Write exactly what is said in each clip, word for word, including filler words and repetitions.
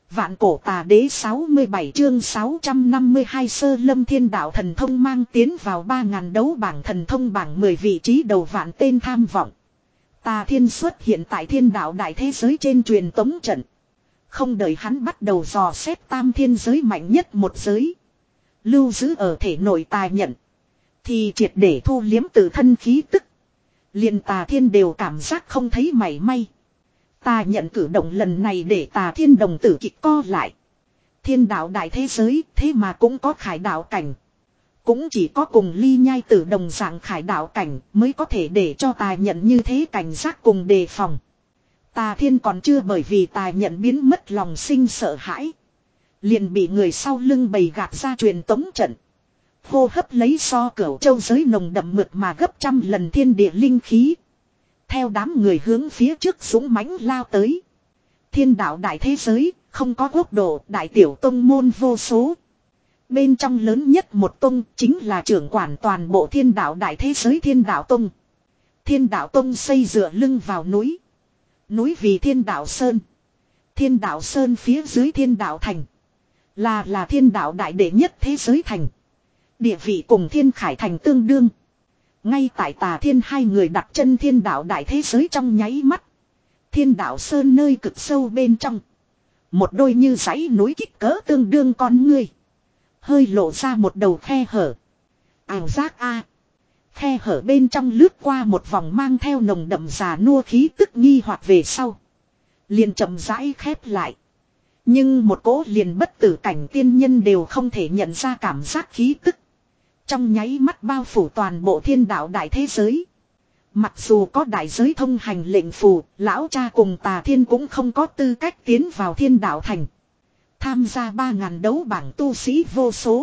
Vạn cổ tà đế sáu mươi bảy chương sáu trăm năm mươi hai sơ lâm thiên đạo thần thông mang tiến vào ba ngàn đấu bảng thần thông bảng mười vị trí đầu vạn tên tham vọng. Tà thiên xuất hiện tại thiên đạo đại thế giới trên truyền tống trận. Không đợi hắn bắt đầu dò xét tam thiên giới mạnh nhất một giới. Lưu giữ ở thể nội tà nhận. Thì triệt để thu liếm từ thân khí tức. Liền tà thiên đều cảm giác không thấy mảy may. Tà nhận cử động lần này để tà thiên đồng tử kịch co lại. Thiên đạo đại thế giới thế mà cũng có khải đạo cảnh. Cũng chỉ có cùng ly nhai tử đồng dạng khải đạo cảnh mới có thể để cho tà nhận như thế cảnh giác cùng đề phòng. Tà thiên còn chưa bởi vì tà nhận biến mất lòng sinh sợ hãi. Liền bị người sau lưng bầy gạt ra truyền tống trận. Hô hấp lấy so cửu châu giới nồng đậm mượt mà gấp trăm lần thiên địa linh khí. Theo đám người hướng phía trước dũng mãnh lao tới. Thiên đạo đại thế giới, không có quốc độ, đại tiểu tông môn vô số. Bên trong lớn nhất một tông chính là trưởng quản toàn bộ thiên đạo đại thế giới thiên đạo tông. Thiên đạo tông xây dựa lưng vào núi. Núi vì thiên đạo sơn. Thiên đạo sơn phía dưới thiên đạo thành. Là là thiên đạo đại đệ nhất thế giới thành. Địa vị cùng thiên khải thành tương đương. Ngay tại tà thiên hai người đặt chân thiên đạo đại thế giới trong nháy mắt. Thiên đạo sơn nơi cực sâu bên trong. Một đôi như dãy núi kích cỡ tương đương con ngươi. Hơi lộ ra một đầu khe hở. Ảo giác a. Khe hở bên trong lướt qua một vòng mang theo nồng đậm già nua khí tức nghi hoặc về sau. Liền chậm rãi khép lại. Nhưng một cỗ liền bất tử cảnh tiên nhân đều không thể nhận ra cảm giác khí tức. Trong nháy mắt bao phủ toàn bộ thiên đạo đại thế giới. Mặc dù có đại giới thông hành lệnh phù, lão cha cùng tà thiên cũng không có tư cách tiến vào thiên đạo thành. Tham gia ba ngàn đấu bảng tu sĩ vô số.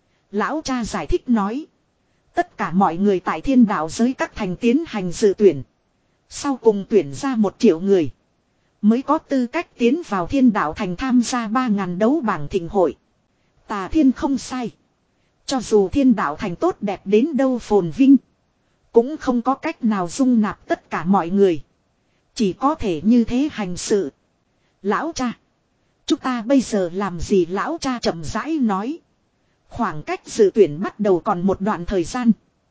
Lão cha giải thích nói. Tất cả mọi người tại thiên đạo giới các thành tiến hành dự tuyển. Sau cùng tuyển ra một triệu người. Mới có tư cách tiến vào thiên đạo thành tham gia ba ngàn đấu bảng thịnh hội. Tà thiên không sai. Cho dù thiên đạo thành tốt đẹp đến đâu phồn vinh. Cũng không có cách nào dung nạp tất cả mọi người. Chỉ có thể như thế hành sự. Lão cha. Chúng ta bây giờ làm gì lão cha chậm rãi nói. Khoảng cách dự tuyển bắt đầu còn một đoạn thời gian.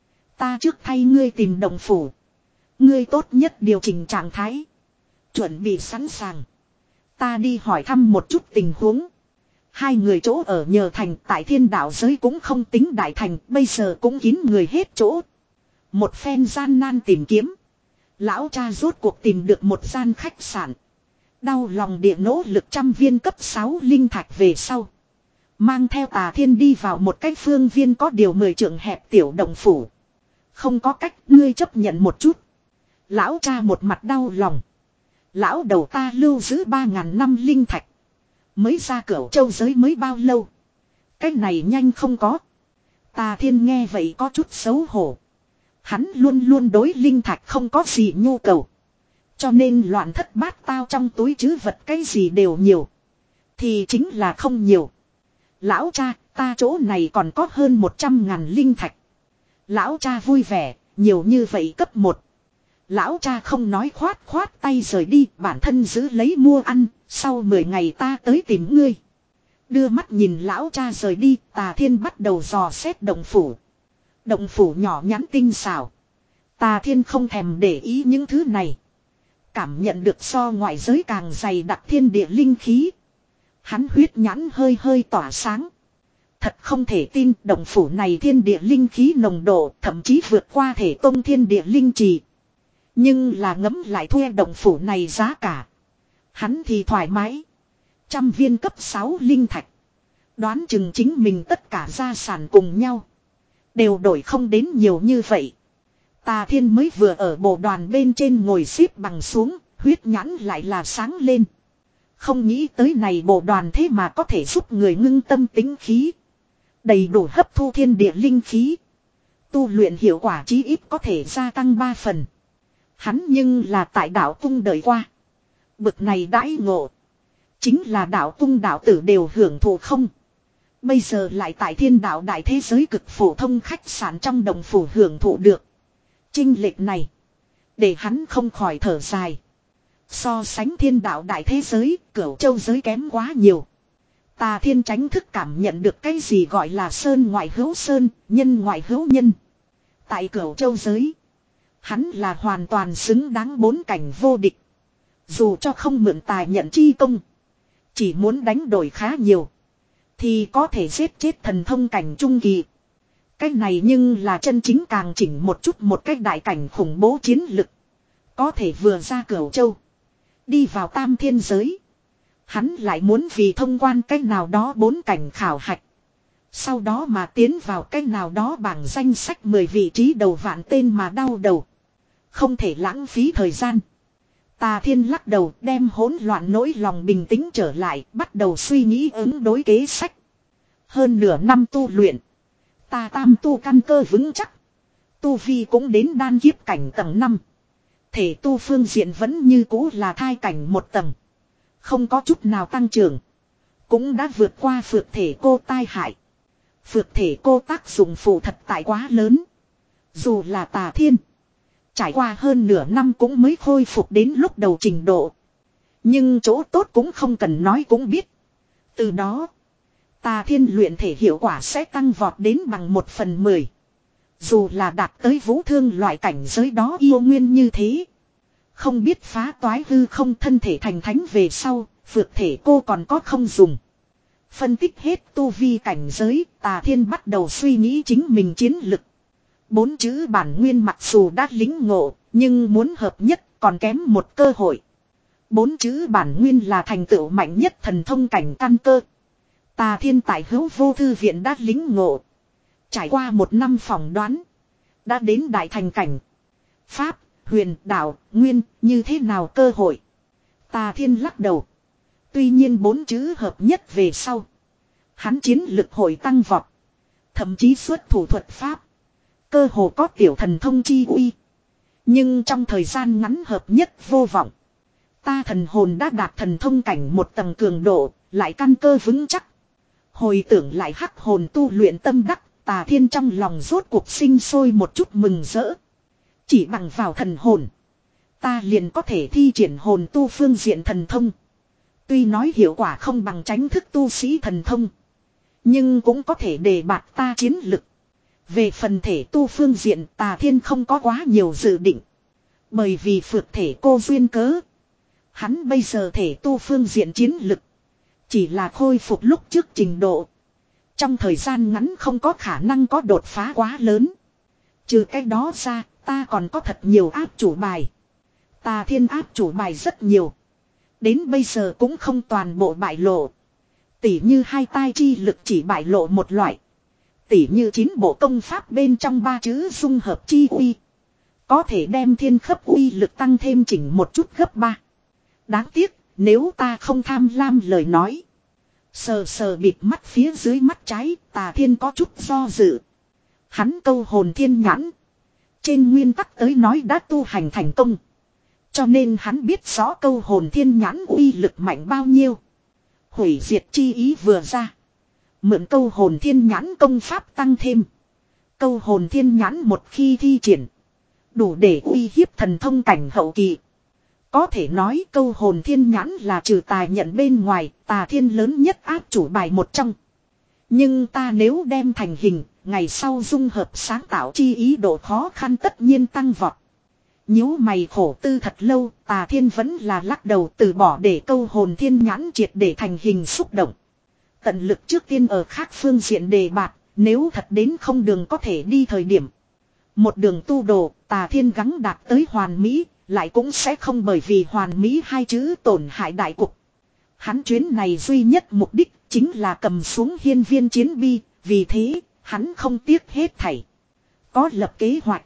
Ta trước thay ngươi tìm đồng phủ. Ngươi tốt nhất điều chỉnh trạng thái. Chuẩn bị sẵn sàng. Ta đi hỏi thăm một chút tình huống. Hai người chỗ ở nhờ thành tại thiên đạo giới cũng không tính đại thành. Bây giờ cũng kín người hết chỗ. Một phen gian nan tìm kiếm. Lão cha rốt cuộc tìm được một gian khách sạn. Đau lòng địa nỗ lực trăm viên cấp sáu linh thạch về sau. Mang theo tà thiên đi vào một cái phương viên có điều mười trượng hẹp tiểu động phủ. Không có cách ngươi chấp nhận một chút. Lão cha một mặt đau lòng. Lão đầu ta lưu giữ ba ngàn năm linh thạch. Mới ra cửa châu giới mới bao lâu. Cái này nhanh không có. Tà thiên nghe vậy có chút xấu hổ. Hắn luôn luôn đối linh thạch không có gì nhu cầu. Cho nên loạn thất bát tao trong túi chứ vật cái gì đều nhiều. Thì chính là không nhiều. Lão cha, ta chỗ này còn có hơn một trăm ngàn linh thạch. Lão cha vui vẻ, nhiều như vậy cấp một. Lão cha không nói khoát khoát tay rời đi, bản thân giữ lấy mua ăn, sau mười ngày ta tới tìm ngươi. Đưa mắt nhìn lão cha rời đi, tà thiên bắt đầu dò xét động phủ. Động phủ nhỏ nhắn tinh xảo. Tà thiên không thèm để ý những thứ này. Cảm nhận được so ngoại giới càng dày đặc thiên địa linh khí. Hắn huyết nhãn hơi hơi tỏa sáng. Thật không thể tin động phủ này thiên địa linh khí nồng độ thậm chí vượt qua thể tông thiên địa linh trì. Nhưng là ngấm lại thuê động phủ này giá cả. Hắn thì thoải mái. Trăm viên cấp sáu linh thạch. Đoán chừng chính mình tất cả gia sản cùng nhau. Đều đổi không đến nhiều như vậy. Tà thiên mới vừa ở bộ đoàn bên trên ngồi xếp bằng xuống. Huyết nhãn lại là sáng lên. Không nghĩ tới này bộ đoàn thế mà có thể giúp người ngưng tâm tính khí. Đầy đủ hấp thu thiên địa linh khí. Tu luyện hiệu quả chí ít có thể gia tăng ba phần. Hắn nhưng là tại đạo cung đời qua. Bực này đãi ngộ. Chính là đạo cung đạo tử đều hưởng thụ không. Bây giờ lại tại thiên đạo đại thế giới cực phổ thông khách sạn trong đồng phủ hưởng thụ được. Chênh lệch này. Để hắn không khỏi thở dài. So sánh thiên đạo đại thế giới, cửu châu giới kém quá nhiều. Tà Thiên tránh thức cảm nhận được cái gì gọi là sơn ngoại hữu sơn, nhân ngoại hữu nhân. Tại cửu châu giới, hắn là hoàn toàn xứng đáng bốn cảnh vô địch. Dù cho không mượn tài nhận chi công, chỉ muốn đánh đổi khá nhiều, thì có thể giết chết thần thông cảnh trung kỳ. Cái này nhưng là chân chính càng chỉnh một chút một cái đại cảnh khủng bố chiến lực. Có thể vừa ra cửu châu, đi vào tam thiên giới. Hắn lại muốn vì thông quan cái nào đó bốn cảnh khảo hạch. Sau đó mà tiến vào cái nào đó bảng danh sách mười vị trí đầu vạn tên mà đau đầu. Không thể lãng phí thời gian. Tà Thiên lắc đầu đem hỗn loạn nỗi lòng bình tĩnh trở lại, bắt đầu suy nghĩ ứng đối kế sách. Hơn nửa năm tu luyện, tà tam tu căn cơ vững chắc. Tu vi cũng đến đan kiếp cảnh tầng năm. Thể tu phương diện vẫn như cũ là thai cảnh một tầng. Không có chút nào tăng trưởng. Cũng đã vượt qua phược thể cô tai hại. Phược thể cô tác dụng phụ thật tại quá lớn. Dù là Tà Thiên, trải qua hơn nửa năm cũng mới khôi phục đến lúc đầu trình độ. Nhưng chỗ tốt cũng không cần nói cũng biết. Từ đó, Tà Thiên luyện thể hiệu quả sẽ tăng vọt đến bằng một phần mười. Dù là đạt tới vũ thương loại cảnh giới đó yêu nguyên như thế. Không biết phá toái hư không thân thể thành thánh về sau, phược thể cô còn có không dùng. Phân tích hết tu vi cảnh giới, Tà Thiên bắt đầu suy nghĩ chính mình chiến lực. Bốn chữ bản nguyên mặc dù đã lính ngộ, nhưng muốn hợp nhất còn kém một cơ hội. Bốn chữ bản nguyên là thành tựu mạnh nhất thần thông cảnh căn cơ. Tà Thiên tại Hữu Vô Thư Viện đã lính ngộ. Trải qua một năm phỏng đoán, đã đến đại thành cảnh. Pháp, huyền, đạo, nguyên, như thế nào cơ hội? Tà Thiên lắc đầu. Tuy nhiên bốn chữ hợp nhất về sau, hắn chiến lực hội tăng vọt. Thậm chí xuất thủ thuật pháp, cơ hồ có tiểu thần thông chi uy. Nhưng trong thời gian ngắn hợp nhất vô vọng. Ta thần hồn đã đạt thần thông cảnh một tầng cường độ, lại căn cơ vững chắc. Hồi tưởng lại hắc hồn tu luyện tâm đắc, Tà Thiên trong lòng rốt cuộc sinh sôi một chút mừng rỡ. Chỉ bằng vào thần hồn, ta liền có thể thi triển hồn tu phương diện thần thông. Tuy nói hiệu quả không bằng tránh thức tu sĩ thần thông, nhưng cũng có thể đề bạt ta chiến lực. Về phần thể tu phương diện, Tà Thiên không có quá nhiều dự định. Bởi vì phược thể cô duyên cớ, hắn bây giờ thể tu phương diện chiến lực chỉ là khôi phục lúc trước trình độ. Trong thời gian ngắn không có khả năng có đột phá quá lớn. Trừ cái đó ra, ta còn có thật nhiều áp chủ bài. Tà Thiên áp chủ bài rất nhiều. Đến bây giờ cũng không toàn bộ bại lộ. Tỉ như hai tai chi lực chỉ bại lộ một loại. Tỉ như chín bộ công pháp bên trong ba chữ dung hợp chi uy. Có thể đem thiên khấp uy lực tăng thêm chỉnh một chút gấp ba. Đáng tiếc, nếu ta không tham lam lời nói. Sờ sờ bịt mắt phía dưới mắt trái, Tà Thiên có chút do dự. Hắn câu hồn thiên nhãn. Trên nguyên tắc tới nói đã tu hành thành công. Cho nên hắn biết rõ câu hồn thiên nhãn uy lực mạnh bao nhiêu. Hủy diệt chi ý vừa ra. Mượn câu hồn thiên nhãn công pháp tăng thêm. Câu hồn thiên nhãn một khi thi triển, đủ để uy hiếp thần thông cảnh hậu kỳ. Có thể nói câu hồn thiên nhãn là trừ tài nhận bên ngoài, Tà Thiên lớn nhất áp chủ bài một trong. Nhưng ta nếu đem thành hình, ngày sau dung hợp sáng tạo chi ý độ khó khăn tất nhiên tăng vọt. Nhíu mày khổ tư thật lâu, Tà Thiên vẫn là lắc đầu từ bỏ để câu hồn thiên nhãn triệt để thành hình xúc động. Tận lực trước tiên ở khác phương diện đề bạt, nếu thật đến không đường có thể đi thời điểm. Một đường tu đồ, Tà Thiên gắng đạt tới hoàn mỹ, lại cũng sẽ không bởi vì hoàn mỹ hai chữ tổn hại đại cục. Hắn chuyến này duy nhất mục đích chính là cầm xuống hiên viên chiến bi, vì thế, hắn không tiếc hết thảy. Có lập kế hoạch.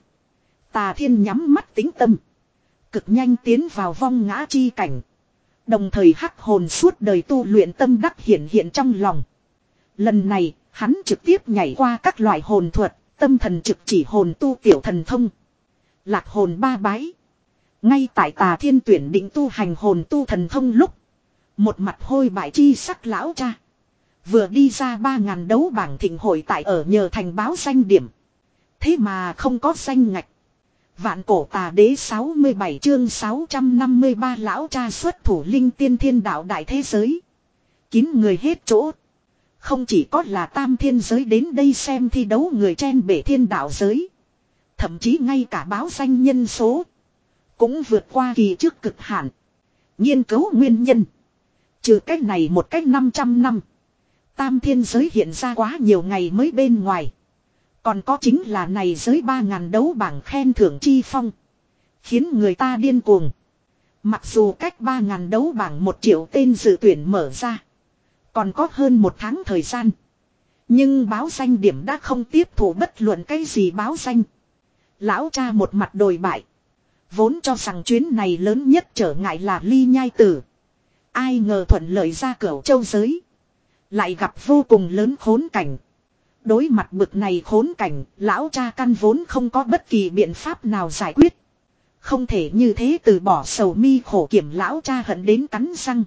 Tà Thiên nhắm mắt tĩnh tâm. Cực nhanh tiến vào vong ngã chi cảnh. Đồng thời hắc hồn suốt đời tu luyện tâm đắc hiện hiện trong lòng. Lần này, hắn trực tiếp nhảy qua các loại hồn thuật, tâm thần trực chỉ hồn tu tiểu thần thông. Lạc hồn ba bái. Ngay tại Tà Thiên tuyển định tu hành hồn tu thần thông lúc. Một mặt hôi bại chi sắc lão cha. Vừa đi ra ba ngàn đấu bảng thịnh hội tại ở nhờ thành báo danh điểm. Thế mà không có danh ngạch. Vạn cổ tà đế sáu mươi bảy chương sáu trăm năm mươi ba lão cha xuất thủ linh tiên thiên đạo đại thế giới. Kín người hết chỗ. Không chỉ có là tam thiên giới đến đây xem thi đấu người chen bể thiên đạo giới. Thậm chí ngay cả báo danh nhân số cũng vượt qua kỳ trước cực hạn. Nghiên cứu nguyên nhân. Trừ cách này một cách năm trăm năm. Tam thiên giới hiện ra quá nhiều ngày mới bên ngoài. Còn có chính là này giới ba ngàn đấu bảng khen thưởng chi phong. Khiến người ta điên cuồng. Mặc dù cách ba ngàn đấu bảng một triệu tên dự tuyển mở ra. Còn có hơn một tháng thời gian. Nhưng báo danh điểm đã không tiếp thủ bất luận cái gì báo danh. Lão cha một mặt đồi bại. Vốn cho rằng chuyến này lớn nhất trở ngại là ly nhai tử. Ai ngờ thuận lợi ra cửu châu giới. Lại gặp vô cùng lớn khốn cảnh. Đối mặt bực này khốn cảnh, lão cha căn vốn không có bất kỳ biện pháp nào giải quyết. Không thể như thế từ bỏ sầu mi khổ kiểm, lão cha hận đến cắn răng.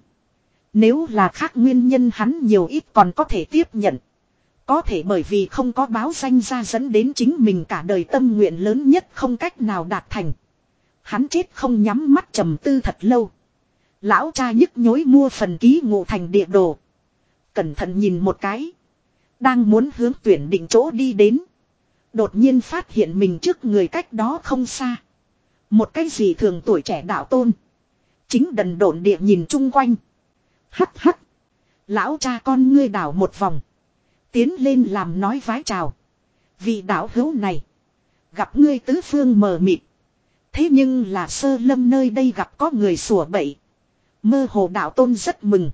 Nếu là khác nguyên nhân hắn nhiều ít còn có thể tiếp nhận. Có thể bởi vì không có báo danh ra dẫn đến chính mình cả đời tâm nguyện lớn nhất không cách nào đạt thành. Hắn chết không nhắm mắt trầm tư thật lâu. Lão cha nhức nhối mua phần ký ngụ thành địa đồ. Cẩn thận nhìn một cái. Đang muốn hướng tuyển định chỗ đi đến. Đột nhiên phát hiện mình trước người cách đó không xa. Một cái gì thường tuổi trẻ đạo tôn. Chính đần độn địa nhìn chung quanh. Hắc hắc. Lão cha con ngươi đảo một vòng. Tiến lên làm nói vái chào. Vị đạo hữu này. Gặp ngươi tứ phương mờ mịt. Thế nhưng là sơ lâm nơi đây gặp có người sủa bậy. Mơ hồ đạo tôn rất mừng.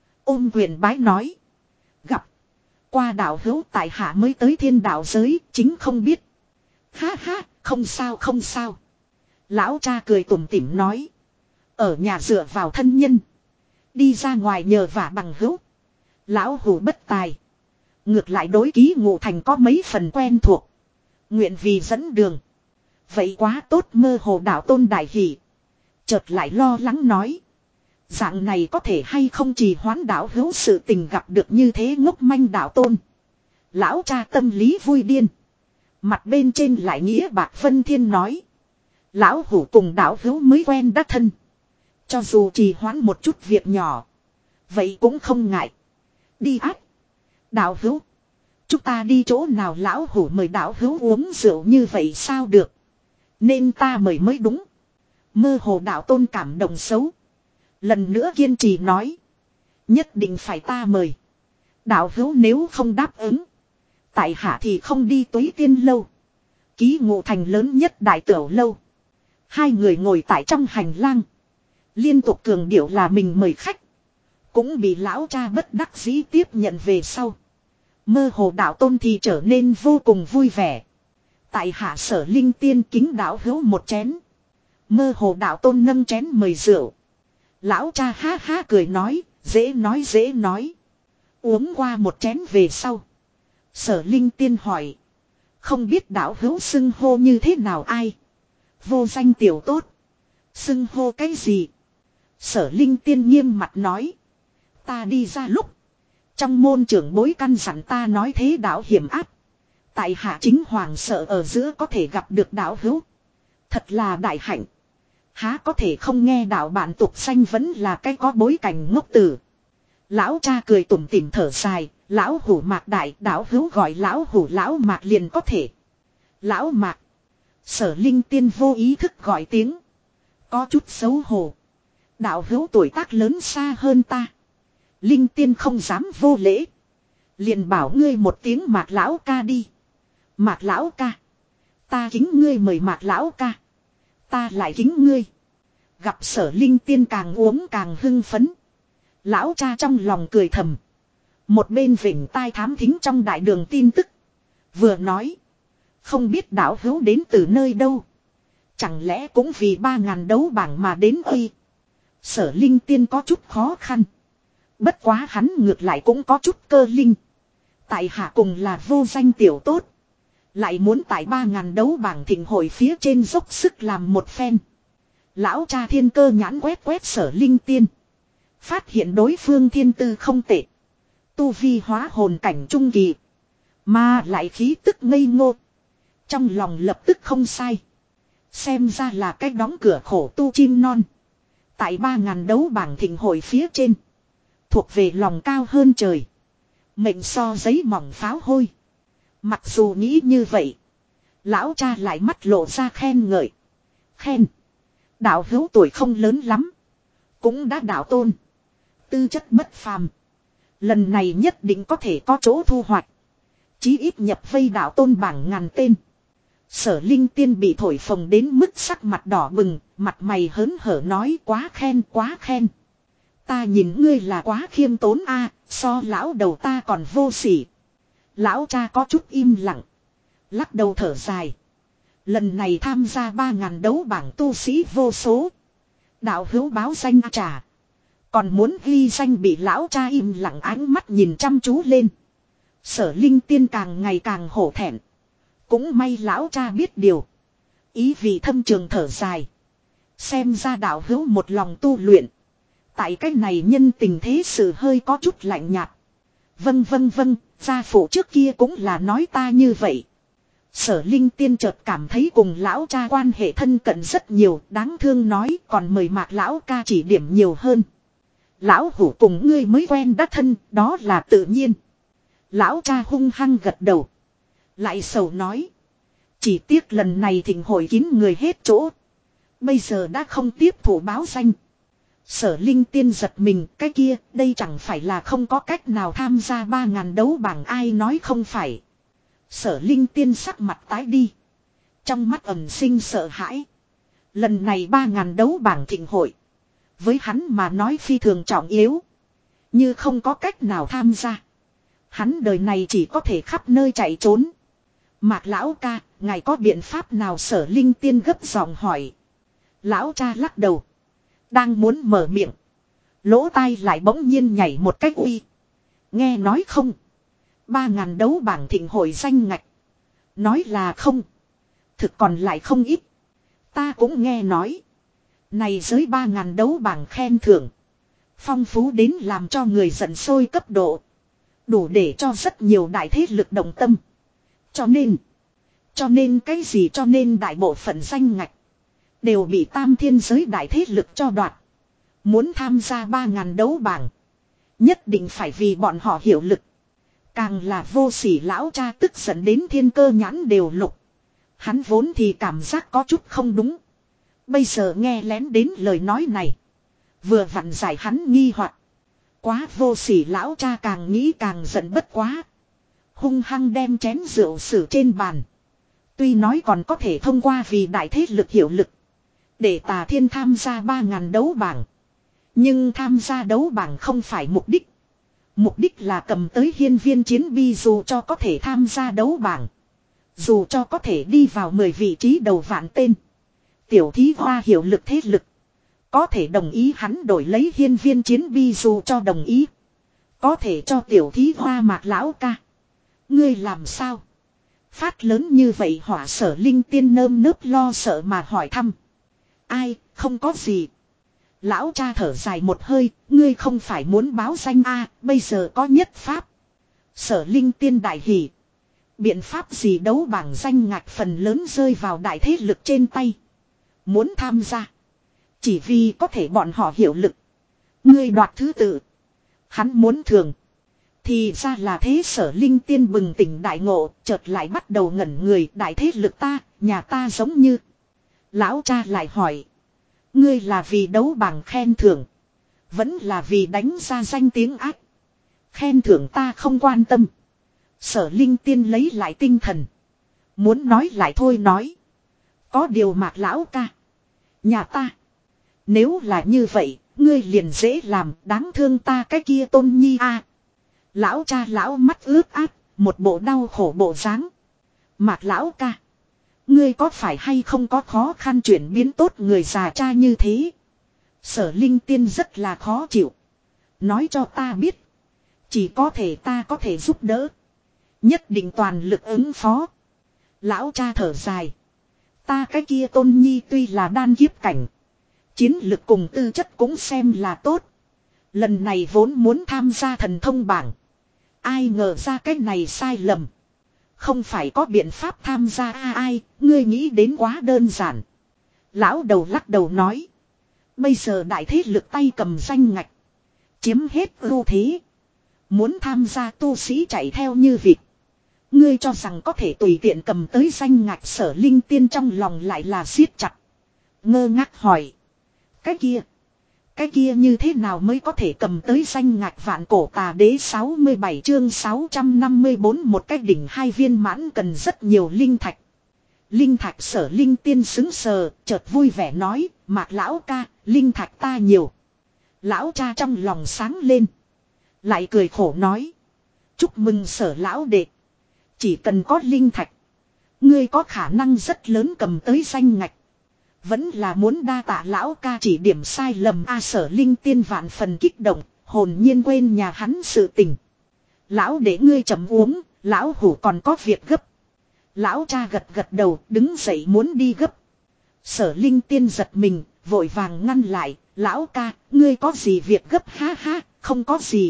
Ôm quyền bái nói. Gặp. Qua đạo hữu tại hạ mới tới thiên đạo giới, chính không biết. Ha ha, không sao không sao. Lão cha cười tủm tỉm nói. Ở nhà dựa vào thân nhân. Đi ra ngoài nhờ vả bằng hữu. Lão hủ bất tài. Ngược lại đối ký ngụ thành có mấy phần quen thuộc. Nguyện vì dẫn đường. Vậy quá tốt, mơ hồ đạo tôn đại hỷ. Chợt lại lo lắng nói. Dạng này có thể hay không trì hoãn đạo hữu sự tình, gặp được như thế ngốc manh đạo tôn. Lão cha tâm lý vui điên. Mặt bên trên lại nghĩa bạc vân thiên nói. Lão hủ cùng đạo hữu mới quen đã thân. Cho dù trì hoãn một chút việc nhỏ. Vậy cũng không ngại. Đi ác. Đạo hữu. Chúng ta đi chỗ nào? Lão hủ mời đạo hữu uống rượu như vậy sao được. Nên ta mời mới đúng. Mơ hồ đạo tôn cảm động xấu. Lần nữa kiên trì nói. Nhất định phải ta mời. Đạo hữu nếu không đáp ứng. Tại hạ thì không đi Tuế Tiên lâu. Ký ngụ thành lớn nhất đại tửu lâu. Hai người ngồi tại trong hành lang. Liên tục cường điệu là mình mời khách. Cũng bị lão cha bất đắc dĩ tiếp nhận về sau. Mơ hồ đạo tôn thì trở nên vô cùng vui vẻ. Tại hạ Sở Linh Tiên kính đạo hữu một chén. Mơ hồ đạo tôn nâng chén mời rượu. Lão cha ha ha cười nói, dễ nói dễ nói. Uống qua một chén về sau. Sở Linh Tiên hỏi. Không biết đạo hữu xưng hô như thế nào? Ai? Vô danh tiểu tốt. Xưng hô cái gì? Sở Linh Tiên nghiêm mặt nói. Ta đi ra lúc. Trong môn trưởng bối căn dặn ta nói thế đạo hiểm áp. Tại hạ chính hoàng sợ ở giữa có thể gặp được đạo hữu. Thật là đại hạnh. Há có thể không nghe đạo bạn tục xanh vẫn là cái có bối cảnh ngốc tử. Lão cha cười tủm tỉm thở dài. Lão hủ mạc đại, đạo hữu gọi lão hủ lão mạc liền có thể. Lão mạc. Sở Linh Tiên vô ý thức gọi tiếng. Có chút xấu hổ. Đạo hữu tuổi tác lớn xa hơn ta. Linh Tiên không dám vô lễ. Liền bảo ngươi một tiếng mạc lão ca đi. Mạc lão ca. Ta kính ngươi mời mạc lão ca. Ta lại kính ngươi. Gặp Sở Linh Tiên càng uống càng hưng phấn. Lão cha trong lòng cười thầm. Một bên vỉnh tai thám thính trong đại đường tin tức. Vừa nói. Không biết đạo hữu đến từ nơi đâu. Chẳng lẽ cũng vì ba ngàn đấu bảng mà đến ơi. Sở Linh Tiên có chút khó khăn. Bất quá hắn ngược lại cũng có chút cơ linh. Tại hạ cùng là vô danh tiểu tốt. Lại muốn tại ba ngàn đấu bảng thịnh hội phía trên dốc sức làm một phen. Lão cha thiên cơ nhãn quét quét Sở Linh Tiên. Phát hiện đối phương thiên tư không tệ. Tu vi hóa hồn cảnh trung kỳ. Mà lại khí tức ngây ngô. Trong lòng lập tức không sai. Xem ra là cách đóng cửa khổ tu chim non. Tại ba ngàn đấu bảng thịnh hội phía trên. Thuộc về lòng cao hơn trời. Mệnh so giấy mỏng pháo hôi. Mặc dù nghĩ như vậy. Lão cha lại mắt lộ ra khen ngợi. Khen. Đạo hữu tuổi không lớn lắm. Cũng đã đạo tôn. Tư chất bất phàm. Lần này nhất định có thể có chỗ thu hoạch. Chí ít nhập vây đạo tôn bảng ngàn tên. Sở Linh Tiên bị thổi phồng đến mức sắc mặt đỏ bừng. Mặt mày hớn hở nói quá khen quá khen. Ta nhìn ngươi là quá khiêm tốn a, so lão đầu ta còn vô sỉ. Lão cha có chút im lặng. Lắc đầu thở dài. Lần này tham gia ba ngàn đấu bảng tu sĩ vô số. Đạo hữu báo danh trả. Còn muốn ghi danh bị lão cha im lặng ánh mắt nhìn chăm chú lên. Sở Linh Tiên càng ngày càng hổ thẹn. Cũng may lão cha biết điều. Ý vị thâm trường thở dài. Xem ra đạo hữu một lòng tu luyện. Tại cách này nhân tình thế sự hơi có chút lạnh nhạt. Vâng vâng vâng, gia phụ trước kia cũng là nói ta như vậy. Sở Linh Tiên chợt cảm thấy cùng lão cha quan hệ thân cận rất nhiều, đáng thương nói còn mời Mạc lão ca chỉ điểm nhiều hơn. Lão hủ cùng ngươi mới quen đã thân, đó là tự nhiên. Lão cha hung hăng gật đầu. Lại sầu nói. Chỉ tiếc lần này thịnh hội kín người hết chỗ. Bây giờ đã không tiếp thủ báo danh. Sở Linh Tiên giật mình, cái kia, đây chẳng phải là không có cách nào tham gia ba ngàn đấu bảng ai nói không phải. Sở Linh Tiên sắc mặt tái đi. Trong mắt ẩn sinh sợ hãi. Lần này ba ngàn đấu bảng thịnh hội. Với hắn mà nói phi thường trọng yếu. Như không có cách nào tham gia. Hắn đời này chỉ có thể khắp nơi chạy trốn. Mạc lão ca, ngài có biện pháp nào? Sở Linh Tiên gấp giọng hỏi. Lão cha lắc đầu. Đang muốn mở miệng. Lỗ tai lại bỗng nhiên nhảy một cách uy. Nghe nói không? Ba ngàn đấu bảng thịnh hội danh ngạch. Nói là không. Thực còn lại không ít. Ta cũng nghe nói. Này giới ba ngàn đấu bảng khen thưởng. Phong phú đến làm cho người giận sôi cấp độ. Đủ để cho rất nhiều đại thế lực đồng tâm. Cho nên. Cho nên cái gì cho nên đại bộ phận danh ngạch. Đều bị tam thiên giới đại thế lực cho đoạt. Muốn tham gia ba ngàn đấu bảng. Nhất định phải vì bọn họ hiểu lực. Càng là vô sỉ lão cha tức giận đến thiên cơ nhãn đều lục. Hắn vốn thì cảm giác có chút không đúng. Bây giờ nghe lén đến lời nói này. Vừa vặn giải hắn nghi hoặc. Quá vô sỉ lão cha càng nghĩ càng giận bất quá. Hung hăng đem chén rượu xử trên bàn. Tuy nói còn có thể thông qua vì đại thế lực hiểu lực. Để Tà Thiên tham gia ba ngàn đấu bảng. Nhưng tham gia đấu bảng không phải mục đích. Mục đích là cầm tới hiên viên chiến bi dù cho có thể tham gia đấu bảng. Dù cho có thể đi vào mười vị trí đầu vạn tên. Tiểu thí hoa hiểu lực thế lực. Có thể đồng ý hắn đổi lấy hiên viên chiến bi dù cho đồng ý. Có thể cho tiểu thí hoa Mạc lão ca. Ngươi làm sao? Phát lớn như vậy hỏa Sở Linh Tiên nơm nớp lo sợ mà hỏi thăm. Ai, không có gì. Lão cha thở dài một hơi, ngươi không phải muốn báo danh a, à, bây giờ có nhất pháp. Sở Linh Tiên đại hỉ. Biện pháp gì đấu bảng danh ngạch phần lớn rơi vào đại thế lực trên tay. Muốn tham gia. Chỉ vì có thể bọn họ hiểu lực. Ngươi đoạt thứ tự. Hắn muốn thường. Thì ra là thế. Sở Linh Tiên bừng tỉnh đại ngộ, chợt lại bắt đầu ngẩn người. Đại thế lực ta, nhà ta giống như. Lão cha lại hỏi. Ngươi là vì đấu bảng khen thưởng. Vẫn là vì đánh ra danh tiếng ác. Khen thưởng ta không quan tâm. Sở Linh Tiên lấy lại tinh thần. Muốn nói lại thôi nói. Có điều Mạc lão ca. Nhà ta. Nếu là như vậy, ngươi liền dễ làm, đáng thương ta cái kia Tôn Nhi a. Lão cha lão mắt ướt át, một bộ đau khổ bộ dáng. Mạc lão ca. Ngươi có phải hay không có khó khăn chuyển biến tốt người già cha như thế? Sở Linh Tiên rất là khó chịu. Nói cho ta biết. Chỉ có thể ta có thể giúp đỡ. Nhất định toàn lực ứng phó. Lão cha thở dài. Ta cái kia Tôn Nhi tuy là đan kiếp cảnh. Chiến lực cùng tư chất cũng xem là tốt. Lần này vốn muốn tham gia thần thông bảng. Ai ngờ ra cái này sai lầm. Không phải có biện pháp tham gia a ai, ngươi nghĩ đến quá đơn giản. Lão đầu lắc đầu nói. Bây giờ đại thế lực tay cầm danh ngạch. Chiếm hết ưu thế. Muốn tham gia tu sĩ chạy theo như vịt. Ngươi cho rằng có thể tùy tiện cầm tới danh ngạch. Sở Linh Tiên trong lòng lại là siết chặt. Ngơ ngác hỏi. Cái kia. Cái kia như thế nào mới có thể cầm tới danh ngạch vạn cổ tà đế sáu mươi bảy chương sáu trăm năm mươi bốn một cái đỉnh hai viên mãn cần rất nhiều linh thạch. Linh thạch Sở Linh Tiên xứng sờ, chợt vui vẻ nói, Mạc lão ca, linh thạch ta nhiều. Lão cha trong lòng sáng lên. Lại cười khổ nói. Chúc mừng Sở lão đệ. Chỉ cần có linh thạch. Ngươi có khả năng rất lớn cầm tới danh ngạch. Vẫn là muốn đa tạ lão ca chỉ điểm sai lầm a. Sở Linh Tiên vạn phần kích động, hồn nhiên quên nhà hắn sự tình. Lão để ngươi chậm uống, lão hủ còn có việc gấp. Lão cha gật gật đầu, đứng dậy muốn đi gấp. Sở Linh Tiên giật mình, vội vàng ngăn lại, lão ca, ngươi có gì việc gấp ha ha, không có gì.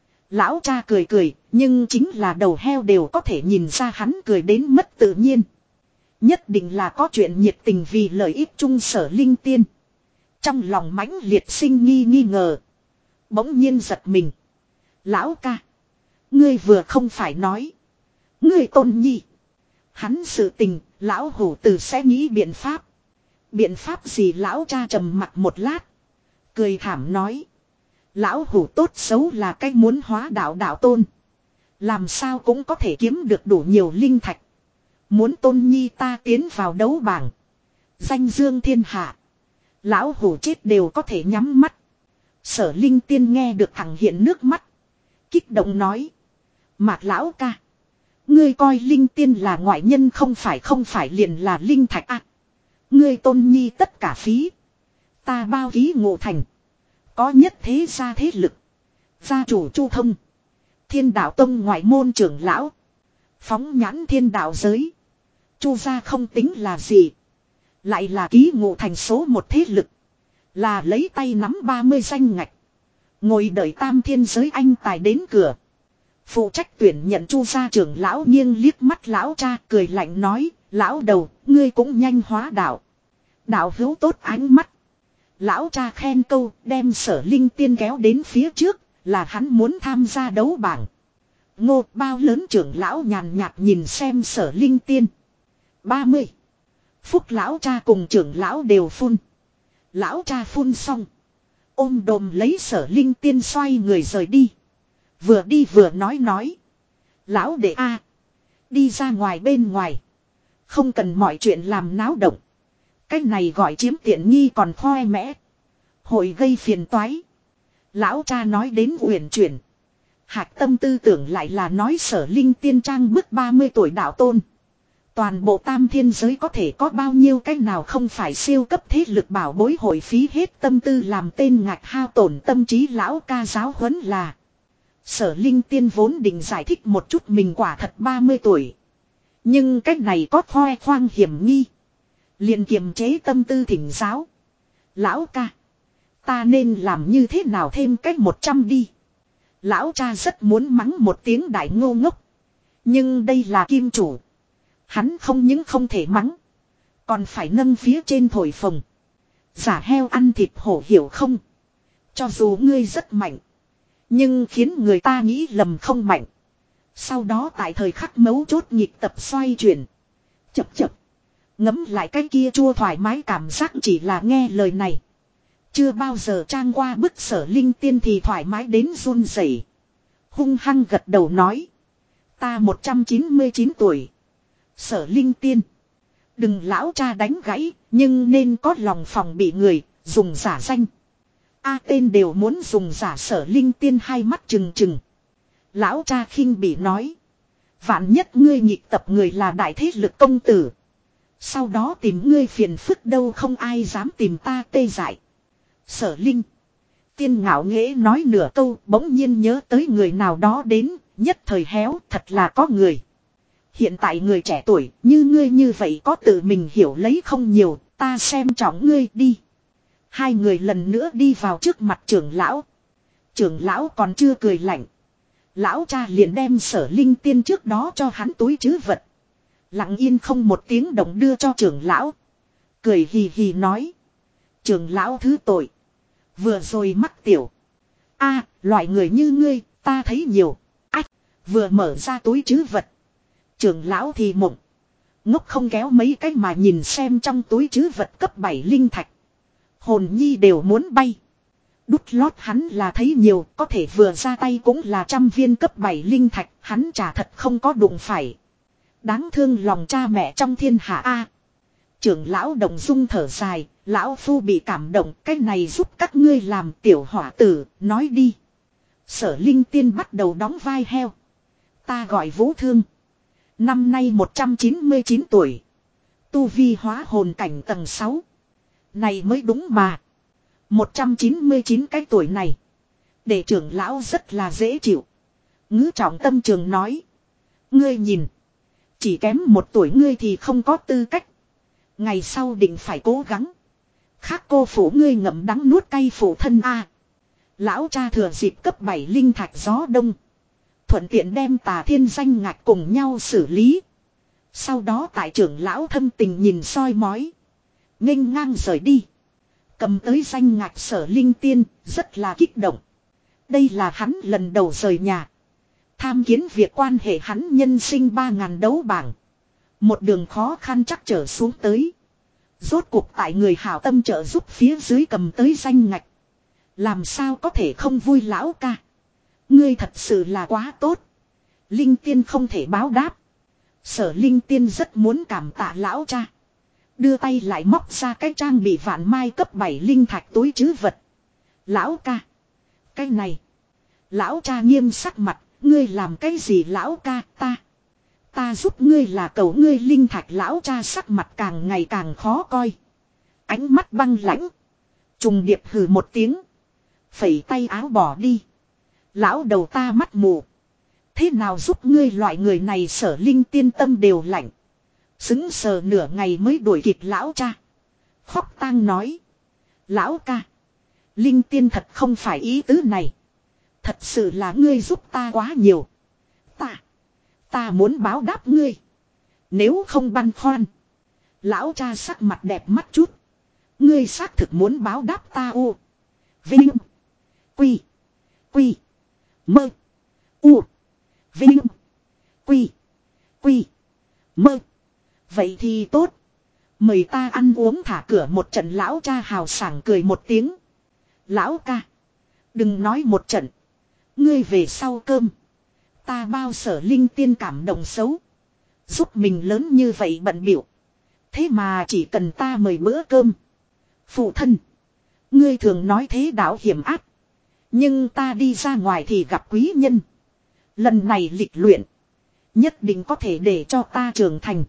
Lão cha cười cười, nhưng chính là đầu heo đều có thể nhìn ra hắn cười đến mất tự nhiên. Nhất định là có chuyện nhiệt tình vì lợi ích chung. Sở Linh Tiên trong lòng mãnh liệt sinh nghi nghi ngờ. Bỗng nhiên giật mình. Lão ca, ngươi vừa không phải nói ngươi tôn nhi. Hắn sự tình, lão hủ từ sẽ nghĩ biện pháp. Biện pháp gì? Lão cha trầm mặt một lát. Cười thảm nói. Lão hủ tốt xấu là cách muốn hóa đạo đạo tôn. Làm sao cũng có thể kiếm được đủ nhiều linh thạch. Muốn tôn nhi ta tiến vào đấu bảng. Danh dương thiên hạ. Lão hủ chết đều có thể nhắm mắt. Sở Linh Tiên nghe được thẳng hiện nước mắt. Kích động nói. Mạc lão ca. Ngươi coi Linh Tiên là ngoại nhân không phải không phải liền là linh thạch à. Ngươi tôn nhi tất cả phí. Ta bao ký ngộ thành. Có nhất thế gia thế lực. Gia chủ Chu Thông. Thiên đạo tông ngoại môn trưởng lão. Phóng nhãn thiên đạo giới. Chu gia không tính là gì. Lại là ký ngộ thành số một thế lực. Là lấy tay nắm ba mươi danh ngạch. Ngồi đợi tam thiên giới anh tài đến cửa. Phụ trách tuyển nhận Chu gia trưởng lão nghiêng liếc mắt lão cha cười lạnh nói. Lão đầu, ngươi cũng nhanh hóa đạo. Đạo hữu tốt ánh mắt. Lão cha khen câu đem Sở Linh Tiên kéo đến phía trước. Là hắn muốn tham gia đấu bảng. Ngô bao lớn trưởng lão nhàn nhạt nhìn xem Sở Linh Tiên. ba mươi. Phúc lão cha cùng trưởng lão đều phun. Lão cha phun xong. Ôm đồm lấy Sở Linh Tiên xoay người rời đi. Vừa đi vừa nói nói. Lão đệ a, đi ra ngoài bên ngoài. Không cần mọi chuyện làm náo động. Cái này gọi chiếm tiện nghi còn khoe mẽ. Hội gây phiền toái. Lão cha nói đến uyển chuyển. Hạc tâm tư tưởng lại là nói Sở Linh Tiên trang bức ba mươi tuổi đạo tôn. Toàn bộ tam thiên giới có thể có bao nhiêu cái nào không phải siêu cấp thế lực bảo bối hội phí hết tâm tư làm tên ngạch hao tổn tâm trí. Lão ca giáo huấn là. Sở Linh Tiên vốn định giải thích một chút mình quả thật ba mươi tuổi. Nhưng cách này có khoe khoang hiểm nghi. Liền kiềm chế tâm tư thỉnh giáo. Lão ca, ta nên làm như thế nào thêm cách một trăm đi. Lão cha rất muốn mắng một tiếng đại ngô ngốc. Nhưng đây là kim chủ. Hắn không những không thể mắng. Còn phải nâng phía trên thổi phồng. Giả heo ăn thịt hổ hiểu không? Cho dù ngươi rất mạnh. Nhưng khiến người ta nghĩ lầm không mạnh. Sau đó tại thời khắc mấu chốt nhịp tập xoay chuyển. Chập chập. Ngấm lại cái kia chua thoải mái cảm giác chỉ là nghe lời này. Chưa bao giờ trang qua bức Sở Linh Tiên thì thoải mái đến run rẩy. Hung hăng gật đầu nói. Ta một trăm chín mươi chín tuổi. Sở Linh Tiên. Đừng lão cha đánh gãy. Nhưng nên có lòng phòng bị người. Dùng giả danh. A tên đều muốn dùng giả. Sở Linh Tiên hai mắt trừng trừng. Lão cha khinh bị nói. Vạn nhất ngươi nhịp tập người là đại thế lực công tử. Sau đó tìm ngươi phiền phức đâu không ai dám tìm ta tê dại. Sở Linh Tiên ngạo nghễ nói nửa câu bỗng nhiên nhớ tới người nào đó đến. Nhất thời héo thật là có người. Hiện tại người trẻ tuổi như ngươi như vậy có tự mình hiểu lấy không nhiều. Ta xem trọng ngươi đi. Hai người lần nữa đi vào trước mặt trưởng lão. Trưởng lão còn chưa cười lạnh. Lão cha liền đem Sở Linh Tiên trước đó cho hắn túi trữ vật. Lặng yên không một tiếng động đưa cho trưởng lão. Cười hì hì nói. Trưởng lão thứ tội. Vừa rồi mắc tiểu. A, loại người như ngươi, ta thấy nhiều. Ách, vừa mở ra túi trữ vật. Trưởng lão thì mộng. Ngốc không kéo mấy cách mà nhìn xem trong túi trữ vật cấp bảy linh thạch. Hồn nhi đều muốn bay. Đút lót hắn là thấy nhiều, có thể vừa ra tay cũng là trăm viên cấp bảy linh thạch, hắn chả thật không có đụng phải. Đáng thương lòng cha mẹ trong thiên hạ A. Trưởng lão Đồng Dung thở dài, lão phu bị cảm động, cái này giúp các ngươi làm tiểu hỏa tử, nói đi. Sở Linh Tiên bắt đầu đóng vai heo. Ta gọi Vũ Thương. Năm nay một trăm chín mươi chín tuổi. Tu vi hóa hồn cảnh tầng sáu. Này mới đúng mà. một trăm chín mươi chín cái tuổi này. Để trưởng lão rất là dễ chịu. Ngữ trọng tâm trường nói. Ngươi nhìn. Chỉ kém một tuổi ngươi thì không có tư cách. Ngày sau định phải cố gắng. Khác cô phủ ngươi ngậm đắng nuốt cay phụ thân a. Lão cha thừa dịp cấp bảy linh thạch gió đông. Thuận tiện đem Tà Thiên danh ngạch cùng nhau xử lý. Sau đó tại trưởng lão thâm tình nhìn soi mói. Nghênh ngang rời đi. Cầm tới danh ngạch Sở Linh Tiên, rất là kích động. Đây là hắn lần đầu rời nhà. Tham kiến việc quan hệ hắn nhân sinh ba ngàn đấu bảng. Một đường khó khăn chắc trở xuống tới. Rốt cuộc tại người hảo tâm trợ giúp phía dưới cầm tới danh ngạch. Làm sao có thể không vui lão ca. Ngươi thật sự là quá tốt. Linh Tiên không thể báo đáp. Sở Linh Tiên rất muốn cảm tạ lão cha. Đưa tay lại móc ra cái trang bị vạn mai cấp bảy linh thạch túi trữ vật. Lão ca. Cái này. Lão cha nghiêm sắc mặt. Ngươi làm cái gì lão ca ta. Ta giúp ngươi là cầu ngươi linh thạch lão cha sắc mặt càng ngày càng khó coi. Ánh mắt băng lãnh. Trùng điệp hừ một tiếng. Phẩy tay áo bỏ đi. Lão đầu ta mắt mù. Thế nào giúp ngươi loại người này Sở Linh Tiên tâm đều lạnh. Xứng sờ nửa ngày mới đuổi kịp lão cha. Khóc tang nói. Lão ca. Linh Tiên thật không phải ý tứ này. Thật sự là ngươi giúp ta quá nhiều. Ta. Ta muốn báo đáp ngươi. Nếu không băn khoăn. Lão cha sắc mặt đẹp mắt chút. Ngươi xác thực muốn báo đáp ta u. Vinh. Quy. Quy. Mơ. U. Vinh. Quy. Quy. Mơ. Vậy thì tốt. Mời ta ăn uống thả cửa một trận lão cha hào sảng cười một tiếng. Lão ca. Đừng nói một trận. Ngươi về sau cơm. Ta bao Sở Linh Tiên cảm động xấu. Giúp mình lớn như vậy bận biểu. Thế mà chỉ cần ta mời bữa cơm. Phụ thân. Ngươi thường nói thế đạo hiểm ác. Nhưng ta đi ra ngoài thì gặp quý nhân. Lần này lịch luyện. Nhất định có thể để cho ta trưởng thành.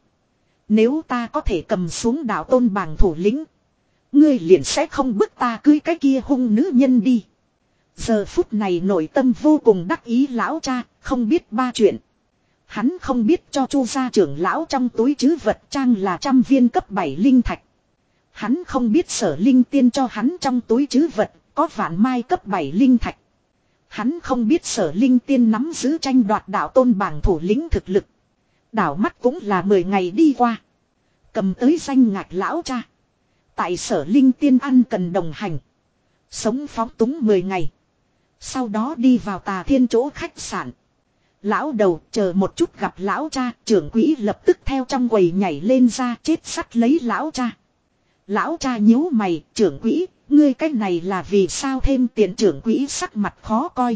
Nếu ta có thể cầm xuống đạo tôn bảng thủ lĩnh. Ngươi liền sẽ không bức ta cưới cái kia hung nữ nhân đi. Giờ phút này nội tâm vô cùng đắc ý lão cha, không biết ba chuyện. Hắn không biết cho Chu gia trưởng lão trong túi trữ vật trang là trăm viên cấp bảy linh thạch. Hắn không biết Sở Linh Tiên cho hắn trong túi trữ vật có vạn mai cấp bảy linh thạch. Hắn không biết Sở Linh Tiên nắm giữ tranh đoạt đạo tôn bảng thủ lĩnh thực lực. Đảo mắt cũng là mười ngày đi qua. Cầm tới danh ngạch lão cha. Tại Sở Linh Tiên ăn cần đồng hành. Sống phóng túng mười ngày. Sau đó đi vào Tà Thiên chỗ khách sạn. Lão đầu chờ một chút gặp lão cha. Trưởng quỹ lập tức theo trong quầy nhảy lên ra chết sắt lấy lão cha. Lão cha nhíu mày. Trưởng quỹ, ngươi cái này là vì sao thêm tiền trưởng quỹ sắc mặt khó coi.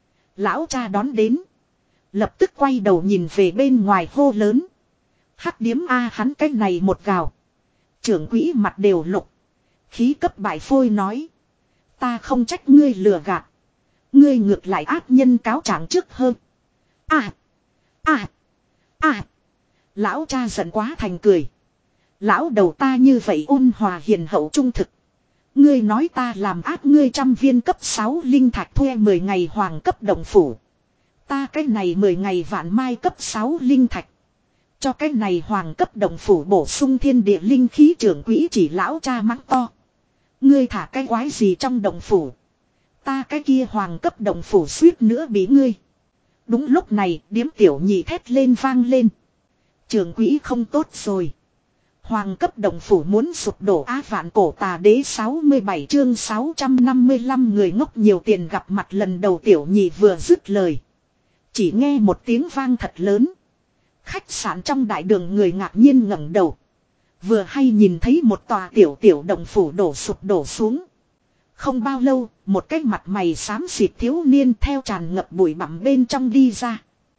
Lão cha đón đến. Lập tức quay đầu nhìn về bên ngoài hô lớn. Hắc điếm a hắn cái này một gào. Trưởng quỹ mặt đều lục. Khí cấp bại phôi nói. Ta không trách ngươi lừa gạt. Ngươi ngược lại ác nhân cáo trạng trước hơn. À. À. À. Lão cha giận quá thành cười. Lão đầu ta như vậy ôn hòa hiền hậu trung thực. Ngươi nói ta làm ác ngươi trăm viên cấp sáu linh thạch thuê mười ngày hoàng cấp động phủ. Ta cái này mười ngày vạn mai cấp sáu linh thạch. Cho cái này hoàng cấp động phủ bổ sung thiên địa linh khí trưởng quỹ chỉ lão cha mắng to. Ngươi thả cái quái gì trong động phủ. Ta cái kia hoàng cấp động phủ suýt nữa bị ngươi. Đúng lúc này điếm tiểu nhị thét lên vang lên. Trưởng quỹ không tốt rồi. Hoàng cấp động phủ muốn sụp đổ á vạn cổ tà đế sáu mươi bảy chương sáu trăm năm mươi lăm người ngốc nhiều tiền gặp mặt lần đầu tiểu nhị vừa dứt lời. Chỉ nghe một tiếng vang thật lớn. Khách sạn trong đại đường người ngạc nhiên ngẩng đầu. Vừa hay nhìn thấy một tòa tiểu tiểu động phủ đổ sụp đổ xuống. Không bao lâu, một cái mặt mày xám xịt thiếu niên theo tràn ngập bụi bặm bên trong đi ra.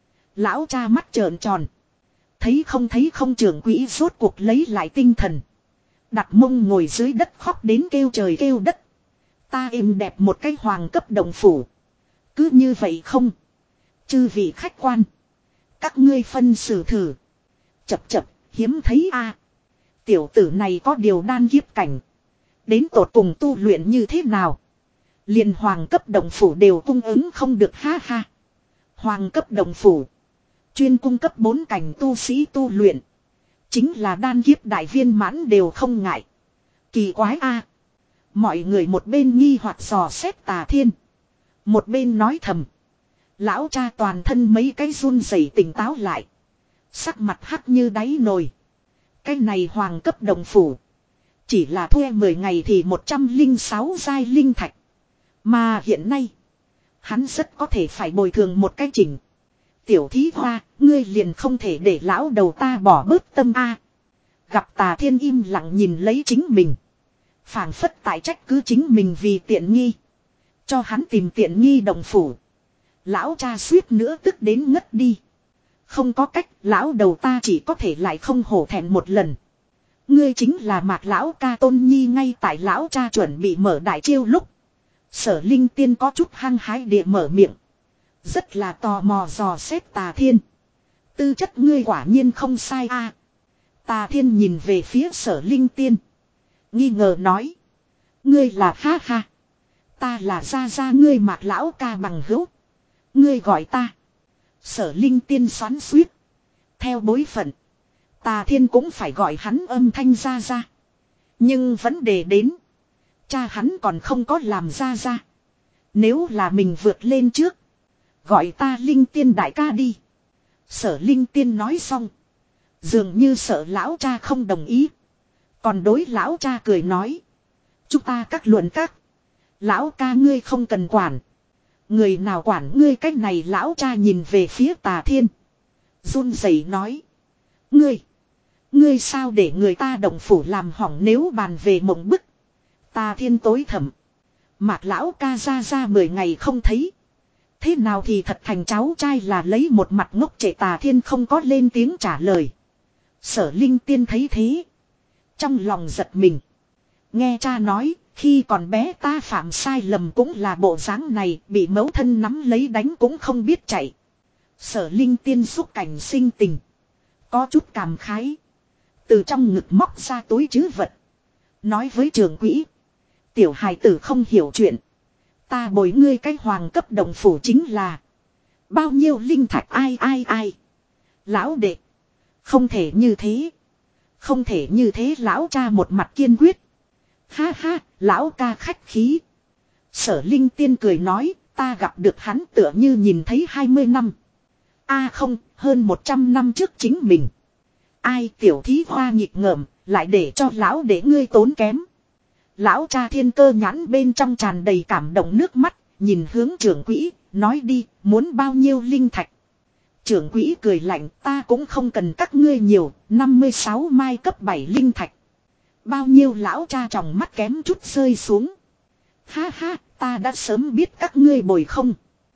Lão cha mắt trợn tròn. Thấy không thấy không, trưởng quỹ rốt cuộc lấy lại tinh thần. Đặt mông ngồi dưới đất khóc đến kêu trời kêu đất. Ta êm đẹp một cái hoàng cấp động phủ. Cứ như vậy không? Chư vị khách quan. Các ngươi phân xử thử. Chập chập, hiếm thấy a. Tiểu tử này có điều đan kiếp cảnh. Đến tột cùng tu luyện như thế nào? Liền hoàng cấp động phủ đều cung ứng không được ha ha. Hoàng cấp động phủ. Chuyên cung cấp bốn cảnh tu sĩ tu luyện. Chính là đan kiếp đại viên mãn đều không ngại. Kỳ quái a. Mọi người một bên nghi hoặc dò xét Tà Thiên. Một bên nói thầm. Lão cha toàn thân mấy cái run rẩy tỉnh táo lại. Sắc mặt hắc như đáy nồi. Cái này hoàng cấp động phủ. Chỉ là thuê mười ngày thì một trăm lẻ sáu giai linh thạch. Mà hiện nay. Hắn rất có thể phải bồi thường một cái chỉnh. Tiểu thí hoa, ngươi liền không thể để lão đầu ta bỏ bớt tâm a. Gặp Tà Thiên im lặng nhìn lấy chính mình. Phảng phất tại trách cứ chính mình vì tiện nghi. Cho hắn tìm tiện nghi động phủ. Lão cha suýt nữa tức đến ngất đi. Không có cách, lão đầu ta chỉ có thể lại không hổ thẹn một lần. Ngươi chính là Mạc lão ca Tôn Nhi. Ngay tại lão cha chuẩn bị mở đại chiêu lúc. Sở Linh Tiên có chút hăng hái địa mở miệng. Rất là tò mò dò xét Tà Thiên. Tư chất ngươi quả nhiên không sai a. Tà Thiên nhìn về phía Sở Linh Tiên. Nghi ngờ nói. Ngươi là ha ha. Ta là gia gia ngươi Mạc lão ca bằng hữu. Ngươi gọi ta. Sở Linh Tiên xoắn xuýt. Theo bối phận. Tà Thiên cũng phải gọi hắn âm thanh gia gia. Nhưng vấn đề đến. Cha hắn còn không có làm gia gia. Nếu là mình vượt lên trước. Gọi ta Linh Tiên đại ca đi. Sở Linh Tiên nói xong. Dường như sợ lão cha không đồng ý. Còn đối lão cha cười nói. Chúng ta các luận các. Lão ca ngươi không cần quản. Người nào quản ngươi cách này? Lão cha nhìn về phía Tà Thiên. Run rẩy nói. Ngươi. Ngươi sao để người ta động phủ làm hỏng? Nếu bàn về mộng bức. Tà Thiên tối thầm. Mạc lão ca ra ra mười ngày không thấy. Thế nào thì thật thành cháu trai là lấy một mặt ngốc trệ. Tà Thiên không có lên tiếng trả lời. Sở Linh Tiên thấy thế. Trong lòng giật mình. Nghe cha nói. Khi còn bé ta phạm sai lầm cũng là bộ dáng này. Bị mẫu thân nắm lấy đánh cũng không biết chạy. Sở Linh Tiên xúc cảnh sinh tình. Có chút cảm khái. Từ trong ngực móc ra túi trữ vật. Nói với trưởng quỹ. Tiểu hài tử không hiểu chuyện. Ta bồi ngươi cái hoàng cấp động phủ chính là. Bao nhiêu linh thạch ai ai ai. Lão đệ. Không thể như thế. Không thể như thế. Lão cha một mặt kiên quyết. Ha ha, lão ca khách khí. Sở Linh Tiên cười nói, ta gặp được hắn tựa như nhìn thấy hai mươi năm. A à không, hơn một trăm năm trước chính mình. Ai tiểu thí hoa nghịch ngợm, lại để cho lão để ngươi tốn kém. Lão cha Thiên Cơ nhãn bên trong tràn đầy cảm động nước mắt, nhìn hướng trưởng quỹ, nói đi, muốn bao nhiêu linh thạch. Trưởng quỹ cười lạnh, ta cũng không cần các ngươi nhiều, năm mươi sáu mai cấp bảy linh thạch. Bao nhiêu? Lão cha tròng mắt kém chút rơi xuống. Ha ha, ta đã sớm biết các ngươi bồi không.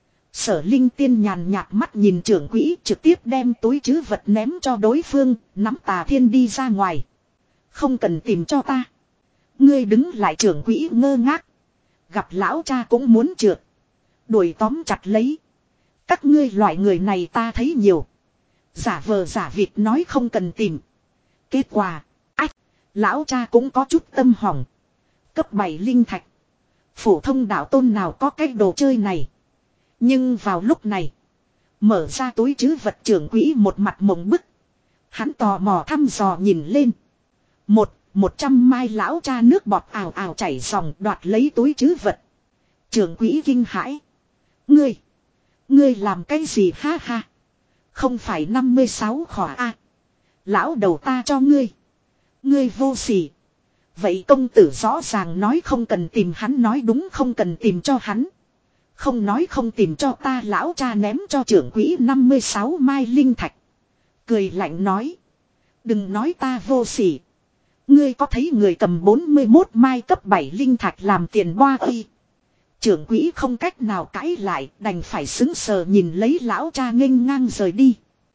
Sở Linh Tiên nhàn nhạt mắt nhìn trưởng quỹ, trực tiếp đem túi trữ vật ném cho đối phương, nắm Tà Thiên đi ra ngoài. Không cần tìm cho ta. Ngươi đứng lại. Trưởng quỹ ngơ ngác. Gặp lão cha cũng muốn trượt. Đuổi tóm chặt lấy. Các ngươi loại người này ta thấy nhiều. Giả vờ giả vịt nói không cần tìm. Kết quả. Ách. Lão cha cũng có chút tâm hỏng. Cấp bảy linh thạch. Phổ thông đạo tôn nào có cái đồ chơi này. Nhưng vào lúc này. Mở ra túi trữ vật, trưởng quỹ một mặt mộng bức. Hắn tò mò thăm dò nhìn lên. Một, một trăm mai. Lão cha nước bọt ào ào chảy ròng đoạt lấy túi trữ vật. Trưởng quỹ kinh hãi. Ngươi. Ngươi làm cái gì? Ha ha. Không phải năm mươi sáu khỏa a. Lão đầu ta cho ngươi. Ngươi vô sỉ. Vậy công tử rõ ràng nói không cần tìm hắn, nói đúng không cần tìm cho hắn. Không nói không tìm cho ta, lão cha ném cho trưởng quỹ năm mươi sáu mai linh thạch. Cười lạnh nói. Đừng nói ta vô sỉ. Ngươi có thấy người cầm bốn mươi mốt mai cấp bảy linh thạch làm tiền boa khi. Trưởng quỹ không cách nào cãi lại, đành phải xứng sờ nhìn lấy lão cha nghênh ngang rời đi.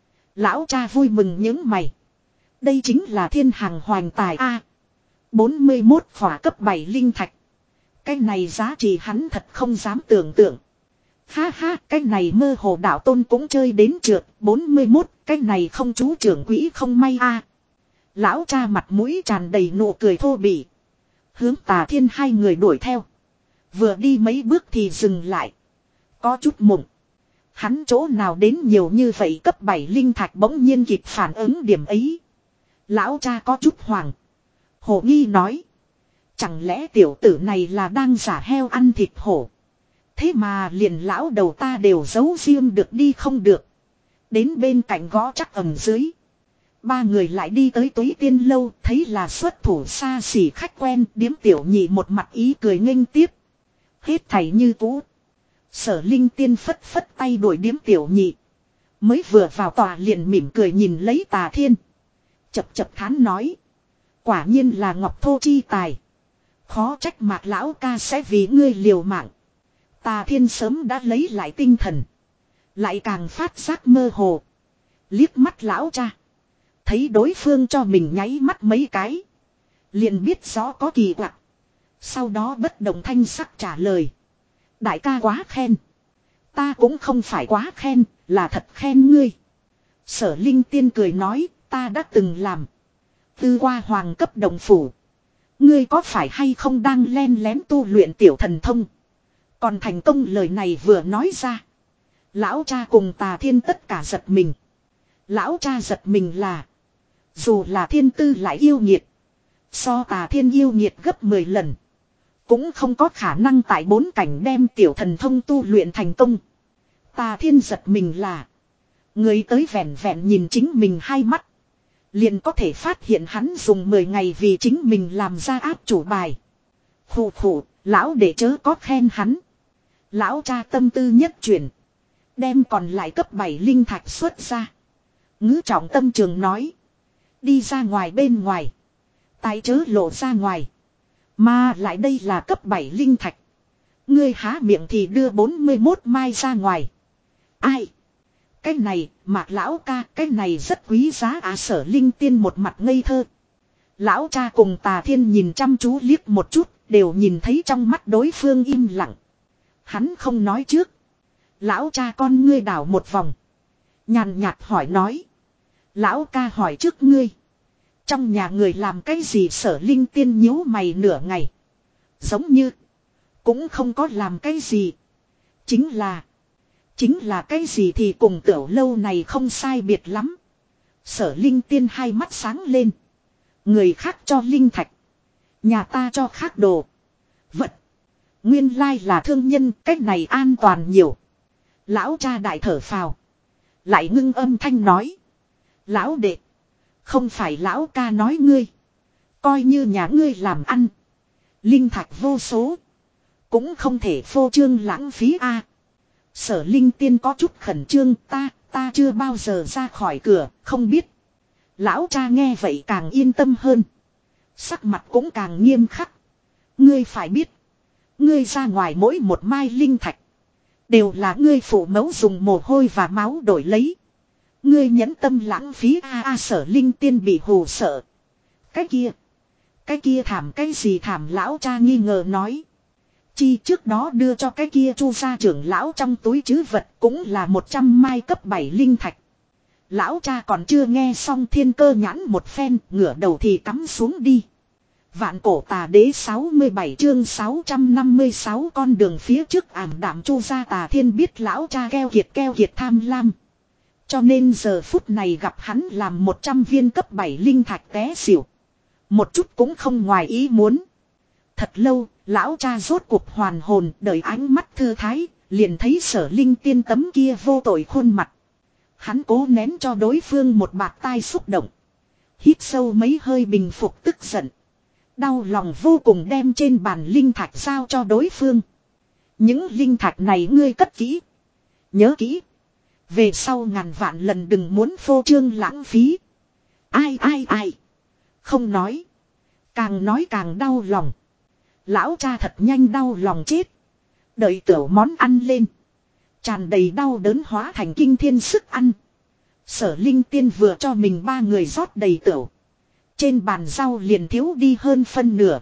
Lão cha vui mừng những mày. Đây chính là thiên hàng hoành tài A. bốn mươi mốt khỏa cấp bảy linh thạch. Cái này giá trị hắn thật không dám tưởng tượng. Ha ha, cái này mơ hồ đạo tôn cũng chơi đến trượt, bốn mươi mốt, cái này không chú trưởng quỹ không may A. Lão cha mặt mũi tràn đầy nụ cười thô bỉ. Hướng Tà Thiên hai người đuổi theo. Vừa đi mấy bước thì dừng lại. Có chút mộng. Hắn chỗ nào đến nhiều như vậy, cấp bảy linh thạch bỗng nhiên kịp phản ứng điểm ấy. Lão cha có chút hoảng. Hổ nghi nói. Chẳng lẽ tiểu tử này là đang giả heo ăn thịt hổ. Thế mà liền lão đầu ta đều giấu riêng được đi không được. Đến bên cạnh gõ chắc ẩm dưới. Ba người lại đi tới Túy Tiên lâu, thấy là xuất thủ xa xỉ khách quen, Điếm Tiểu Nhị một mặt ý cười nghênh tiếp. Hết thảy như cũ. Sở Linh Tiên phất phất tay đuổi Điếm Tiểu Nhị. Mới vừa vào tòa liền mỉm cười nhìn lấy Tà Thiên. Chập chập thán nói. Quả nhiên là ngọc thô chi tài. Khó trách Mạc lão ca sẽ vì ngươi liều mạng. Tà Thiên sớm đã lấy lại tinh thần. Lại càng phát giác mơ hồ. Liếc mắt lão cha. Thấy đối phương cho mình nháy mắt mấy cái. Liền biết rõ có kỳ quặc. Sau đó bất động thanh sắc trả lời. Đại ca quá khen. Ta cũng không phải quá khen, là thật khen ngươi. Sở Linh Tiên cười nói, ta đã từng làm. Tư qua hoàng cấp đồng phủ. Ngươi có phải hay không đang len lén tu luyện tiểu thần thông. Còn thành công lời này vừa nói ra. Lão cha cùng Tà Thiên tất cả giật mình. Lão cha giật mình là. Dù là thiên tư lại yêu nghiệt. So Tà Thiên yêu nghiệt gấp mười lần. Cũng không có khả năng tại bốn cảnh đem tiểu thần thông tu luyện thành công. Tà Thiên giật mình là. Người tới vẹn vẹn nhìn chính mình hai mắt. Liền có thể phát hiện hắn dùng mười ngày vì chính mình làm ra áp chủ bài. Khủ khủ, lão để chớ có khen hắn. Lão cha tâm tư nhất chuyển. Đem còn lại cấp bảy linh thạch xuất ra. Ngữ trọng tâm trường nói. Đi ra ngoài bên ngoài. Tài chớ lộ ra ngoài. Mà lại đây là cấp bảy linh thạch. Ngươi há miệng thì đưa bốn mươi mốt mai ra ngoài. Ai? Cái này, Mạc lão ca, cái này rất quý giá à. Sở Linh Tiên một mặt ngây thơ. Lão cha cùng Tà Thiên nhìn chăm chú liếc một chút, đều nhìn thấy trong mắt đối phương im lặng. Hắn không nói trước. Lão cha con ngươi đảo một vòng. Nhàn nhạt hỏi nói. Lão ca hỏi trước ngươi. Trong nhà người làm cái gì? Sở Linh Tiên nhíu mày nửa ngày. Giống như. Cũng không có làm cái gì. Chính là. Chính là cái gì thì cùng tiểu lâu này không sai biệt lắm. Sở Linh Tiên hai mắt sáng lên. Người khác cho linh thạch. Nhà ta cho khác đồ. Vật. Nguyên lai là thương nhân, cách này an toàn nhiều. Lão cha đại thở phào. Lại ngưng âm thanh nói. Lão đệ. Không phải lão ca nói ngươi. Coi như nhà ngươi làm ăn. Linh thạch vô số. Cũng không thể phô trương lãng phí a. Sở Linh Tiên có chút khẩn trương. Ta, ta chưa bao giờ ra khỏi cửa, không biết. Lão cha nghe vậy càng yên tâm hơn. Sắc mặt cũng càng nghiêm khắc. Ngươi phải biết. Ngươi ra ngoài mỗi một mai linh thạch. Đều là ngươi phụ mẫu dùng mồ hôi và máu đổi lấy. Ngươi nhẫn tâm lãng phí a a. Sở Linh Tiên bị hù sợ. Cái kia. Cái kia thảm cái gì thảm? Lão cha nghi ngờ nói. Chi trước đó đưa cho cái kia Chu gia trưởng lão trong túi trữ vật cũng là một trăm mai cấp bảy linh thạch. Lão cha còn chưa nghe xong Thiên Cơ nhãn một phen, ngửa đầu thì cắm xuống đi. Vạn Cổ Tà Đế sáu mươi bảy chương sáu trăm năm mươi sáu con đường phía trước ảm đạm. Chu gia Tà Thiên biết lão cha keo kiệt keo kiệt tham lam. Cho nên giờ phút này gặp hắn làm một trăm viên cấp bảy linh thạch té xỉu. Một chút cũng không ngoài ý muốn. Thật lâu, lão cha rốt cuộc hoàn hồn, đợi ánh mắt thư thái, liền thấy Sở Linh Tiên tấm kia vô tội khuôn mặt. Hắn cố nén cho đối phương một bạt tai xúc động. Hít sâu mấy hơi bình phục tức giận. Đau lòng vô cùng đem trên bàn linh thạch giao cho đối phương. Những linh thạch này ngươi cất kỹ. Nhớ kỹ. Về sau ngàn vạn lần đừng muốn phô trương lãng phí. Ai ai ai. Không nói. Càng nói càng đau lòng. Lão cha thật nhanh đau lòng chết. Đợi tiểu món ăn lên. Tràn đầy đau đớn hóa thành kinh thiên sức ăn. Sở Linh Tiên vừa cho mình ba người rót đầy tửu. Trên bàn rau liền thiếu đi hơn phân nửa.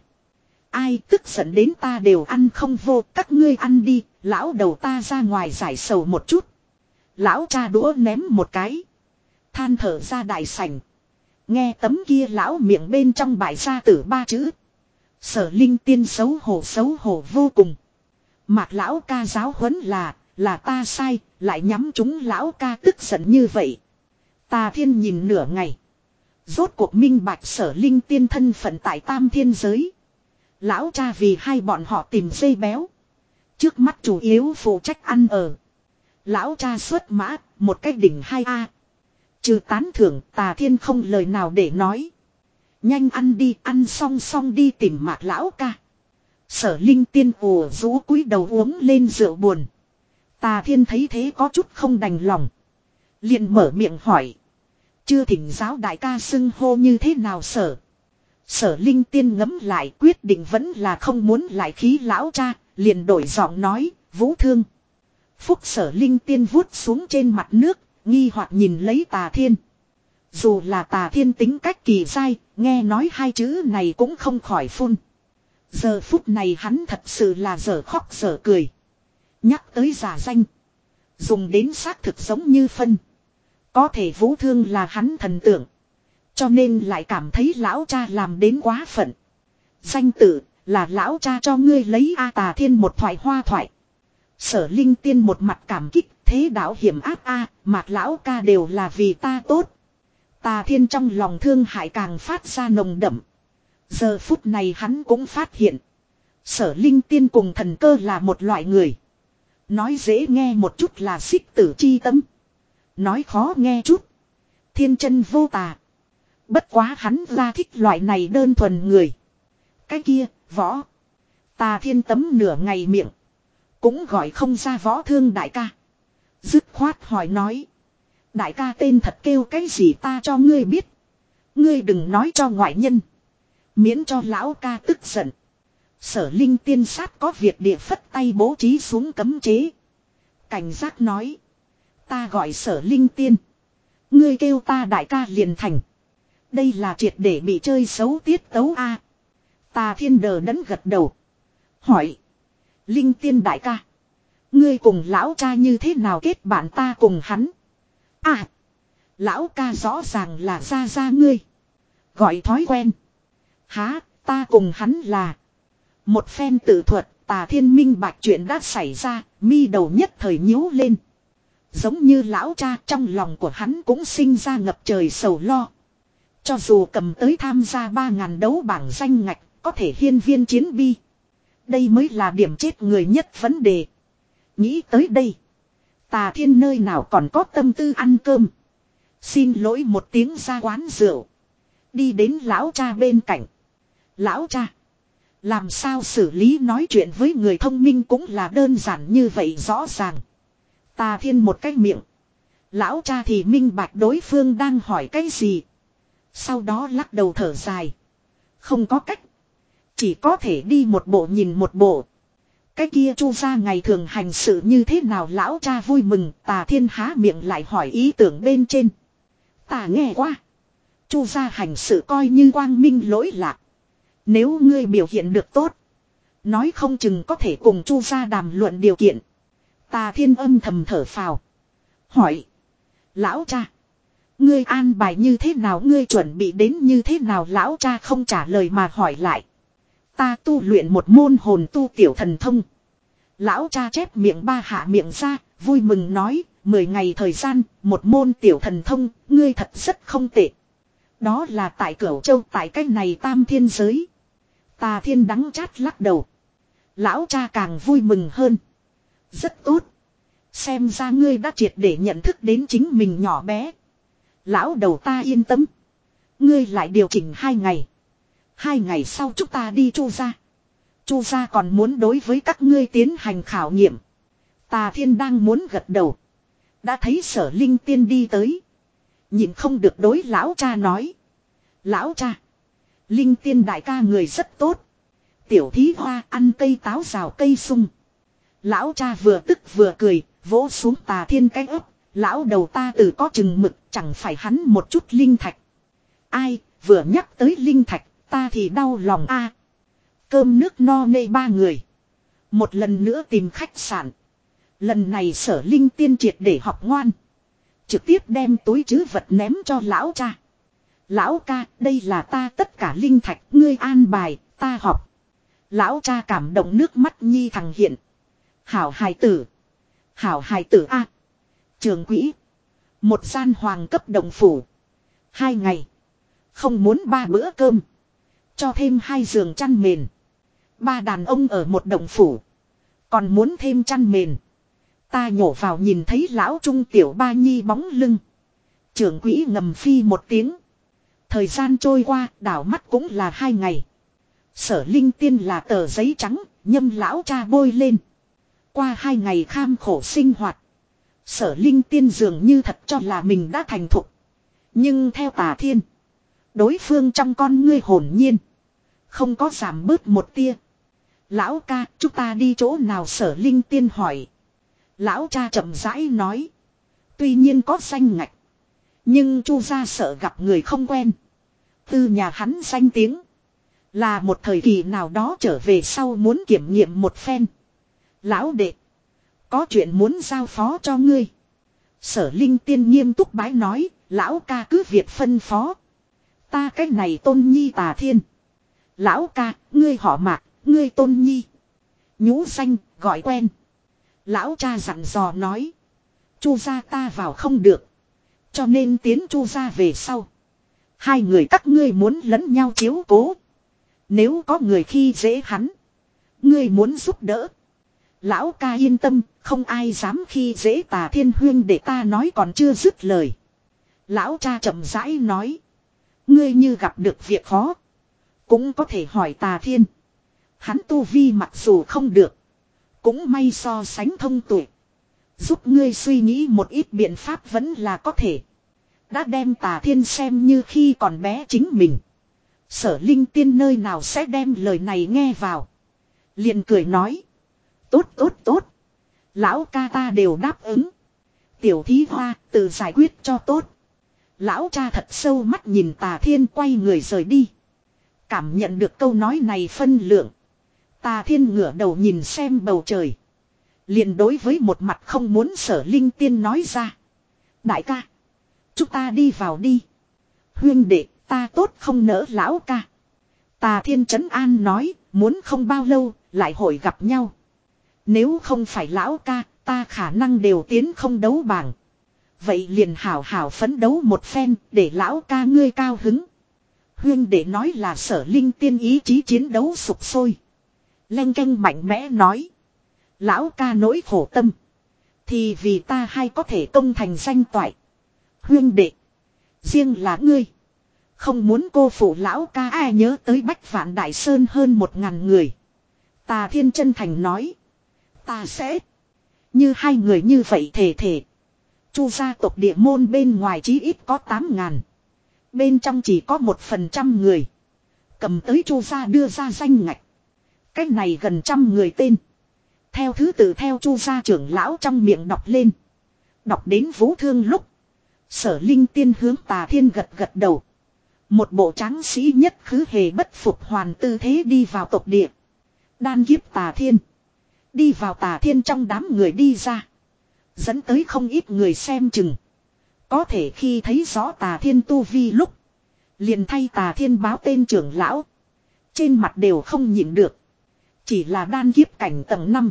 Ai tức giận đến ta đều ăn không vô. Các ngươi ăn đi. Lão đầu ta ra ngoài giải sầu một chút. Lão cha đũa ném một cái. Than thở ra đại sảnh. Nghe tấm kia lão miệng bên trong bại ra tử ba chữ. Sở Linh Tiên xấu hổ xấu hổ vô cùng. Mạc lão ca giáo huấn là. Là ta sai. Lại nhắm chúng lão ca tức giận như vậy. Tà Thiên nhìn nửa ngày. Rốt cuộc minh bạch Sở Linh Tiên thân phận tại tam thiên giới. Lão cha vì hai bọn họ tìm dây béo. Trước mắt chủ yếu phụ trách ăn ở. Lão cha xuất mã, một cách đỉnh hai a. Trừ tán thưởng, Tà Thiên không lời nào để nói. Nhanh ăn đi, ăn xong xong đi tìm Mạc lão ca. Sở Linh Tiên ồ rú cúi đầu uống lên rượu buồn. Tà Thiên thấy thế có chút không đành lòng. Liền mở miệng hỏi. Chưa thỉnh giáo đại ca xưng hô như thế nào sở. Sở Linh Tiên ngẫm lại quyết định vẫn là không muốn lại khí lão cha. Liền đổi giọng nói, Vũ Thương. Phúc Sở Linh Tiên vuốt xuống trên mặt nước, nghi hoặc nhìn lấy Tà Thiên. Dù là Tà Thiên tính cách kỳ dai, nghe nói hai chữ này cũng không khỏi phun. Giờ phút này hắn thật sự là dở khóc dở cười. Nhắc tới giả danh. Dùng đến xác thực giống như phân. Có thể Vũ Thương là hắn thần tượng. Cho nên lại cảm thấy lão cha làm đến quá phận. Danh tự là lão cha cho ngươi lấy A. Tà Thiên một thoại hoa thoại. Sở Linh Tiên một mặt cảm kích. Thế đạo hiểm áp A. Mạc lão ca đều là vì ta tốt. Tà Thiên trong lòng thương hại càng phát ra nồng đậm. Giờ phút này hắn cũng phát hiện. Sở Linh Tiên cùng thần cơ là một loại người. Nói dễ nghe một chút là xích tử chi tâm. Nói khó nghe chút. Thiên chân vô tà. Bất quá hắn ra thích loại này đơn thuần người. Cái kia, võ. Tà Thiên tấm nửa ngày miệng. Cũng gọi không ra Võ Thương đại ca. Dứt khoát hỏi nói. Đại ca tên thật kêu cái gì ta cho ngươi biết. Ngươi đừng nói cho ngoại nhân. Miễn cho lão ca tức giận. Sở Linh Tiên sát có việc địa phất tay bố trí xuống cấm chế. Cảnh giác nói. Ta gọi Sở Linh Tiên. Ngươi kêu ta đại ca liền thành. Đây là triệt để bị chơi xấu tiết tấu a. Tà Thiên đờ đẫn gật đầu. Hỏi. Linh Tiên đại ca. Ngươi cùng lão cha như thế nào kết bạn ta cùng hắn. À. Lão ca rõ ràng là gia gia ngươi. Gọi thói quen. Há ta cùng hắn là. Một phen tự thuật. Tà Thiên minh bạch chuyện đã xảy ra. Mi đầu nhất thời nhíu lên. Giống như lão cha trong lòng của hắn cũng sinh ra ngập trời sầu lo. Cho dù cầm tới tham gia ba ngàn đấu bảng danh ngạch. Có thể hiên viên chiến bi. Đây mới là điểm chết người nhất vấn đề. Nghĩ tới đây. Tà Thiên nơi nào còn có tâm tư ăn cơm. Xin lỗi một tiếng ra quán rượu. Đi đến lão cha bên cạnh. Lão cha. Làm sao xử lý nói chuyện với người thông minh cũng là đơn giản như vậy rõ ràng. Tà Thiên một cái miệng. Lão cha thì minh bạch đối phương đang hỏi cái gì. Sau đó lắc đầu thở dài. Không có cách. Chỉ có thể đi một bộ nhìn một bộ. Cái kia Chu gia ngày thường hành sự như thế nào lão cha vui mừng. Tà Thiên há miệng lại hỏi ý tưởng bên trên. Ta nghe qua. Chu gia hành sự coi như quang minh lỗi lạc. Nếu ngươi biểu hiện được tốt. Nói không chừng có thể cùng Chu gia đàm luận điều kiện. Tà Thiên âm thầm thở phào. Hỏi. Lão cha. Ngươi an bài như thế nào ngươi chuẩn bị đến như thế nào lão cha không trả lời mà hỏi lại. Ta tu luyện một môn hồn tu tiểu thần thông. Lão cha chép miệng ba hạ miệng ra, vui mừng nói, mười ngày thời gian, một môn tiểu thần thông, ngươi thật rất không tệ. Đó là tại Cửu Châu tại cách này tam thiên giới. Tà Thiên đắng chát lắc đầu. Lão cha càng vui mừng hơn. Rất tốt. Xem ra ngươi đã triệt để nhận thức đến chính mình nhỏ bé. Lão đầu ta yên tâm. Ngươi lại điều chỉnh hai ngày. Hai ngày sau chúng ta đi Chu gia. Chu gia còn muốn đối với các ngươi tiến hành khảo nghiệm. Tà Thiên đang muốn gật đầu. Đã thấy Sở Linh Tiên đi tới. Nhịn không được đối lão cha nói. Lão cha. Linh Tiên đại ca người rất tốt. Tiểu thí hoa ăn cây táo rào cây sung. Lão cha vừa tức vừa cười. Vỗ xuống Tà Thiên cái ấp. Lão đầu ta từ có chừng mực. Chẳng phải hắn một chút linh thạch. Ai vừa nhắc tới linh thạch. Ta thì đau lòng a. Cơm nước no nê ba người. Một lần nữa tìm khách sạn. Lần này Sở Linh Tiên triệt để học ngoan. Trực tiếp đem túi trữ vật ném cho lão cha. Lão ca, đây là ta tất cả linh thạch, ngươi an bài, ta học. Lão cha cảm động nước mắt nhi thằng hiện. Hảo hài tử. Hảo hài tử a. Trường quỹ. Một gian hoàng cấp đồng phủ. Hai ngày. Không muốn ba bữa cơm. Cho thêm hai giường chăn mền. Ba đàn ông ở một đồng phủ. Còn muốn thêm chăn mền. Ta nhổ vào nhìn thấy lão trung tiểu ba nhi bóng lưng. Trưởng quỹ ngầm phi một tiếng. Thời gian trôi qua, đảo mắt cũng là hai ngày. Sở Linh Tiên là tờ giấy trắng, nhâm lão cha bôi lên. Qua hai ngày kham khổ sinh hoạt. Sở Linh Tiên dường như thật cho là mình đã thành thục. Nhưng theo Tà Thiên, đối phương trong con ngươi hồn nhiên. Không có giảm bớt một tia. Lão ca, chúng ta đi chỗ nào? Sở Linh Tiên hỏi. Lão cha chậm rãi nói. Tuy nhiên có danh ngạch. Nhưng Chu gia sợ gặp người không quen. Từ nhà hắn danh tiếng. Là một thời kỳ nào đó trở về sau muốn kiểm nghiệm một phen. Lão đệ. Có chuyện muốn giao phó cho ngươi. Sở Linh Tiên nghiêm túc bái nói. Lão ca cứ việc phân phó. Ta cái này Tôn Nhi Tà Thiên. Lão ca, ngươi họ Mạc, ngươi Tôn Nhi. Nhũ danh, gọi quen. Lão cha dặn dò nói. Chu gia ta vào không được. Cho nên tiến Chu gia về sau. Hai người các ngươi muốn lẫn nhau chiếu cố. Nếu có người khi dễ hắn. Ngươi muốn giúp đỡ. Lão ca yên tâm, không ai dám khi dễ Tà Thiên huyên để ta nói còn chưa dứt lời. Lão cha chậm rãi nói. Ngươi như gặp được việc khó. Cũng có thể hỏi Tà Thiên. Hắn tu vi mặc dù không được. Cũng may so sánh thông tuệ. Giúp ngươi suy nghĩ một ít biện pháp vẫn là có thể. Đã đem Tà Thiên xem như khi còn bé chính mình. Sở Linh Tiên nơi nào sẽ đem lời này nghe vào. Liền cười nói. Tốt tốt tốt. Lão ca ta đều đáp ứng. Tiểu thí hoa tự giải quyết cho tốt. Lão cha thật sâu mắt nhìn Tà Thiên quay người rời đi. Cảm nhận được câu nói này phân lượng. Tà Thiên ngửa đầu nhìn xem bầu trời. Liền đối với một mặt không muốn Sở Linh Tiên nói ra. Đại ca. Chúng ta đi vào đi. Huyên đệ ta tốt không nỡ lão ca. Tà Thiên trấn an nói. Muốn không bao lâu lại hội gặp nhau. Nếu không phải lão ca ta khả năng đều tiến không đấu bảng. Vậy liền hảo hảo phấn đấu một phen để lão ca ngươi cao hứng. Huyên đệ nói là Sở Linh Tiên ý chí chiến đấu sục sôi. Leng keng mạnh mẽ nói. Lão ca nỗi khổ tâm. Thì vì ta hay có thể công thành danh toại. Huyên đệ. Riêng là ngươi. Không muốn cô phụ lão ca ai nhớ tới Bách Vạn Đại Sơn hơn một ngàn người. Tà Thiên chân thành nói. Ta sẽ. Như hai người như vậy thể thể. Chu gia tộc địa môn bên ngoài chí ít có tám ngàn. Bên trong chỉ có một phần trăm người. Cầm tới Chu gia đưa ra danh ngạch. Cách này gần trăm người tên. Theo thứ tự theo Chu gia trưởng lão trong miệng đọc lên. Đọc đến Vũ Thương lúc. Sở Linh Tiên hướng Tà Thiên gật gật đầu. Một bộ tráng sĩ nhất khứ hề bất phục hoàn tư thế đi vào tộc địa. Đan kiếp Tà Thiên. Đi vào Tà Thiên trong đám người đi ra. Dẫn tới không ít người xem chừng. Có thể khi thấy rõ Tà Thiên tu vi lúc. Liền thay Tà Thiên báo tên trưởng lão. Trên mặt đều không nhịn được. Chỉ là đan kiếp cảnh tầng năm.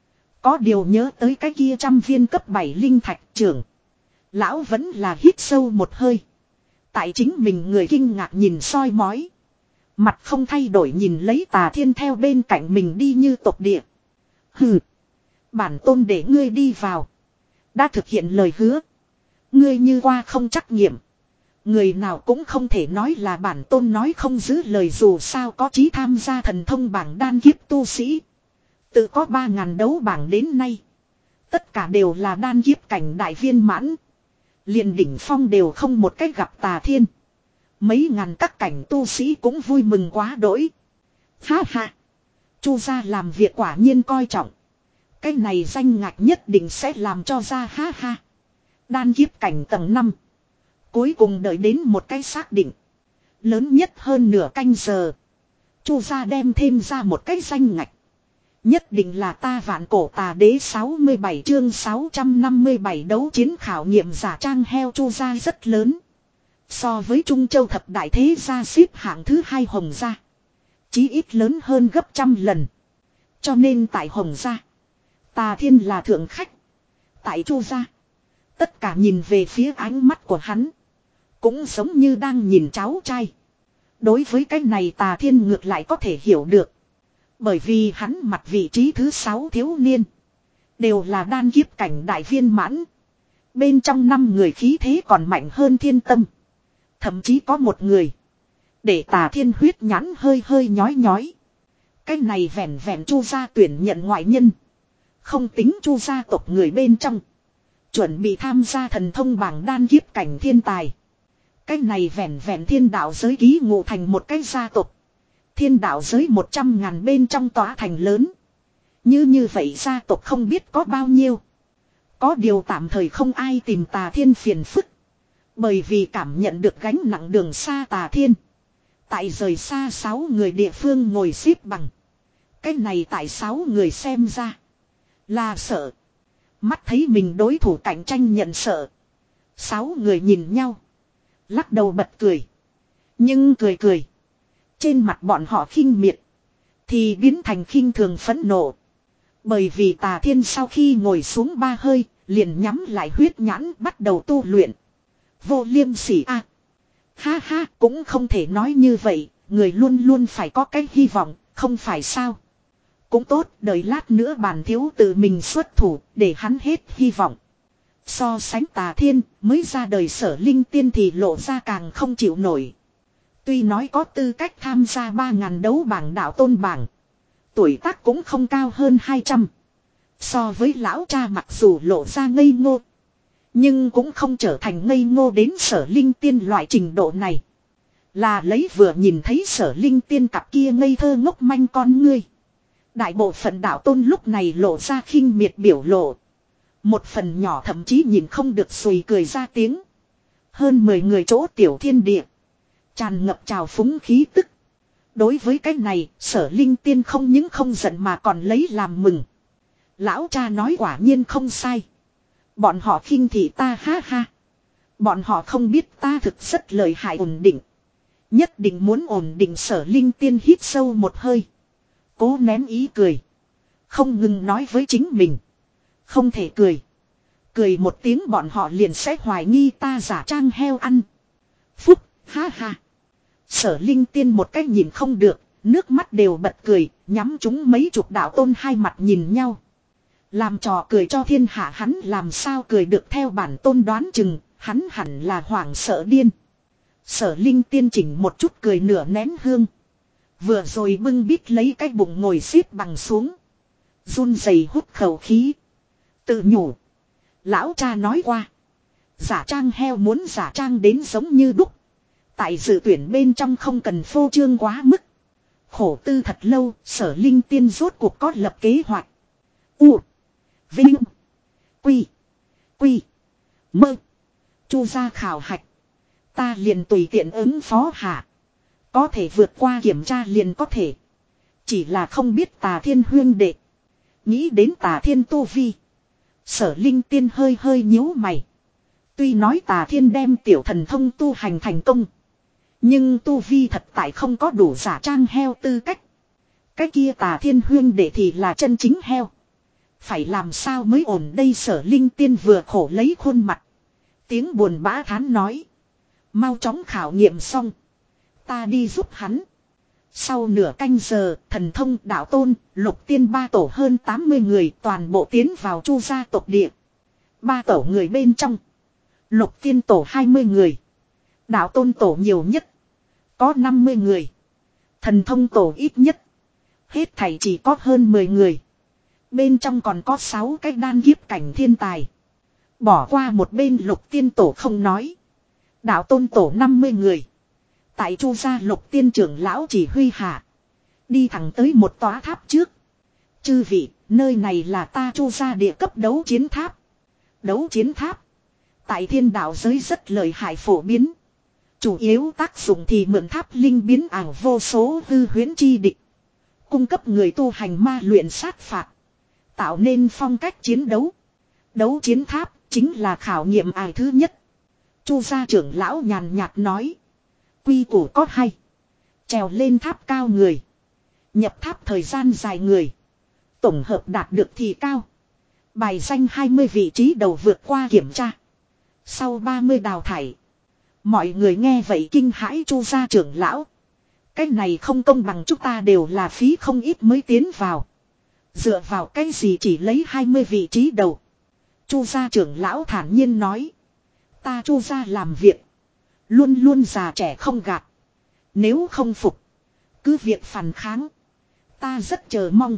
Có điều nhớ tới cái kia trăm viên cấp bảy linh thạch trưởng. Lão vẫn là hít sâu một hơi. Tại chính mình người kinh ngạc nhìn soi mói. Mặt không thay đổi nhìn lấy Tà Thiên theo bên cạnh mình đi như tộc địa. Hừ. Bản tôn để ngươi đi vào. Đã thực hiện lời hứa. Ngươi như qua không trắc nghiệm. Người nào cũng không thể nói là bản tôn nói không giữ lời, dù sao có chí tham gia thần thông bảng đan kiếp tu sĩ. Tự có ba ngàn đấu bảng đến nay. Tất cả đều là đan kiếp cảnh đại viên mãn. Liền đỉnh phong đều không một cách gặp Tà Thiên. Mấy ngàn các cảnh tu sĩ cũng vui mừng quá đỗi. Ha ha. Chu gia làm việc quả nhiên coi trọng. Cái này danh ngạch nhất định sẽ làm cho ra, ha ha. Đan kiếp cảnh tầng năm. Cuối cùng đợi đến một cái xác định. Lớn nhất hơn nửa canh giờ. Chu gia đem thêm ra một cái danh ngạch. Nhất định là ta vạn cổ tà đế. Sáu mươi bảy chương sáu trăm năm mươi bảy đấu chiến khảo nghiệm giả trang heo. Chu gia rất lớn. So với Trung Châu thập đại thế gia xếp hạng thứ hai Hồng gia, chí ít lớn hơn gấp trăm lần. Cho nên tại Hồng gia, Tà Thiên là thượng khách. Tại Chu gia, tất cả nhìn về phía ánh mắt của hắn, cũng giống như đang nhìn cháu trai. Đối với cái này Tà Thiên ngược lại có thể hiểu được. Bởi vì hắn mặt vị trí thứ sáu thiếu niên, đều là đan kiếp cảnh đại viên mãn. Bên trong năm người khí thế còn mạnh hơn Thiên Tâm. Thậm chí có một người, để Tà Thiên huyết nhãn hơi hơi nhói nhói. Cái này vẹn vẹn Chu gia tuyển nhận ngoại nhân. Không tính Chu gia tộc người bên trong. Chuẩn bị tham gia thần thông bảng đan kiếp cảnh thiên tài. Cái này vẹn vẹn thiên đạo giới ký ngụ thành một cái gia tộc. Thiên đạo giới một trăm ngàn bên trong tòa thành lớn. Như như vậy gia tộc không biết có bao nhiêu. Có điều tạm thời không ai tìm Tà Thiên phiền phức. Bởi vì cảm nhận được gánh nặng đường xa Tà Thiên. Tại rời xa sáu người địa phương ngồi xếp bằng. Cái này tại sáu người xem ra là sợ. Mắt thấy mình đối thủ cạnh tranh nhận sợ. Sáu người nhìn nhau, lắc đầu bật cười. Nhưng cười cười, trên mặt bọn họ khinh miệt thì biến thành khinh thường phẫn nộ. Bởi vì Tà Thiên sau khi ngồi xuống ba hơi, liền nhắm lại huyết nhãn bắt đầu tu luyện. Vô liêm sỉ a. À. Ha ha, cũng không thể nói như vậy, người luôn luôn phải có cái hy vọng, không phải sao? Cũng tốt, đợi lát nữa bản thiếu tự mình xuất thủ, để hắn hết hy vọng. So sánh Tà Thiên, mới ra đời Sở Linh Tiên thì lộ ra càng không chịu nổi. Tuy nói có tư cách tham gia ba ngàn đấu bảng đạo tôn bảng, tuổi tác cũng không cao hơn hai trăm. So với lão cha mặc dù lộ ra ngây ngô, nhưng cũng không trở thành ngây ngô đến Sở Linh Tiên loại trình độ này. Là lấy vừa nhìn thấy Sở Linh Tiên cặp kia ngây thơ ngốc manh con ngươi. Đại bộ phận đạo tôn lúc này lộ ra khinh miệt biểu lộ. Một phần nhỏ thậm chí nhìn không được sùi cười ra tiếng. Hơn mười người chỗ tiểu thiên địa, tràn ngập trào phúng khí tức. Đối với cái này, Sở Linh Tiên không những không giận mà còn lấy làm mừng. Lão cha nói quả nhiên không sai. Bọn họ khinh thị ta, ha ha. Bọn họ không biết ta thực rất lợi hại, ổn định. Nhất định muốn ổn định. Sở Linh Tiên hít sâu một hơi, cố nén ý cười, không ngừng nói với chính mình. Không thể cười. Cười một tiếng bọn họ liền sẽ hoài nghi ta giả trang heo ăn. Phúc, ha ha. Sở Linh Tiên một cách nhìn không được, nước mắt đều bật cười, nhắm chúng mấy chục đạo tôn hai mặt nhìn nhau. Làm trò cười cho thiên hạ, hắn làm sao cười được. Theo bản tôn đoán chừng, hắn hẳn là hoảng sợ điên. Sở Linh Tiên chỉnh một chút cười nửa nén hương. Vừa rồi bưng bít lấy cái bụng ngồi xếp bằng xuống, run rẩy hút khẩu khí, tự nhủ. Lão cha nói qua, giả trang heo muốn giả trang đến giống như đúc. Tại dự tuyển bên trong không cần phô trương quá mức. Khổ tư thật lâu, Sở Linh Tiên rốt cuộc có lập kế hoạch. U, Vinh, Quy, Quy, Mơ. Chu gia khảo hạch, ta liền tùy tiện ứng phó hạ. Có thể vượt qua kiểm tra liền có thể. Chỉ là không biết Tà Thiên huyên đệ. Nghĩ đến Tà Thiên tu vi, Sở Linh Tiên hơi hơi nhíu mày. Tuy nói Tà Thiên đem tiểu thần thông tu hành thành công, nhưng tu vi thật tại không có đủ giả trang heo tư cách. Cái kia Tà Thiên huyên đệ thì là chân chính heo. Phải làm sao mới ổn đây? Sở Linh Tiên vừa khổ lấy khuôn mặt, tiếng buồn bã thán nói. Mau chóng khảo nghiệm xong, ta đi giúp hắn. Sau nửa canh giờ, thần thông đạo tôn, lục tiên ba tổ hơn tám mươi người toàn bộ tiến vào Chu gia tộc địa. Ba tổ người bên trong, lục tiên tổ hai mươi người, Đạo tôn tổ nhiều nhất. Có năm mươi người. Thần thông tổ ít nhất. Hết thảy chỉ có hơn mười người. Bên trong còn có sáu cái đan kiếp cảnh thiên tài. Bỏ qua một bên lục tiên tổ không nói. Đạo tôn tổ năm mươi người. Tại Chu gia lục tiên trưởng lão chỉ huy hạ. Đi thẳng tới một tòa tháp trước. Chư vị, nơi này là ta Chu gia địa cấp đấu chiến tháp. Đấu chiến tháp. Tại thiên đạo giới rất lợi hại phổ biến. Chủ yếu tác dụng thì mượn tháp linh biến ảo vô số hư huyễn chi địch. Cung cấp người tu hành ma luyện sát phạt. Tạo nên phong cách chiến đấu. Đấu chiến tháp chính là khảo nghiệm ai thứ nhất. Chu gia trưởng lão nhàn nhạt nói. Quy củ có hay. Trèo lên tháp cao người. Nhập tháp thời gian dài người. Tổng hợp đạt được thì cao. Bài danh hai mươi vị trí đầu vượt qua kiểm tra. Sau ba mươi đào thải. Mọi người nghe vậy kinh hãi Chu gia trưởng lão. Cái này không công bằng, chúng ta đều là phí không ít mới tiến vào. Dựa vào cái gì chỉ lấy hai mươi vị trí đầu. Chu gia trưởng lão thản nhiên nói. Ta Chu gia làm việc. Luôn luôn già trẻ không gạt. Nếu không phục. Cứ việc phản kháng. Ta rất chờ mong.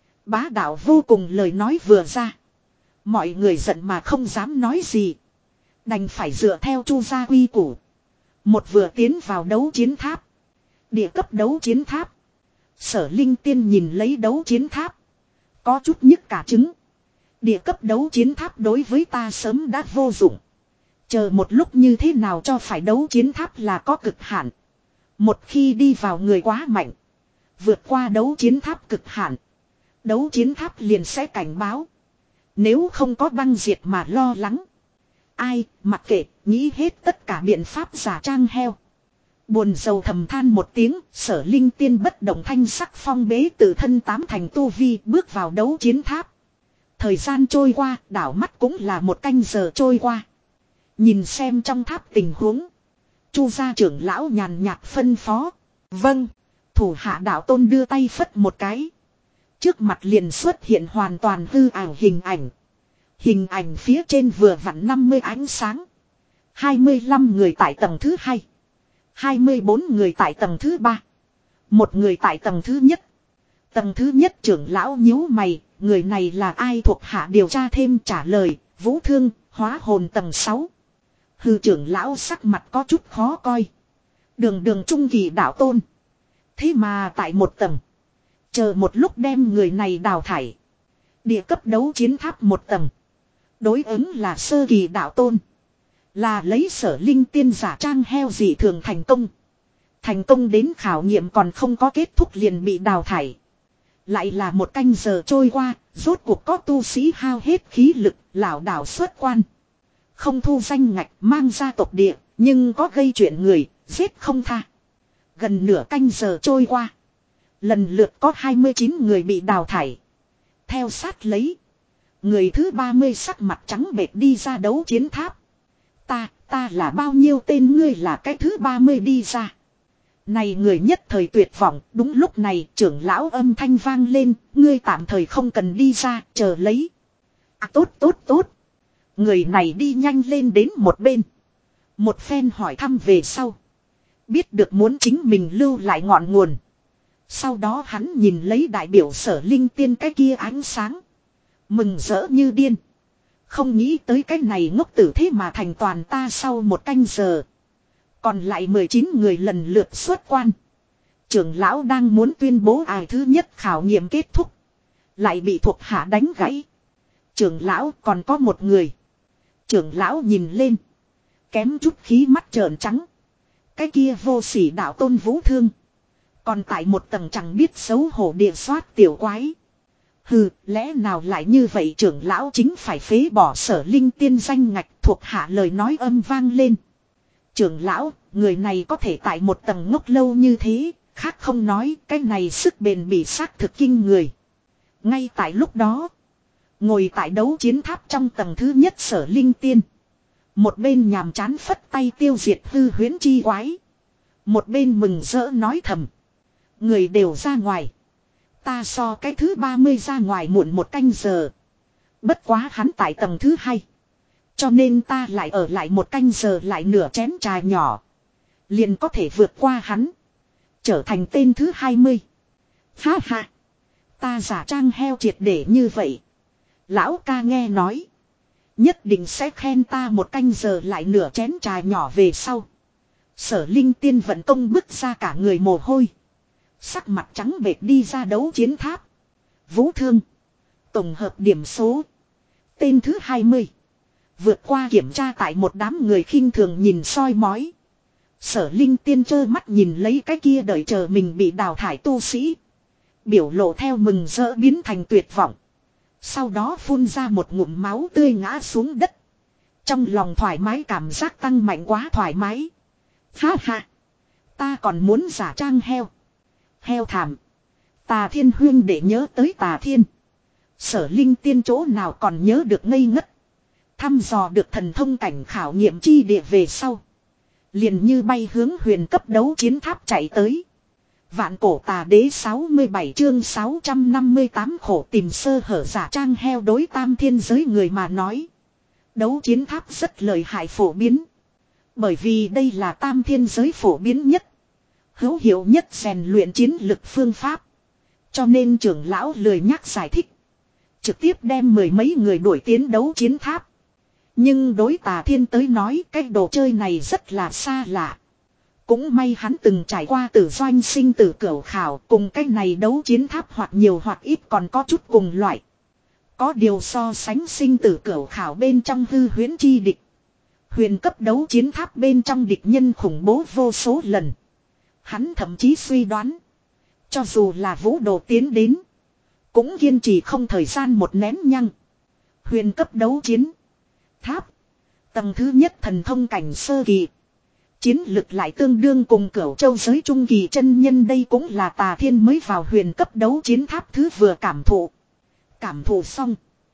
Bá đạo vô cùng lời nói vừa ra. Mọi người giận mà không dám nói gì. Đành phải dựa theo Chu gia quy củ. Một vừa tiến vào đấu chiến tháp. Địa cấp đấu chiến tháp. Sở Linh Tiên nhìn lấy đấu chiến tháp. Có chút nhức cả trứng. Địa cấp đấu chiến tháp đối với ta sớm đã vô dụng. Chờ một lúc như thế nào cho phải đấu chiến tháp là có cực hạn. Một khi đi vào người quá mạnh. Vượt qua đấu chiến tháp cực hạn. Đấu chiến tháp liền sẽ cảnh báo. Nếu không có băng diệt mà lo lắng. Ai, mặc kệ, nghĩ hết tất cả biện pháp giả trang heo. Buồn rầu thầm than một tiếng, Sở Linh Tiên bất động thanh sắc phong bế tự thân tám thành tu vi bước vào đấu chiến tháp. Thời gian trôi qua, đảo mắt cũng là một canh giờ trôi qua. Nhìn xem trong tháp tình huống. Chu gia trưởng lão nhàn nhạt phân phó. Vâng, thủ hạ đạo tôn đưa tay phất một cái. Trước mặt liền xuất hiện hoàn toàn hư ảo hình ảnh. Hình ảnh phía trên vừa vặn năm mươi ánh sáng. hai mươi lăm người tại tầng thứ hai. hai mươi bốn người tại tầng thứ ba. Một người tại tầng thứ nhất. Tầng thứ nhất trưởng lão nhíu mày. Người này là ai thuộc hạ điều tra thêm trả lời. Vũ thương, hóa hồn tầng sáu. Hư trưởng lão sắc mặt có chút khó coi. Đường đường trung kỳ đạo tôn. Thế mà tại một tầng. Chờ một lúc đem người này đào thải. Địa cấp đấu chiến tháp một tầng. Đối ứng là sơ kỳ đạo tôn. Là lấy Sở Linh Tiên giả trang heo dị thường thành công. Thành công đến khảo nghiệm còn không có kết thúc liền bị đào thải. Lại là một canh giờ trôi qua. Rốt cuộc có tu sĩ hao hết khí lực. Lảo đảo xuất quan. Không thu danh ngạch mang ra tộc địa. Nhưng có gây chuyện người. Giết không tha. Gần nửa canh giờ trôi qua. Lần lượt có hai mươi chín người bị đào thải. Theo sát lấy. Người thứ ba mươi sắc mặt trắng bệch đi ra đấu chiến tháp. Ta, ta là bao nhiêu tên ngươi là cái thứ ba mươi đi ra. Này người nhất thời tuyệt vọng, đúng lúc này trưởng lão âm thanh vang lên, ngươi tạm thời không cần đi ra, chờ lấy. À tốt tốt tốt. Người này đi nhanh lên đến một bên. Một phen hỏi thăm về sau. Biết được muốn chính mình lưu lại ngọn nguồn. Sau đó hắn nhìn lấy đại biểu Sở Linh Tiên cái kia ánh sáng. Mừng rỡ như điên. Không nghĩ tới cái này ngốc tử thế mà thành toàn ta sau một canh giờ. Còn lại mười chín người lần lượt xuất quan. Trưởng lão đang muốn tuyên bố ai thứ nhất khảo nghiệm kết thúc. Lại bị thuộc hạ đánh gãy. Trưởng lão còn có một người. Trưởng lão nhìn lên. Kém chút khí mắt trợn trắng. Cái kia vô sỉ đạo tôn Vũ Thương. Còn tại một tầng chẳng biết xấu hổ địa soát tiểu quái. Hừ, lẽ nào lại như vậy trưởng lão chính phải phế bỏ Sở Linh Tiên danh ngạch thuộc hạ lời nói âm vang lên. Trưởng lão, người này có thể tại một tầng ngốc lâu như thế, khác không nói, cái này sức bền bỉ xác thực kinh người. Ngay tại lúc đó, ngồi tại đấu chiến tháp trong tầng thứ nhất Sở Linh Tiên. Một bên nhàm chán phất tay tiêu diệt hư huyễn chi quái. Một bên mừng rỡ nói thầm. Người đều ra ngoài. Ta so cái thứ ba mươi ra ngoài muộn một canh giờ. Bất quá hắn tại tầng thứ hai. Cho nên ta lại ở lại một canh giờ lại nửa chén trà nhỏ. liền có thể vượt qua hắn. Trở thành tên thứ hai mươi. Ha ha. Ta giả trang heo triệt để như vậy. Lão ca nghe nói. Nhất định sẽ khen ta một canh giờ lại nửa chén trà nhỏ về sau. Sở Linh Tiên vận công bức ra cả người mồ hôi. Sắc mặt trắng bệch đi ra đấu chiến tháp. Vũ thương. Tổng hợp điểm số. Tên thứ hai mươi. Vượt qua kiểm tra tại một đám người khinh thường nhìn soi mói. Sở Linh Tiên trơ mắt nhìn lấy cái kia đợi chờ mình bị đào thải tu sĩ. Biểu lộ theo mừng rỡ biến thành tuyệt vọng. Sau đó phun ra một ngụm máu tươi ngã xuống đất. Trong lòng thoải mái cảm giác tăng mạnh quá thoải mái. Ha ha. Ta còn muốn giả trang heo. Heo thảm. Tà Thiên huyên để nhớ tới Tà Thiên. Sở Linh Tiên chỗ nào còn nhớ được ngây ngất. Thăm dò được thần thông cảnh khảo nghiệm chi địa về sau. Liền như bay hướng huyền cấp đấu chiến tháp chạy tới. Vạn cổ tà đế sáu mươi bảy chương sáu trăm năm mươi tám khổ tìm sơ hở giả trang heo đối tam thiên giới người mà nói. Đấu chiến tháp rất lợi hại phổ biến. Bởi vì đây là tam thiên giới phổ biến nhất. Hữu hiệu nhất rèn luyện chiến lực phương pháp. Cho nên trưởng lão lười nhắc giải thích. Trực tiếp đem mười mấy người đuổi tiến đấu chiến tháp. Nhưng đối Tà Thiên tới nói cái đồ chơi này rất là xa lạ. Cũng may hắn từng trải qua tử doanh sinh tử cửu khảo cùng cái này đấu chiến tháp hoặc nhiều hoặc ít còn có chút cùng loại. Có điều so sánh sinh tử cửu khảo bên trong hư huyễn chi địch. Huyền cấp đấu chiến tháp bên trong địch nhân khủng bố vô số lần. Hắn thậm chí suy đoán. Cho dù là vũ đồ tiến đến. Cũng kiên trì không thời gian một nén nhăng. Huyền cấp đấu chiến tháp. Tầng thứ nhất thần thông cảnh sơ kỳ. Chiến lực lại tương đương cùng cửu châu giới trung kỳ chân nhân, đây cũng là Tà Thiên mới vào huyền cấp đấu chiến tháp thứ vừa cảm thụ. Cảm thụ xong.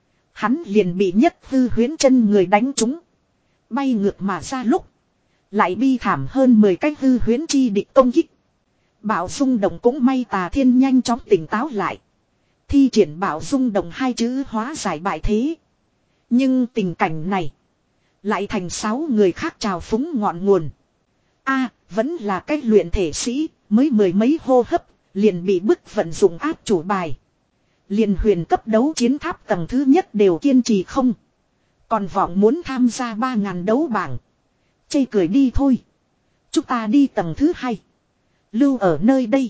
Hắn liền bị nhất hư huyễn chân người đánh trúng. Bay ngược mà ra lúc. Lại bi thảm hơn mười cái hư huyễn chi địch công kích. Bạo xung động cũng may Tà Thiên nhanh chóng tỉnh táo lại. Thi triển bạo xung động hai chữ hóa giải bại thế. Nhưng tình cảnh này. Lại thành sáu người khác trào phúng ngọn nguồn. A, vẫn là cách luyện thể sĩ, mới mười mấy hô hấp, liền bị bức vận dụng áp chủ bài. Liền huyền cấp đấu chiến tháp tầng thứ nhất đều kiên trì không. Còn vọng muốn tham gia ba ngàn đấu bảng. Chê cười đi thôi. Chúng ta đi tầng thứ hai. Lưu ở nơi đây.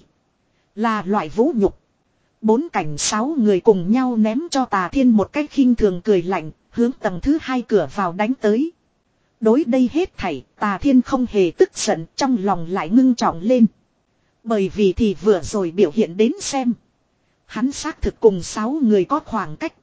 Là loại vũ nhục. Bốn cảnh sáu người cùng nhau ném cho Tà Thiên một cách khinh thường cười lạnh, hướng tầng thứ hai cửa vào đánh tới. Đối đây hết thảy, Tà Thiên không hề tức giận, trong lòng lại ngưng trọng lên. Bởi vì thì vừa rồi biểu hiện đến xem. Hắn xác thực cùng sáu người có khoảng cách.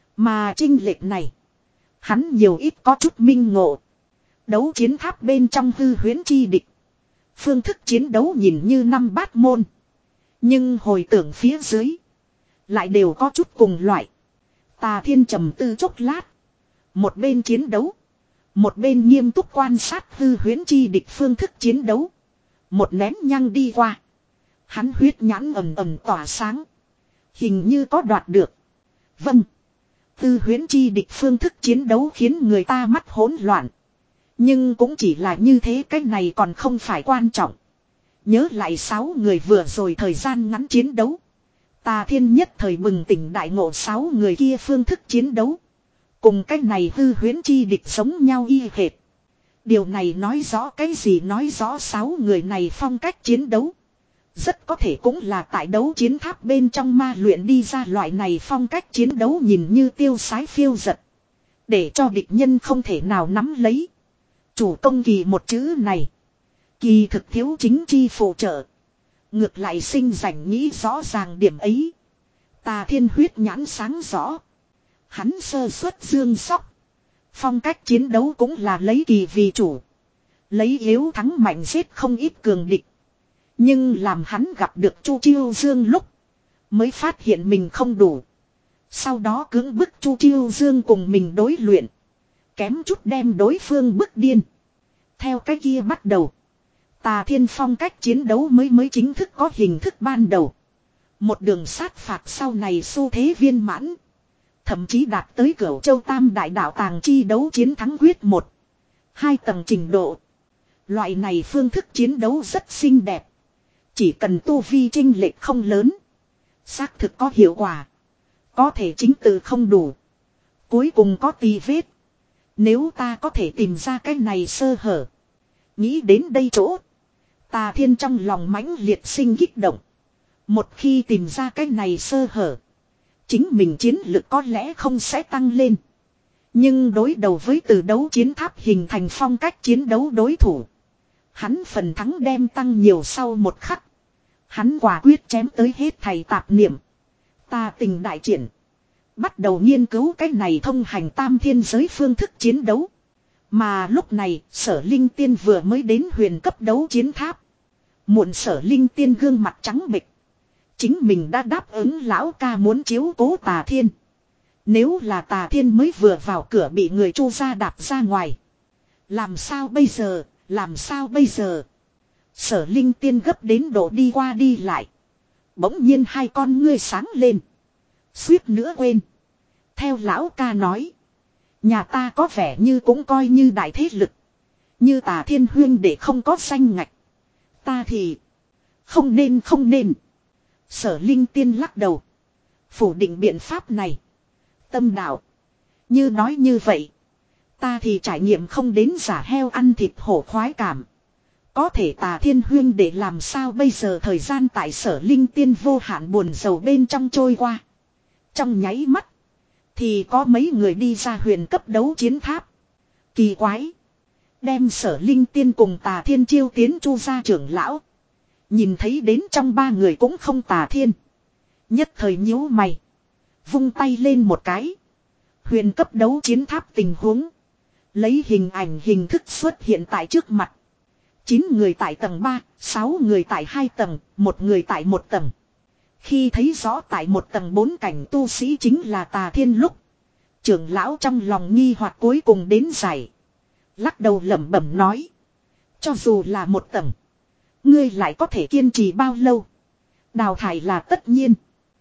Mà chênh lệch này, hắn nhiều ít có chút minh ngộ. Đấu chiến tháp bên trong hư huyễn chi địch. Phương thức chiến đấu nhìn như năm bát môn. Nhưng hồi tưởng phía dưới, lại đều có chút cùng loại. Tà Thiên trầm tư chốc lát. Một bên chiến đấu. Một bên nghiêm túc quan sát hư huyễn chi địch phương thức chiến đấu. Một nén nhang đi qua. Hắn huyết nhãn ầm ầm tỏa sáng. Hình như có đoạt được. Vâng. Hư huyễn chi địch phương thức chiến đấu khiến người ta mắt hỗn loạn. Nhưng cũng chỉ là như thế, cái này còn không phải quan trọng. Nhớ lại sáu người vừa rồi thời gian ngắn chiến đấu. Tà Thiên nhất thời bừng tỉnh đại ngộ sáu người kia phương thức chiến đấu. Cùng cái này hư huyễn chi địch giống nhau y hệt. Điều này nói rõ cái gì? Nói rõ sáu người này phong cách chiến đấu. Rất có thể cũng là tại đấu chiến tháp bên trong ma luyện đi ra loại này phong cách chiến đấu nhìn như tiêu sái phiêu giật. Để cho địch nhân không thể nào nắm lấy. Chủ công kỳ một chữ này. Kỳ thực thiếu chính chi phụ trợ. Ngược lại sinh rảnh nghĩ rõ ràng điểm ấy. Tà Thiên huyết nhãn sáng rõ. Hắn sơ xuất dương sóc. Phong cách chiến đấu cũng là lấy kỳ vì chủ. Lấy yếu thắng mạnh giết không ít cường địch. Nhưng làm hắn gặp được Chu Chiêu Dương lúc. Mới phát hiện mình không đủ. Sau đó cưỡng bức Chu Chiêu Dương cùng mình đối luyện. Kém chút đem đối phương bức điên. Theo cái kia bắt đầu. Tà Thiên phong cách chiến đấu mới mới chính thức có hình thức ban đầu. Một đường sát phạt sau này xu thế viên mãn. Thậm chí đạt tới Cửu Châu Tam Đại Đạo Tàng chi đấu chiến thắng quyết một. Hai tầng trình độ. Loại này phương thức chiến đấu rất xinh đẹp. Chỉ cần tu vi chênh lệch không lớn. Xác thực có hiệu quả. Có thể chính từ không đủ. Cuối cùng có tì vết. Nếu ta có thể tìm ra cái này sơ hở. Nghĩ đến đây chỗ. Tà Thiên trong lòng mãnh liệt sinh kích động. Một khi tìm ra cái này sơ hở. Chính mình chiến lực có lẽ không sẽ tăng lên. Nhưng đối đầu với từ đấu chiến tháp hình thành phong cách chiến đấu đối thủ. Hắn phần thắng đem tăng nhiều sau một khắc. Hắn quả quyết chém tới hết thầy tạp niệm. Ta tình đại triển. Bắt đầu nghiên cứu cái này thông hành tam thiên giới phương thức chiến đấu. Mà lúc này Sở Linh Tiên vừa mới đến huyền cấp đấu chiến tháp. Muộn Sở Linh Tiên gương mặt trắng bệch. Chính mình đã đáp ứng lão ca muốn chiếu cố Tà Thiên. Nếu là Tà Thiên mới vừa vào cửa bị người Chu gia đạp ra ngoài. Làm sao bây giờ, làm sao bây giờ. Sở Linh Tiên gấp đến độ đi qua đi lại. Bỗng nhiên hai con ngươi sáng lên. Suýt nữa quên. Theo lão ca nói. Nhà ta có vẻ như cũng coi như đại thế lực. Như Tà Thiên huyên để không có danh ngạch. Ta thì. Không nên không nên. Sở Linh Tiên lắc đầu. Phủ định biện pháp này. Tâm đạo. Như nói như vậy. Ta thì trải nghiệm không đến giả heo ăn thịt hổ khoái cảm. Có thể Tà Thiên huyên để làm sao bây giờ thời gian tại Sở Linh Tiên vô hạn buồn rầu bên trong trôi qua. Trong nháy mắt. Thì có mấy người đi ra huyền cấp đấu chiến tháp. Kỳ quái. Đem Sở Linh Tiên cùng Tà Thiên chiêu tiến Chu gia trưởng lão. Nhìn thấy đến trong ba người cũng không Tà Thiên. Nhất thời nhíu mày. Vung tay lên một cái. Huyền cấp đấu chiến tháp tình huống. Lấy hình ảnh hình thức xuất hiện tại trước mặt. chín người tại tầng ba, sáu người tại hai tầng, một người tại một tầng. Khi thấy rõ tại một tầng bốn cảnh tu sĩ chính là Tà Thiên lúc. Trưởng lão trong lòng nghi hoặc cuối cùng đến giải. Lắc đầu lẩm bẩm nói. Cho dù là một tầng. Ngươi lại có thể kiên trì bao lâu. Đào thải là tất nhiên.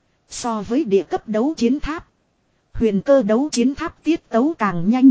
So với địa cấp đấu chiến tháp. Huyền cơ đấu chiến tháp tiết tấu càng nhanh.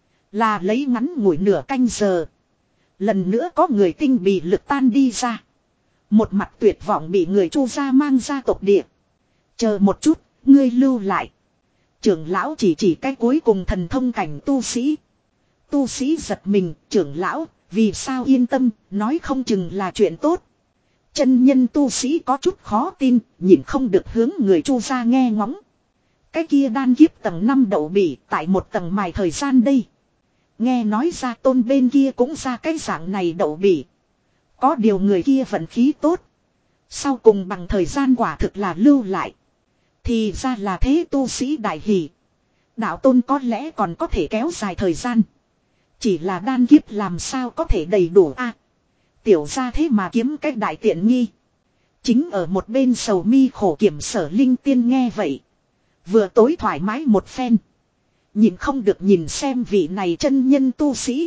Là lấy ngắn ngủi nửa canh giờ. Lần nữa có người tinh bị lực tan đi ra. Một mặt tuyệt vọng bị người Chu gia mang ra tộc địa. Chờ một chút, ngươi lưu lại. Trưởng lão chỉ chỉ cái cuối cùng thần thông cảnh tu sĩ. Tu sĩ giật mình, trưởng lão, vì sao yên tâm, nói không chừng là chuyện tốt. Chân nhân tu sĩ có chút khó tin, nhìn không được hướng người Chu gia nghe ngóng. Cái kia đan kiếp tầng năm đậu bỉ tại một tầng mài thời gian đây. Nghe nói ra tôn bên kia cũng ra cái dạng này đậu bỉ. Có điều người kia vận khí tốt. Sau cùng bằng thời gian quả thực là lưu lại. Thì ra là thế tu sĩ đại hỷ. Đạo tôn có lẽ còn có thể kéo dài thời gian. Chỉ là đan kiếp làm sao có thể đầy đủ a? Tiểu ra thế mà kiếm cách đại tiện nghi. Chính ở một bên sầu mi khổ kiểm Sở Linh Tiên nghe vậy. Vừa tối thoải mái một phen. Nhìn không được nhìn xem vị này chân nhân tu sĩ.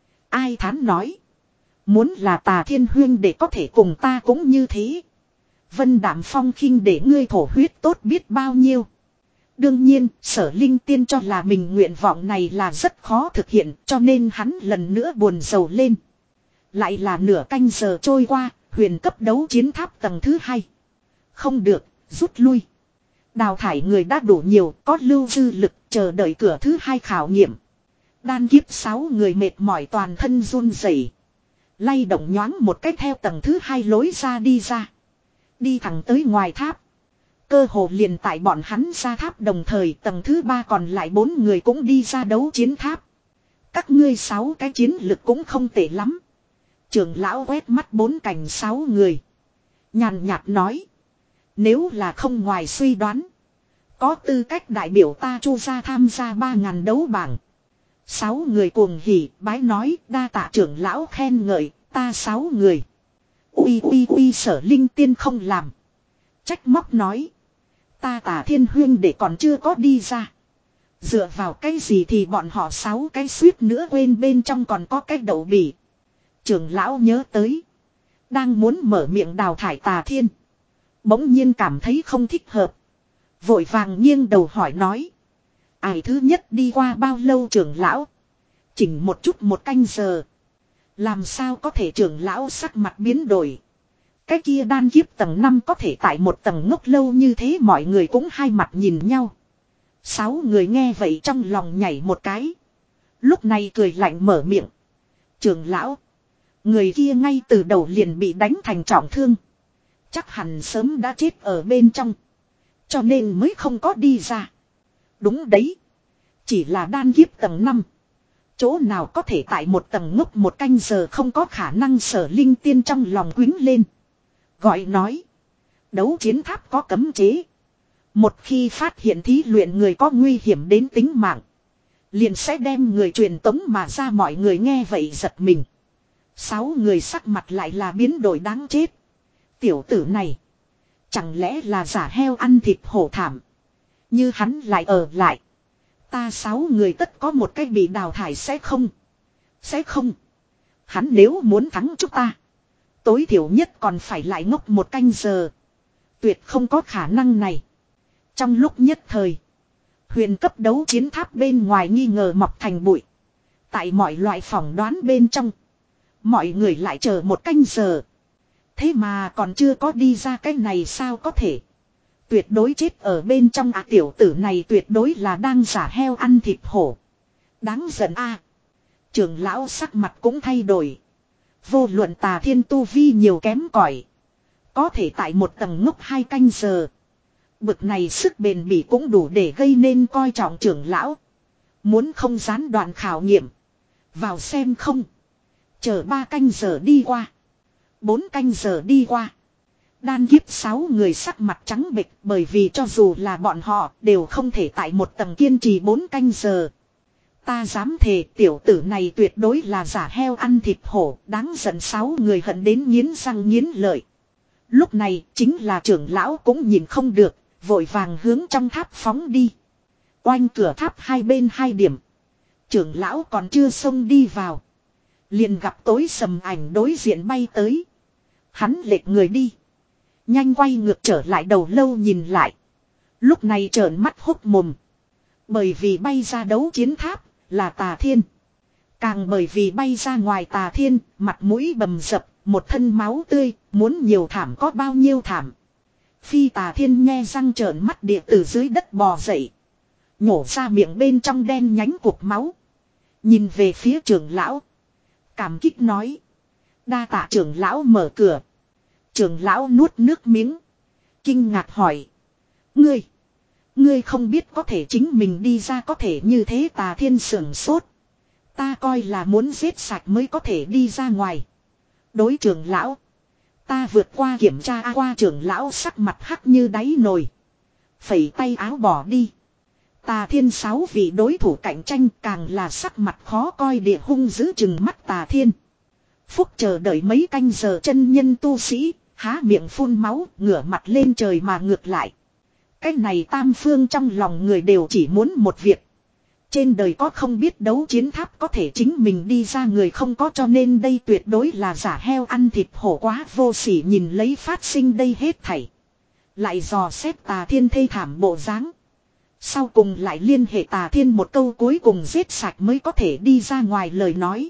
Ai thán nói. Muốn là Tà Thiên huyên để có thể cùng ta cũng như thế. Vân Đạm Phong khinh để ngươi thổ huyết tốt biết bao nhiêu. Đương nhiên, Sở Linh Tiên cho là mình nguyện vọng này là rất khó thực hiện, cho nên hắn lần nữa buồn rầu lên. Lại là nửa canh giờ trôi qua, huyền cấp đấu chiến tháp tầng thứ hai. Không được, rút lui. Đào thải người đã đủ nhiều, có lưu dư lực chờ đợi cửa thứ hai khảo nghiệm. Đan kiếp sáu người mệt mỏi toàn thân run rẩy, lay động nhoáng một cách theo tầng thứ hai lối ra đi ra. Đi thẳng tới ngoài tháp. Cơ hồ liền tại bọn hắn ra tháp đồng thời tầng thứ ba còn lại bốn người cũng đi ra đấu chiến tháp. Các ngươi sáu cái chiến lực cũng không tệ lắm. Trưởng lão quét mắt bốn cảnh sáu người. Nhàn nhạt nói. Nếu là không ngoài suy đoán. Có tư cách đại biểu ta Chu gia tham gia ba ngàn đấu bảng. Sáu người cuồng hỉ bái nói đa tạ trưởng lão khen ngợi ta sáu người. Ui ui ui Sở Linh Tiên không làm. Trách móc nói. Ta Tà Thiên huyên để còn chưa có đi ra. Dựa vào cái gì thì bọn họ sáu cái suýt nữa quên bên trong còn có cái đậu bỉ. Trưởng lão nhớ tới. Đang muốn mở miệng đào thải Tà Thiên. Bỗng nhiên cảm thấy không thích hợp. Vội vàng nghiêng đầu hỏi nói. Ai thứ nhất đi qua bao lâu trưởng lão? Chỉnh một chút một canh giờ. Làm sao có thể trưởng lão sắc mặt biến đổi. Cái kia đan kiếp tầng năm có thể tại một tầng ngốc lâu như thế, mọi người cũng hai mặt nhìn nhau. Sáu người nghe vậy trong lòng nhảy một cái. Lúc này cười lạnh mở miệng. Trưởng lão. Người kia ngay từ đầu liền bị đánh thành trọng thương. Chắc hẳn sớm đã chết ở bên trong. Cho nên mới không có đi ra. Đúng đấy. Chỉ là đan kiếp tầng năm. Chỗ nào có thể tại một tầng ngốc một canh giờ, không có khả năng. Sở Linh Tiên trong lòng quýnh lên. Gọi nói. Đấu chiến tháp có cấm chế. Một khi phát hiện thí luyện người có nguy hiểm đến tính mạng, liền sẽ đem người truyền tống mà ra. Mọi người nghe vậy giật mình. Sáu người sắc mặt lại là biến đổi đáng chết. Tiểu tử này. Chẳng lẽ là giả heo ăn thịt hổ thảm. Như hắn lại ở lại. Ta sáu người tất có một cách bị đào thải sẽ không. Sẽ không. Hắn nếu muốn thắng chúng ta, tối thiểu nhất còn phải lại ngốc một canh giờ. Tuyệt không có khả năng này. Trong lúc nhất thời, huyền cấp đấu chiến tháp bên ngoài nghi ngờ mọc thành bụi. Tại mọi loại phỏng đoán bên trong, mọi người lại chờ một canh giờ. Thế mà còn chưa có đi ra, cái này sao có thể. Tuyệt đối chết ở bên trong. À, tiểu tử này tuyệt đối là đang giả heo ăn thịt hổ. Đáng giận a. À, trưởng lão sắc mặt cũng thay đổi. Vô luận Tà Thiên tu vi nhiều kém cỏi, có thể tại một tầng ngốc hai canh giờ. Bực này sức bền bỉ cũng đủ để gây nên coi trọng trưởng lão. Muốn không gián đoạn khảo nghiệm, vào xem không. Chờ ba canh giờ đi qua, bốn canh giờ đi qua. Đan kiếp sáu người sắc mặt trắng bệch, bởi vì cho dù là bọn họ đều không thể tại một tầng kiên trì bốn canh giờ. Ta dám thề tiểu tử này tuyệt đối là giả heo ăn thịt hổ. Đáng giận. Sáu người hận đến nghiến răng nghiến lợi. Lúc này chính là trưởng lão cũng nhìn không được, vội vàng hướng trong tháp phóng đi. Oanh, cửa tháp hai bên hai điểm. Trưởng lão còn chưa xông đi vào, liền gặp tối sầm ảnh đối diện bay tới. Hắn lệch người đi, nhanh quay ngược trở lại đầu lâu nhìn lại. Lúc này trợn mắt hốc mồm. Bởi vì bay ra đấu chiến tháp là Tà Thiên. Càng bởi vì bay ra ngoài Tà Thiên, mặt mũi bầm dập, một thân máu tươi, muốn nhiều thảm có bao nhiêu thảm. Phi Tà Thiên nghe răng trợn mắt địa từ dưới đất bò dậy, nhổ ra miệng bên trong đen nhánh cục máu. Nhìn về phía trưởng lão, cảm kích nói. Đa tạ trưởng lão mở cửa. Trưởng lão nuốt nước miếng, kinh ngạc hỏi. Ngươi, ngươi không biết có thể chính mình đi ra có thể như thế. Tà Thiên sưởng sốt. Ta coi là muốn giết sạch mới có thể đi ra ngoài. Đối trưởng lão, ta vượt qua kiểm tra. A qua. Trưởng lão sắc mặt hắc như đáy nồi, phẩy tay áo bỏ đi. Tà Thiên sáu vị đối thủ cạnh tranh càng là sắc mặt khó coi địa hung giữ chừng mắt Tà Thiên. Phúc chờ đợi mấy canh giờ chân nhân tu sĩ, há miệng phun máu, ngửa mặt lên trời mà ngược lại. Cái này tam phương trong lòng người đều chỉ muốn một việc. Trên đời có không biết đấu chiến tháp có thể chính mình đi ra người không có, cho nên đây tuyệt đối là giả heo ăn thịt hổ. Quá vô sỉ. Nhìn lấy phát sinh đây hết thảy, lại dò xét Tà Thiên thê thảm bộ dáng, sau cùng lại liên hệ Tà Thiên một câu cuối cùng giết sạch mới có thể đi ra ngoài lời nói.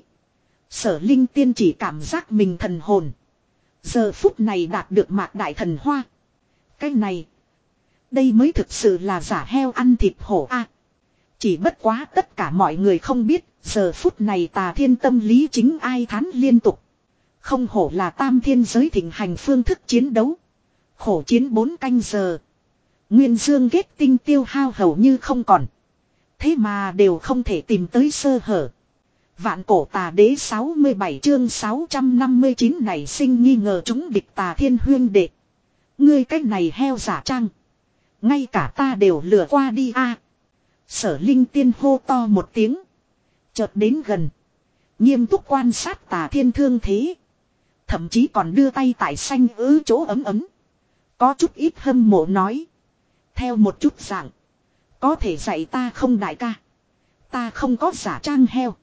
Sở Linh Tiên chỉ cảm giác mình thần hồn giờ phút này đạt được mạc đại thần hoa. Cái này, đây mới thực sự là giả heo ăn thịt hổ a. À, chỉ bất quá tất cả mọi người không biết, giờ phút này Tà Thiên tâm lý chính ai thán liên tục. Không hổ là tam thiên giới thịnh hành phương thức chiến đấu. Khổ chiến bốn canh giờ, nguyên dương kết tinh tiêu hao hầu như không còn. Thế mà đều không thể tìm tới sơ hở. Vạn cổ tà đế sáu mươi bảy chương sáu trăm năm mươi chín nảy sinh nghi ngờ chúng địch. Tà Thiên huyên đệ, ngươi cái này heo giả trang, ngay cả ta đều lừa qua đi a. À, Sở Linh Tiên hô to một tiếng, chợt đến gần, nghiêm túc quan sát Tà Thiên thương thế, thậm chí còn đưa tay tại xanh ứ chỗ ấm ấm, có chút ít hâm mộ nói. Theo một chút dạng, có thể dạy ta không đại ca? Ta không có giả trang heo.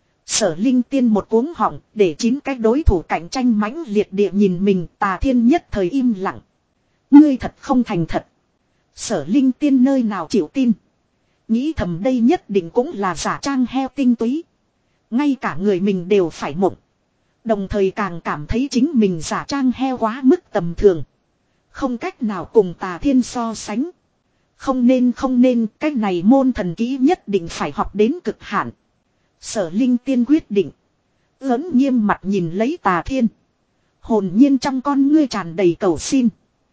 Sở Linh Tiên một cuống họng, để chín cái đối thủ cạnh tranh mãnh liệt địa nhìn mình. Tà Thiên nhất thời im lặng. Ngươi thật không thành thật. Sở Linh Tiên nơi nào chịu tin. Nghĩ thầm đây nhất định cũng là giả trang heo tinh túy. Ngay cả người mình đều phải mộng. Đồng thời càng cảm thấy chính mình giả trang heo quá mức tầm thường. Không cách nào cùng Tà Thiên so sánh. Không nên không nên, cái này môn thần kỹ nhất định phải học đến cực hạn. Sở Linh Tiên quyết định. Ớn nghiêm mặt nhìn lấy Tà Thiên. Hồn nhiên trong con ngươi tràn đầy cầu xin.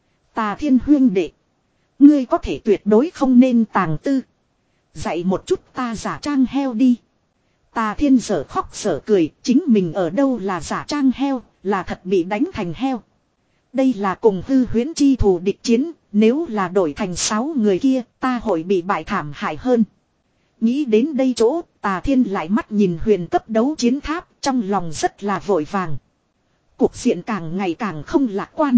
Tà Thiên huyên đệ. Ngươi có thể tuyệt đối không nên tàng tư. Dạy một chút ta giả trang heo đi. Tà Thiên dở khóc dở cười, chính mình ở đâu là giả trang heo, là thật bị đánh thành heo. Đây là cùng hư huyễn chi thù địch chiến, nếu là đổi thành sáu người kia, ta hội bị bại thảm hại hơn. Nghĩ đến đây chỗ, Tà Thiên lại mắt nhìn huyền cấp đấu chiến tháp, trong lòng rất là vội vàng. Cuộc diện càng ngày càng không lạc quan.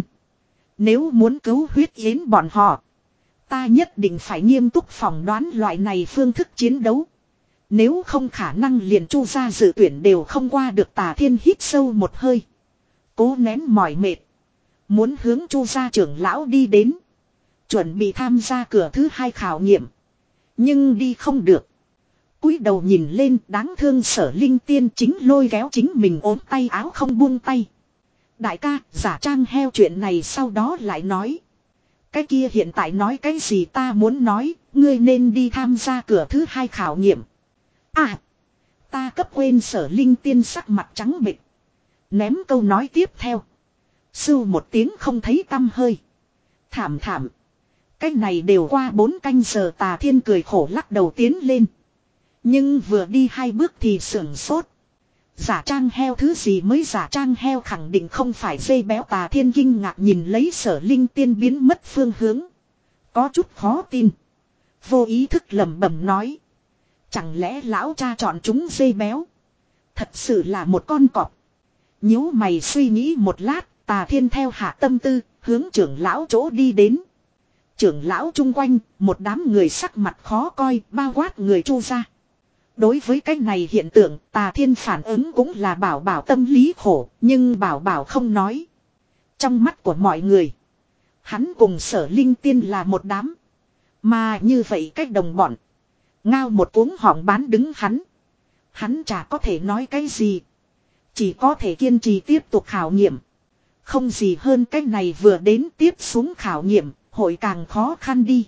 Nếu muốn cứu huyết yến bọn họ, ta nhất định phải nghiêm túc phỏng đoán loại này phương thức chiến đấu. Nếu không khả năng liền Chu gia dự tuyển đều không qua được. Tà Thiên hít sâu một hơi. Cố nén mỏi mệt. Muốn hướng Chu gia trưởng lão đi đến. Chuẩn bị tham gia cửa thứ hai khảo nghiệm. Nhưng đi không được. Cúi đầu nhìn lên, đáng thương Sở Linh Tiên chính lôi kéo chính mình ốm tay áo không buông tay. Đại ca, giả trang heo chuyện này sau đó lại nói. Cái kia hiện tại nói cái gì ta muốn nói, ngươi nên đi tham gia cửa thứ hai khảo nghiệm. À, ta cấp quên. Sở Linh Tiên sắc mặt trắng bệch. Ném câu nói tiếp theo. Sưu một tiếng không thấy tăm hơi. Thảm thảm. Cái này đều qua bốn canh giờ. Tà Thiên cười khổ lắc đầu tiến lên. Nhưng vừa đi hai bước thì sưởng sốt. Giả trang heo thứ gì mới giả trang heo, khẳng định không phải dây béo. Tà Thiên kinh ngạc nhìn lấy Sở Linh Tiên biến mất phương hướng. Có chút khó tin. Vô ý thức lẩm bẩm nói. Chẳng lẽ lão cha chọn chúng dây béo? Thật sự là một con cọp. Nhíu mày suy nghĩ một lát, Tà Thiên theo hạ tâm tư, hướng trưởng lão chỗ đi đến. Trưởng lão chung quanh, một đám người sắc mặt khó coi, bao quát người Chu gia. Đối với cái này hiện tượng, Tà Thiên phản ứng cũng là bảo bảo tâm lý khổ, nhưng bảo bảo không nói. Trong mắt của mọi người, hắn cùng Sở Linh Tiên là một đám. Mà như vậy cách đồng bọn. Ngao một cuống họng bán đứng hắn. Hắn chả có thể nói cái gì. Chỉ có thể kiên trì tiếp tục khảo nghiệm. Không gì hơn cách này, vừa đến tiếp xuống khảo nghiệm, hội càng khó khăn đi.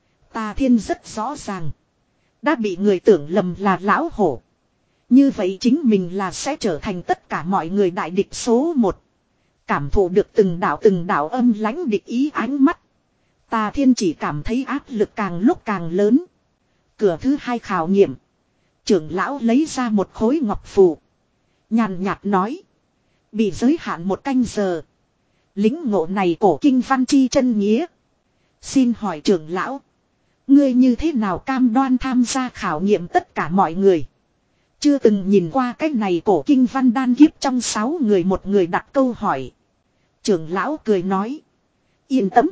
Tà Thiên rất rõ ràng. Đã bị người tưởng lầm là lão hổ. Như vậy chính mình là sẽ trở thành tất cả mọi người đại địch số một. Cảm thụ được từng đạo từng đạo âm lãnh địch ý ánh mắt. Tà Thiên chỉ cảm thấy áp lực càng lúc càng lớn. Cửa thứ hai khảo nghiệm. Trưởng lão lấy ra một khối ngọc phù. Nhàn nhạt nói. Bị giới hạn một canh giờ. Lính ngộ này cổ kinh văn chi chân nghĩa. Xin hỏi trưởng lão. Ngươi như thế nào cam đoan tham gia khảo nghiệm tất cả mọi người? Chưa từng nhìn qua cái này cổ kinh văn đan kiếp trong sáu người một người đặt câu hỏi. Trưởng lão cười nói. Yên tâm.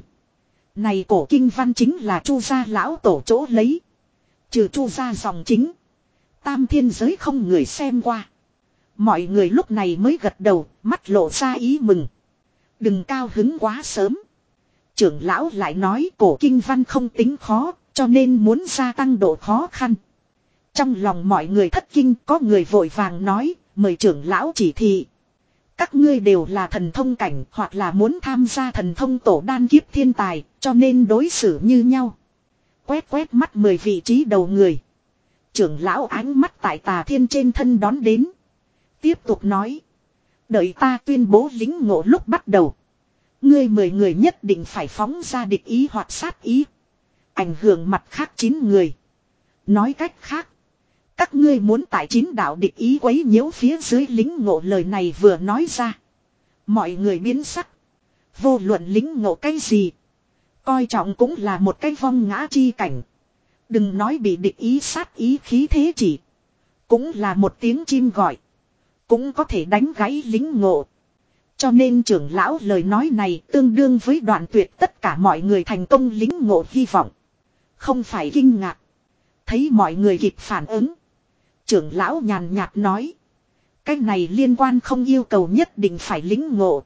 Này cổ kinh văn chính là Chu gia lão tổ chỗ lấy. Trừ Chu gia dòng chính. Tam thiên giới không người xem qua. Mọi người lúc này mới gật đầu, mắt lộ ra ý mừng. Đừng cao hứng quá sớm. Trưởng lão lại nói cổ kinh văn không tính khó, cho nên muốn gia tăng độ khó khăn. Trong lòng mọi người thất kinh, có người vội vàng nói, mời trưởng lão chỉ thị. Các ngươi đều là thần thông cảnh hoặc là muốn tham gia thần thông tổ đan kiếp thiên tài, cho nên đối xử như nhau. Quét quét mắt mười vị trí đầu người. Trưởng lão ánh mắt tại Tà Thiên trên thân đón đến. Tiếp tục nói. Đợi ta tuyên bố lính ngộ lúc bắt đầu. Ngươi mười người nhất định phải phóng ra địch ý hoặc sát ý. Ảnh hưởng mặt khác chín người. Nói cách khác. Các ngươi muốn tại chín đạo địch ý quấy nhiễu phía dưới lính ngộ. Lời này vừa nói ra. Mọi người biến sắc. Vô luận lính ngộ cái gì. Coi trọng cũng là một cái vong ngã chi cảnh. Đừng nói bị địch ý sát ý khí thế chỉ. Cũng là một tiếng chim gọi. Cũng có thể đánh gãy lính ngộ. Cho nên trưởng lão lời nói này tương đương với đoạn tuyệt tất cả mọi người thành công lính ngộ hy vọng. Không phải kinh ngạc. Thấy mọi người kịp phản ứng. Trưởng lão nhàn nhạt nói. Cái này liên quan không yêu cầu nhất định phải lính ngộ.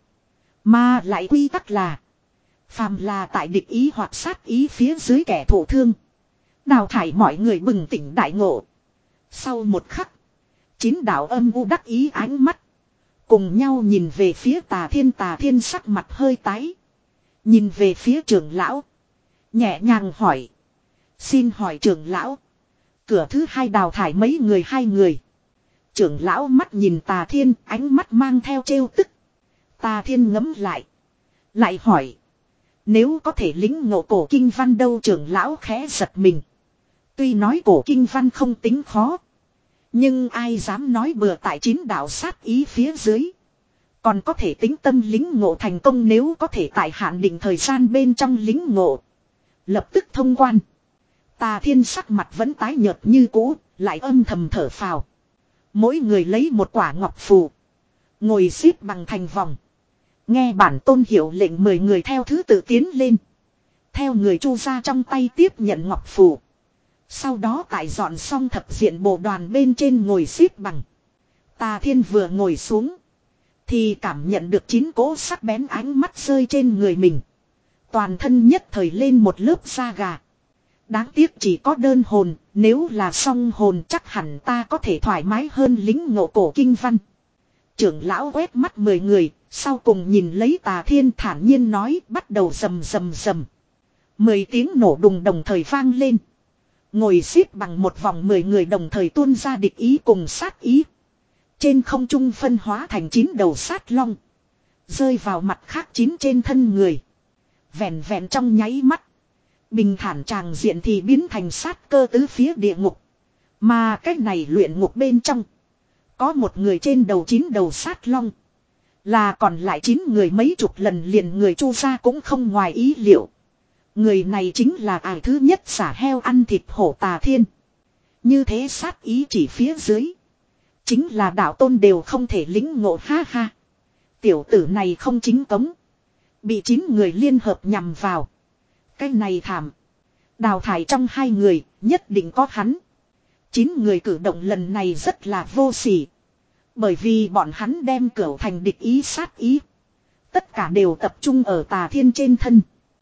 Mà lại quy tắc là. Phàm là tại địch ý hoặc sát ý phía dưới kẻ thổ thương. Đào thải mọi người bừng tỉnh đại ngộ. Sau một khắc. Chín đạo âm u đắc ý ánh mắt. Cùng nhau nhìn về phía Tà Thiên, Tà Thiên sắc mặt hơi tái. Nhìn về phía trưởng lão. Nhẹ nhàng hỏi. Xin hỏi trưởng lão. Cửa thứ hai đào thải mấy người hai người. Trưởng lão mắt nhìn Tà Thiên, ánh mắt mang theo trêu tức. Tà Thiên ngấm lại. Lại hỏi. Nếu có thể lĩnh ngộ cổ kinh văn đâu? Trưởng lão khẽ giật mình. Tuy nói cổ kinh văn không tính khó. Nhưng ai dám nói bừa tại chín đạo sát ý phía dưới. Còn có thể tính tâm lĩnh ngộ thành công, nếu có thể tại hạn định thời gian bên trong lĩnh ngộ. Lập tức thông quan. Tà Thiên sắc mặt vẫn tái nhợt như cũ, lại âm thầm thở phào. Mỗi người lấy một quả ngọc phù. Ngồi xếp bằng thành vòng. Nghe bản tôn hiệu lệnh mười người theo thứ tự tiến lên. Theo người Chu gia trong tay tiếp nhận ngọc phù. Sau đó tại dọn xong thập diện bộ đoàn bên trên ngồi xếp bằng. Tà Thiên vừa ngồi xuống. Thì cảm nhận được chín cỗ sắc bén ánh mắt rơi trên người mình. Toàn thân nhất thời lên một lớp da gà. Đáng tiếc chỉ có đơn hồn, nếu là song hồn chắc hẳn ta có thể thoải mái hơn lĩnh ngộ cổ kinh văn. Trưởng lão quét mắt mười người, sau cùng nhìn lấy Tà Thiên thản nhiên nói, bắt đầu rầm rầm rầm. Mười tiếng nổ đùng đồng thời vang lên. Ngồi xếp bằng một vòng mười người đồng thời tuôn ra địch ý cùng sát ý. Trên không trung phân hóa thành chín đầu sát long. Rơi vào mặt khác chín trên thân người. Vẹn vẹn trong nháy mắt. Bình thản tràng diện thì biến thành sát cơ tứ phía địa ngục. Mà cách này luyện ngục bên trong. Có một người trên đầu chín đầu sát long. Là còn lại chín người mấy chục lần liền người Chu gia cũng không ngoài ý liệu. Người này chính là ải thứ nhất xả heo ăn thịt hổ Tà Thiên. Như thế sát ý chỉ phía dưới. Chính là đạo tôn đều không thể lĩnh ngộ, ha ha. Tiểu tử này không chính cống. Bị chín người liên hợp nhằm vào. Cái này thảm. Đào thải trong hai người, nhất định có hắn. Chín người cử động lần này rất là vô sỉ. Bởi vì bọn hắn đem cửu thành địch ý sát ý. Tất cả đều tập trung ở Tà Thiên trên thân.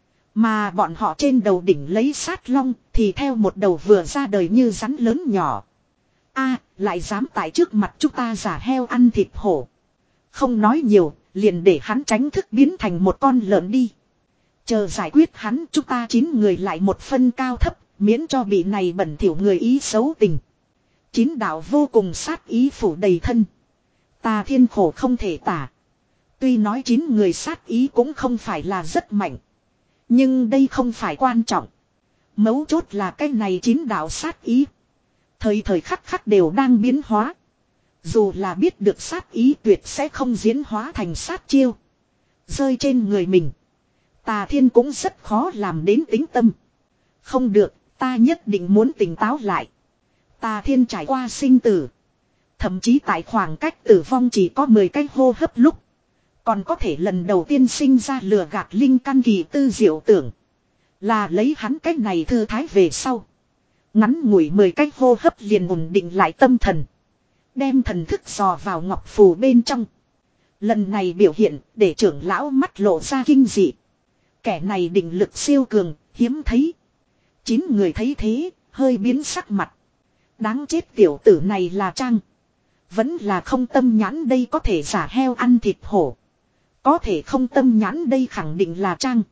Mà bọn họ trên đầu đỉnh lấy sát long thì theo một đầu vừa ra đời như rắn lớn nhỏ. A, lại dám tại trước mặt chúng ta giả heo ăn thịt hổ. Không nói nhiều, liền để hắn tránh thức biến thành một con lợn đi. Chờ giải quyết hắn, chúng ta chín người lại một phân cao thấp, miễn cho bị này bẩn thỉu người ý xấu tình. Chín đạo vô cùng sát ý phủ đầy thân. Tà Thiên khổ không thể tả. Tuy nói chín người sát ý cũng không phải là rất mạnh. Nhưng đây không phải quan trọng. Mấu chốt là cái này chín đạo sát ý. Thời thời khắc khắc đều đang biến hóa. Dù là biết được sát ý tuyệt sẽ không diễn hóa thành sát chiêu. Rơi trên người mình. Tà Thiên cũng rất khó làm đến tĩnh tâm. Không được, ta nhất định muốn tỉnh táo lại. Tà Thiên trải qua sinh tử. Thậm chí tại khoảng cách tử vong chỉ có mười cái hô hấp lúc. Còn có thể lần đầu tiên sinh ra lừa gạt linh căn kỳ tư diệu tưởng. Là lấy hắn cách này thư thái về sau. Ngắn ngủi mười cái hô hấp liền ổn định lại tâm thần. Đem thần thức dò vào ngọc phù bên trong. Lần này biểu hiện để trưởng lão mắt lộ ra kinh dị. Kẻ này định lực siêu cường, hiếm thấy. Chín người thấy thế, hơi biến sắc mặt. Đáng chết tiểu tử này là Trang. Vẫn là không tâm nhãn đây, có thể giả heo ăn thịt hổ. Có thể không tâm nhãn đây khẳng định là Trang.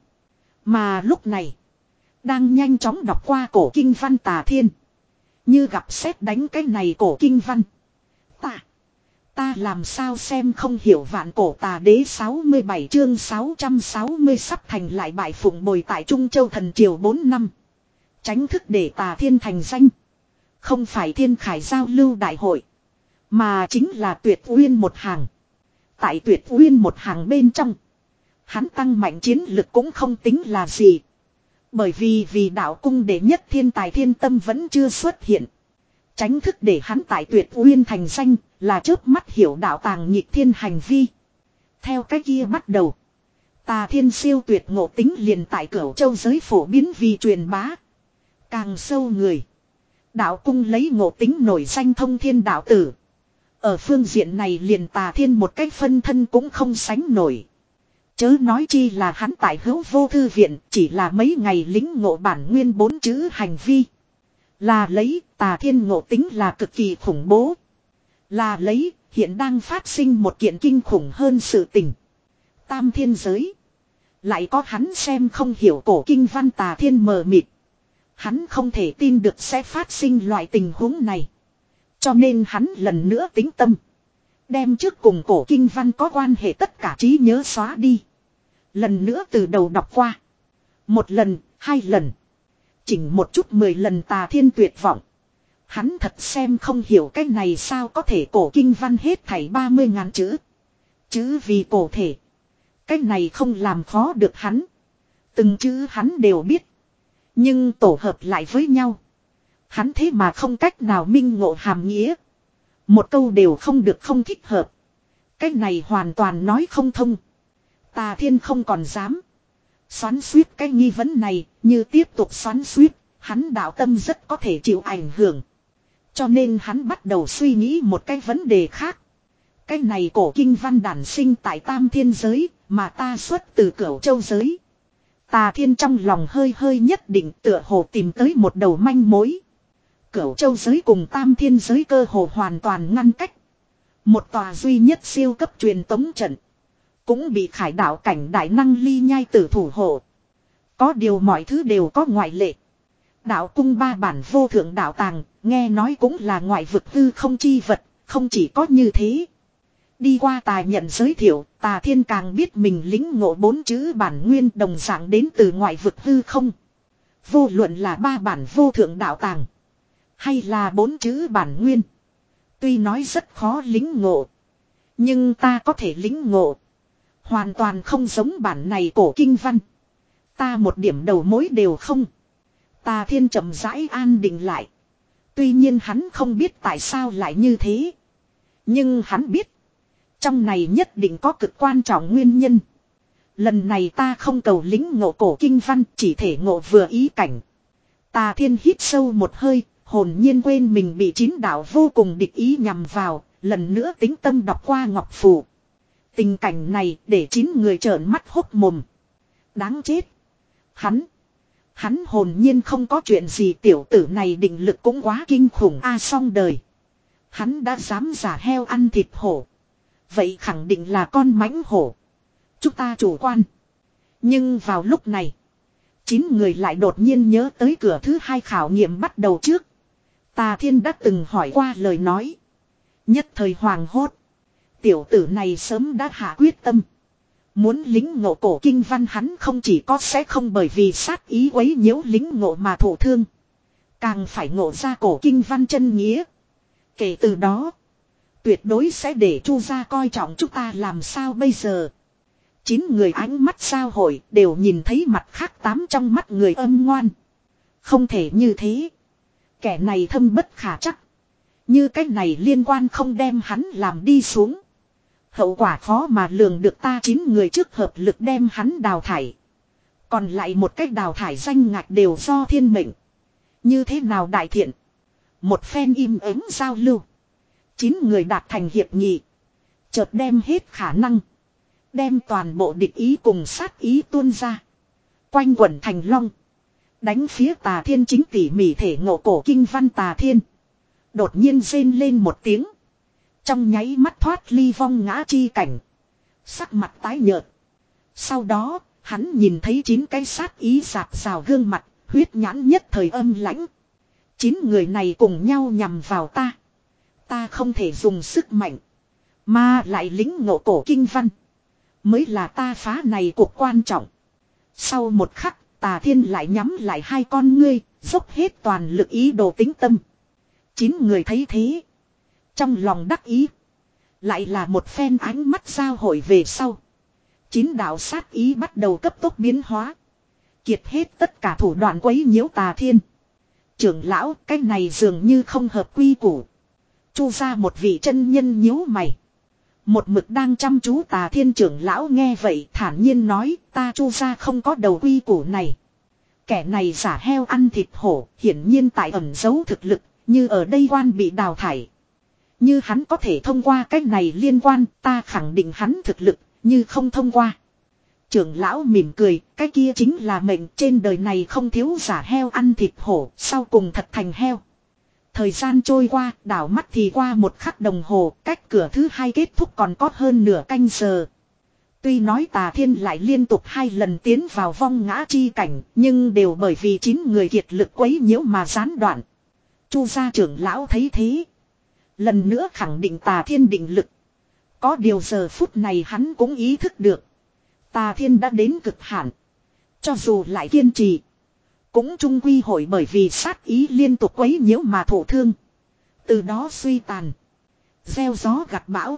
Mà lúc này, đang nhanh chóng đọc qua cổ kinh văn Tà Thiên. Như gặp sét đánh cái này cổ kinh văn. Ta, ta làm sao xem không hiểu vạn cổ tà đế sáu mươi bảy chương sáu trăm sáu mươi sắp thành lại bại phụng bồi tại Trung Châu thần triều bốn năm. Tránh thức để Tà Thiên thành danh. Không phải thiên khải giao lưu đại hội. Mà chính là Tuyệt Uyên một hàng. Tại Tuyệt Uyên một hàng bên trong. Hắn tăng mạnh chiến lực cũng không tính là gì. Bởi vì vì đạo cung đệ nhất thiên tài Thiên Tâm vẫn chưa xuất hiện. Tránh thức để hắn tại Tuyệt Uyên thành danh là chớp mắt hiểu đạo tàng nhịp thiên hành vi. Theo cái kia bắt đầu. Tà Thiên siêu tuyệt ngộ tính liền tại Cửu Châu giới phổ biến vì truyền bá. Càng sâu người. Đạo cung lấy ngộ tính nổi danh thông thiên đạo tử. Ở phương diện này liền Tà Thiên một cách phân thân cũng không sánh nổi. Chớ nói chi là hắn tại Hữu Vô Thư Viện chỉ là mấy ngày lính ngộ bản nguyên bốn chữ hành vi. Là lấy Tà Thiên ngộ tính là cực kỳ khủng bố. Là lấy hiện đang phát sinh một kiện kinh khủng hơn sự tình. Tam thiên giới. Lại có hắn xem không hiểu cổ kinh văn Tà Thiên mờ mịt. Hắn không thể tin được sẽ phát sinh loại tình huống này. Cho nên hắn lần nữa tính tâm. Đem trước cùng cổ kinh văn có quan hệ tất cả trí nhớ xóa đi. Lần nữa từ đầu đọc qua. Một lần, hai lần. Chỉnh một chút mười lần Tà Thiên tuyệt vọng. Hắn thật xem không hiểu cái này sao có thể cổ kinh văn hết thảy ba mươi ngàn chữ. Chữ vì cổ thể. Cái này không làm khó được hắn. Từng chữ hắn đều biết. Nhưng tổ hợp lại với nhau. Hắn thế mà không cách nào minh ngộ hàm nghĩa. Một câu đều không được không thích hợp. Cái này hoàn toàn nói không thông. Tà Thiên không còn dám xoắn xuýt cái nghi vấn này. Như tiếp tục xoắn xuýt, hắn đạo tâm rất có thể chịu ảnh hưởng. Cho nên hắn bắt đầu suy nghĩ một cái vấn đề khác. Cái này cổ kinh văn đản sinh tại Tam Thiên giới, mà ta xuất từ Cửu Châu giới. Tà Thiên trong lòng hơi hơi nhất định tựa hồ tìm tới một đầu manh mối. Cửu Châu giới cùng Tam Thiên giới cơ hồ hoàn toàn ngăn cách. Một tòa duy nhất siêu cấp truyền tống trận. Cũng bị Khải đạo cảnh đại năng ly nhai tử thủ hộ. Có điều mọi thứ đều có ngoại lệ. Đạo cung ba bản vô thượng đạo tàng, nghe nói cũng là ngoại vực hư không chi vật, không chỉ có như thế. Đi qua tài nhận giới thiệu, Tà Thiên càng biết mình lính ngộ bốn chữ bản nguyên đồng dạng đến từ ngoại vực hư không. Vô luận là ba bản vô thượng đạo tàng, hay là bốn chữ bản nguyên. Tuy nói rất khó lính ngộ, nhưng ta có thể lính ngộ. Hoàn toàn không giống bản này cổ kinh văn. Ta một điểm đầu mối đều không. Tà Thiên chậm rãi an định lại. Tuy nhiên hắn không biết tại sao lại như thế. Nhưng hắn biết. Trong này nhất định có cực quan trọng nguyên nhân. Lần này ta không cầu lính ngộ cổ kinh văn, chỉ thể ngộ vừa ý cảnh. Tà Thiên hít sâu một hơi, hồn nhiên quên mình bị chín đạo vô cùng địch ý nhằm vào, lần nữa tính tâm đọc qua ngọc phù. Tình cảnh này để chín người trợn mắt hốc mồm. Đáng chết. Hắn. Hắn hồn nhiên không có chuyện gì, tiểu tử này định lực cũng quá kinh khủng a. À, xong đời. Hắn đã dám giả heo ăn thịt hổ. Vậy khẳng định là con mãnh hổ. Chúng ta chủ quan. Nhưng vào lúc này, chín người lại đột nhiên nhớ tới cửa thứ hai khảo nghiệm bắt đầu trước. Tà Thiên đã từng hỏi qua lời nói. Nhất thời hoàng hốt. Tiểu tử này sớm đã hạ quyết tâm. Muốn lính ngộ cổ kinh văn, hắn không chỉ có sẽ không bởi vì sát ý quấy nhiễu lính ngộ mà thổ thương. Càng phải ngộ ra cổ kinh văn chân nghĩa. Kể từ đó, tuyệt đối sẽ để Chu gia coi trọng chúng ta làm sao bây giờ. Chín người ánh mắt sao hội đều nhìn thấy mặt khác tám trong mắt người âm ngoan. Không thể như thế. Kẻ này thâm bất khả chắc. Như cái này liên quan không đem hắn làm đi xuống. Hậu quả khó mà lường được, ta chín người trước hợp lực đem hắn đào thải. Còn lại một cách đào thải danh ngạch đều do thiên mệnh. Như thế nào đại thiện? Một phen im ắng giao lưu. Chín người đạt thành hiệp nghị. Chợt đem hết khả năng. Đem toàn bộ địch ý cùng sát ý tuôn ra. Quanh quẩn thành long. Đánh phía Tà Thiên chính tỉ mỉ thể ngộ cổ kinh văn. Tà Thiên đột nhiên rên lên một tiếng. Trong nháy mắt thoát ly vong ngã chi cảnh. Sắc mặt tái nhợt. Sau đó, hắn nhìn thấy chín cái sát ý rạc rào gương mặt, huyết nhãn nhất thời âm lãnh. Chín người này cùng nhau nhằm vào ta. Ta không thể dùng sức mạnh. Mà lại lính ngộ cổ kinh văn. Mới là ta phá này cuộc quan trọng. Sau một khắc, Tà Thiên lại nhắm lại hai con ngươi, dốc hết toàn lực ý đồ tính tâm. Chín người thấy thế. Trong lòng đắc ý. Lại là một phen ánh mắt giao hội về sau. Chín đạo sát ý bắt đầu cấp tốc biến hóa. Kiệt hết tất cả thủ đoạn quấy nhiễu Tà Thiên. Trưởng lão, cái này dường như không hợp quy củ. Chu ra một vị chân nhân nhíu mày. Một mực đang chăm chú Tà Thiên trưởng lão nghe vậy thản nhiên nói, ta Chu ra không có đầu quy củ này. Kẻ này giả heo ăn thịt hổ, hiển nhiên tại ẩn giấu thực lực, như ở đây quan bị đào thải. Như hắn có thể thông qua cách này liên quan, ta khẳng định hắn thực lực, như không thông qua. Trưởng lão mỉm cười, cái kia chính là mệnh, trên đời này không thiếu giả heo ăn thịt hổ, sau cùng thật thành heo. Thời gian trôi qua, đảo mắt thì qua một khắc đồng hồ, cách cửa thứ hai kết thúc còn có hơn nửa canh giờ. Tuy nói Tà Thiên lại liên tục hai lần tiến vào vong ngã chi cảnh, nhưng đều bởi vì chín người kiệt lực quấy nhiễu mà gián đoạn. Chu gia trưởng lão thấy thế, lần nữa khẳng định Tà Thiên định lực. Có điều giờ phút này hắn cũng ý thức được, Tà Thiên đã đến cực hạn. Cho dù lại kiên trì, cũng trung quy hội bởi vì sát ý liên tục quấy nhiễu mà thổ thương. Từ đó suy tàn. Gieo gió gặt bão.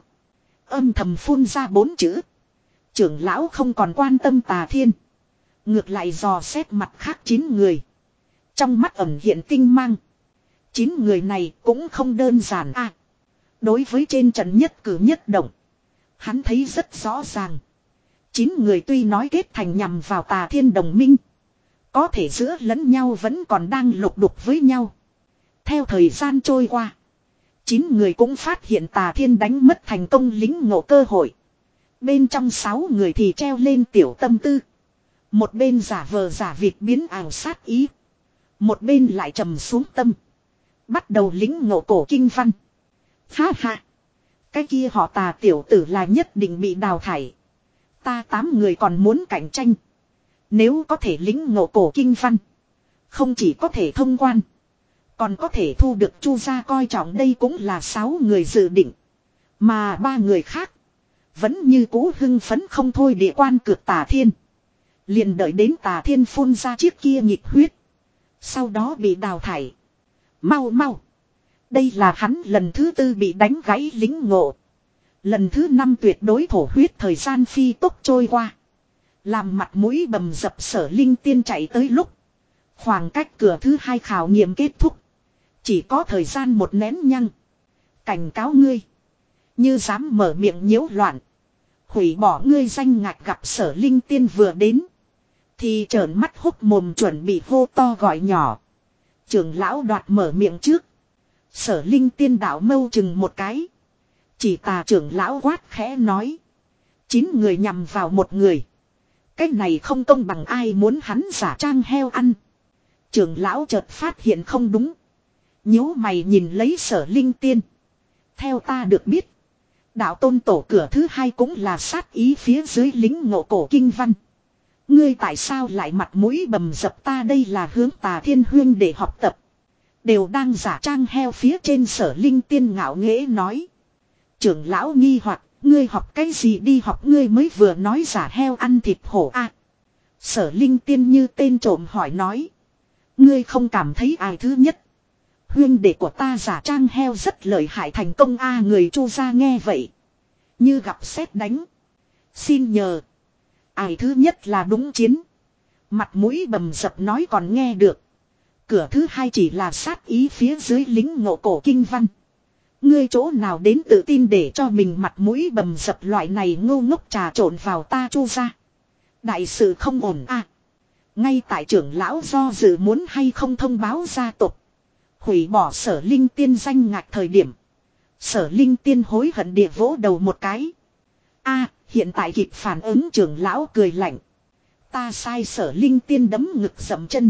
Âm thầm phun ra bốn chữ. Trưởng lão không còn quan tâm Tà Thiên. Ngược lại dò xét mặt khác chín người. Trong mắt ẩn hiện tinh mang. Chín người này cũng không đơn giản à. Đối với trên trận nhất cử nhất động, hắn thấy rất rõ ràng. Chín người tuy nói kết thành nhằm vào Tà Thiên đồng minh, có thể giữa lẫn nhau vẫn còn đang lục đục với nhau. Theo thời gian trôi qua, chín người cũng phát hiện Tà Thiên đánh mất thành công lính ngộ cơ hội. Bên trong sáu người thì treo lên tiểu tâm tư. Một bên giả vờ giả vịt biến ảo sát ý. Một bên lại trầm xuống tâm. Bắt đầu lính ngộ cổ kinh văn. Ha ha. Cái kia họ Tà tiểu tử là nhất định bị đào thải. Ta tám người còn muốn cạnh tranh. Nếu có thể lính ngộ cổ kinh văn, không chỉ có thể thông quan, còn có thể thu được Chu gia coi trọng. Đây cũng là sáu người dự định. Mà ba người khác vẫn như cũ hưng phấn không thôi địa quan cược Tà Thiên. Liền đợi đến Tà Thiên phun ra chiếc kia nghịch huyết, sau đó bị đào thải. Mau mau. Đây là hắn lần thứ tư bị đánh gãy lính ngộ. Lần thứ năm tuyệt đối thổ huyết. Thời gian phi tốc trôi qua, làm mặt mũi bầm dập Sở Linh Tiên chạy tới lúc khoảng cách cửa thứ hai khảo nghiệm kết thúc chỉ có thời gian một nén nhăng. Cảnh cáo ngươi, như dám mở miệng nhiễu loạn, hủy bỏ ngươi danh ngạch. Gặp Sở Linh Tiên vừa đến thì trợn mắt hốc mồm chuẩn bị hô to gọi nhỏ. Trưởng lão đoạt mở miệng trước. Sở Linh Tiên đạo mâu chừng một cái, chỉ Tà trưởng lão quát khẽ nói: chín người nhằm vào một người, cái này không công bằng, ai muốn hắn giả trang heo ăn. Trưởng lão chợt phát hiện không đúng, nhíu mày nhìn lấy Sở Linh Tiên. Theo ta được biết, đạo tôn tổ cửa thứ hai cũng là sát ý phía dưới lính ngộ cổ kinh văn. Ngươi tại sao lại mặt mũi bầm dập? Ta đây là hướng Tà Thiên huyên để học tập, đều đang giả trang heo phía trên. Sở Linh Tiên ngạo nghễ nói. Trưởng lão nghi hoặc, ngươi học cái gì đi học? Ngươi mới vừa nói giả heo ăn thịt hổ à? Sở Linh Tiên như tên trộm hỏi nói. Ngươi không cảm thấy ai thứ nhất huyên đệ của ta giả trang heo rất lợi hại thành công a? Người Chu gia nghe vậy như gặp sét đánh. Xin nhờ, ai thứ nhất là đúng chiến. Mặt mũi bầm dập nói còn nghe được. Cửa thứ hai chỉ là sát ý phía dưới lính ngộ cổ kinh văn. Ngươi chỗ nào đến tự tin để cho mình mặt mũi bầm dập loại này ngu ngốc trà trộn vào ta Chu gia? Đại sự không ổn à? Ngay tại trưởng lão do dự muốn hay không thông báo gia tộc hủy bỏ Sở Linh Tiên danh ngạch thời điểm, Sở Linh Tiên hối hận địa vỗ đầu một cái. A, hiện tại kịp phản ứng. Trưởng lão cười lạnh. Ta sai. Sở Linh Tiên đấm ngực dậm chân.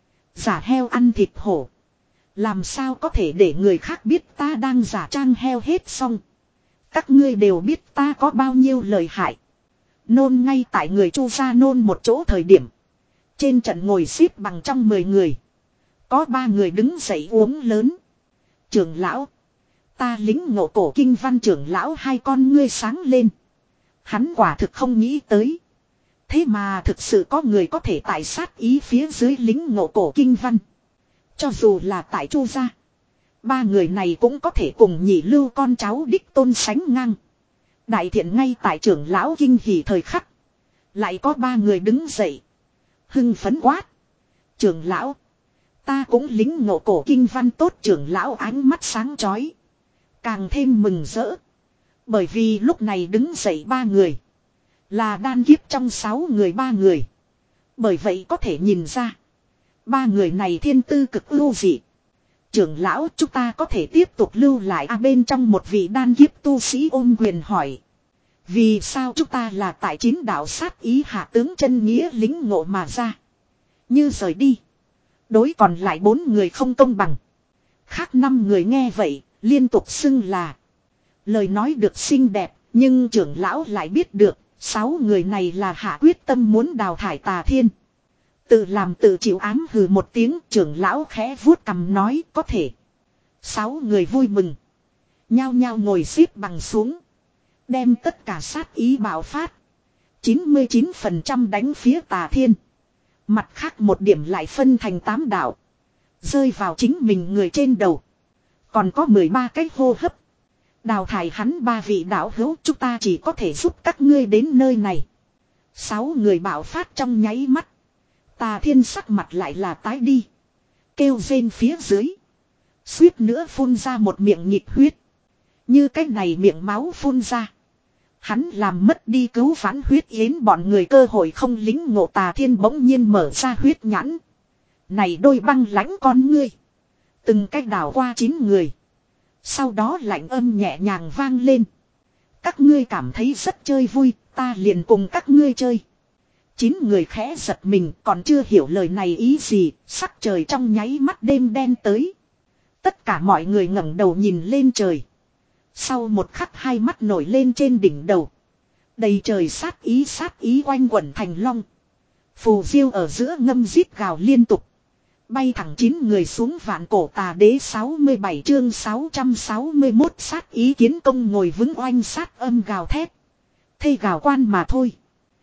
Giả heo ăn thịt hổ, làm sao có thể để người khác biết ta đang giả trang heo? Hết xong, các ngươi đều biết ta có bao nhiêu lợi hại. Nôn. Ngay tại người Chu gia nôn một chỗ thời điểm, trên trận ngồi xếp bằng trong mười người, có ba người đứng dậy uống lớn. Trưởng lão, ta lính ngộ cổ kinh văn. Trưởng lão hai con ngươi sáng lên. Hắn quả thực không nghĩ tới, thế mà thực sự có người có thể tại sát ý phía dưới lính ngộ cổ kinh văn. Cho dù là tại Chu gia, ba người này cũng có thể cùng nhị lưu con cháu đích tôn sánh ngang. Đại thiện. Ngay tại trưởng lão kinh hỉ thời khắc, lại có ba người đứng dậy hưng phấn quát. Trưởng lão, ta cũng lính ngộ cổ kinh văn. Tốt. Trưởng lão ánh mắt sáng chói, càng thêm mừng rỡ. Bởi vì lúc này đứng dậy ba người là đan kiếp trong sáu người ba người. Bởi vậy có thể nhìn ra, ba người này thiên tư cực ưu dị. Trưởng lão, chúng ta có thể tiếp tục lưu lại à? Bên trong một vị đan kiếp tu sĩ ôm quyền hỏi. Vì sao? Chúng ta là tại chín đạo sát ý hạ tướng chân nghĩa lính ngộ mà ra. Như rời đi, đối còn lại bốn người không công bằng. khác năm người nghe vậy, liên tục xưng là. Lời nói được xinh đẹp, nhưng trưởng lão lại biết được, sáu người này là hạ quyết tâm muốn đào thải Tà Thiên. Tự làm tự chịu ám hừ một tiếng, trưởng lão khẽ vuốt cằm nói có thể. Sáu người vui mừng. Nhao nhao ngồi xếp bằng xuống. Đem tất cả sát ý bạo phát. chín mươi chín phần trăm đánh phía Tà Thiên. Mặt khác một điểm lại phân thành tám đạo. Rơi vào chính mình người trên đầu. Còn có mười ba cái hô hấp. Đào thải hắn ba vị đạo hữu, chúng ta chỉ có thể giúp các ngươi đến nơi này. Sáu người bạo phát trong nháy mắt. Tà Thiên sắc mặt lại là tái đi. Kêu rên phía dưới. Suýt nữa phun ra một miệng nhịp huyết. Như cái này miệng máu phun ra. Hắn làm mất đi cứu vãn huyết yến bọn người cơ hội không lính ngộ. Tà Thiên bỗng nhiên mở ra huyết nhãn. Này đôi băng lãnh con ngươi. Từng cách đảo qua chín người. Sau đó lạnh âm nhẹ nhàng vang lên. Các ngươi cảm thấy rất chơi vui, ta liền cùng các ngươi chơi. Chín người khẽ giật mình, còn chưa hiểu lời này ý gì, sắc trời trong nháy mắt đêm đen tới. Tất cả mọi người ngẩng đầu nhìn lên trời. Sau một khắc hai mắt nổi lên trên đỉnh đầu. Đầy trời sát ý sát ý quanh quẩn thành long. Phù diêu ở giữa ngâm rít gào liên tục. Bay thẳng chín người xuống vạn cổ tà đế. Sáu mươi bảy chương sáu trăm sáu mươi mốt sát ý kiến công ngồi vững oanh sát âm gào thét. Thây gào quan mà thôi.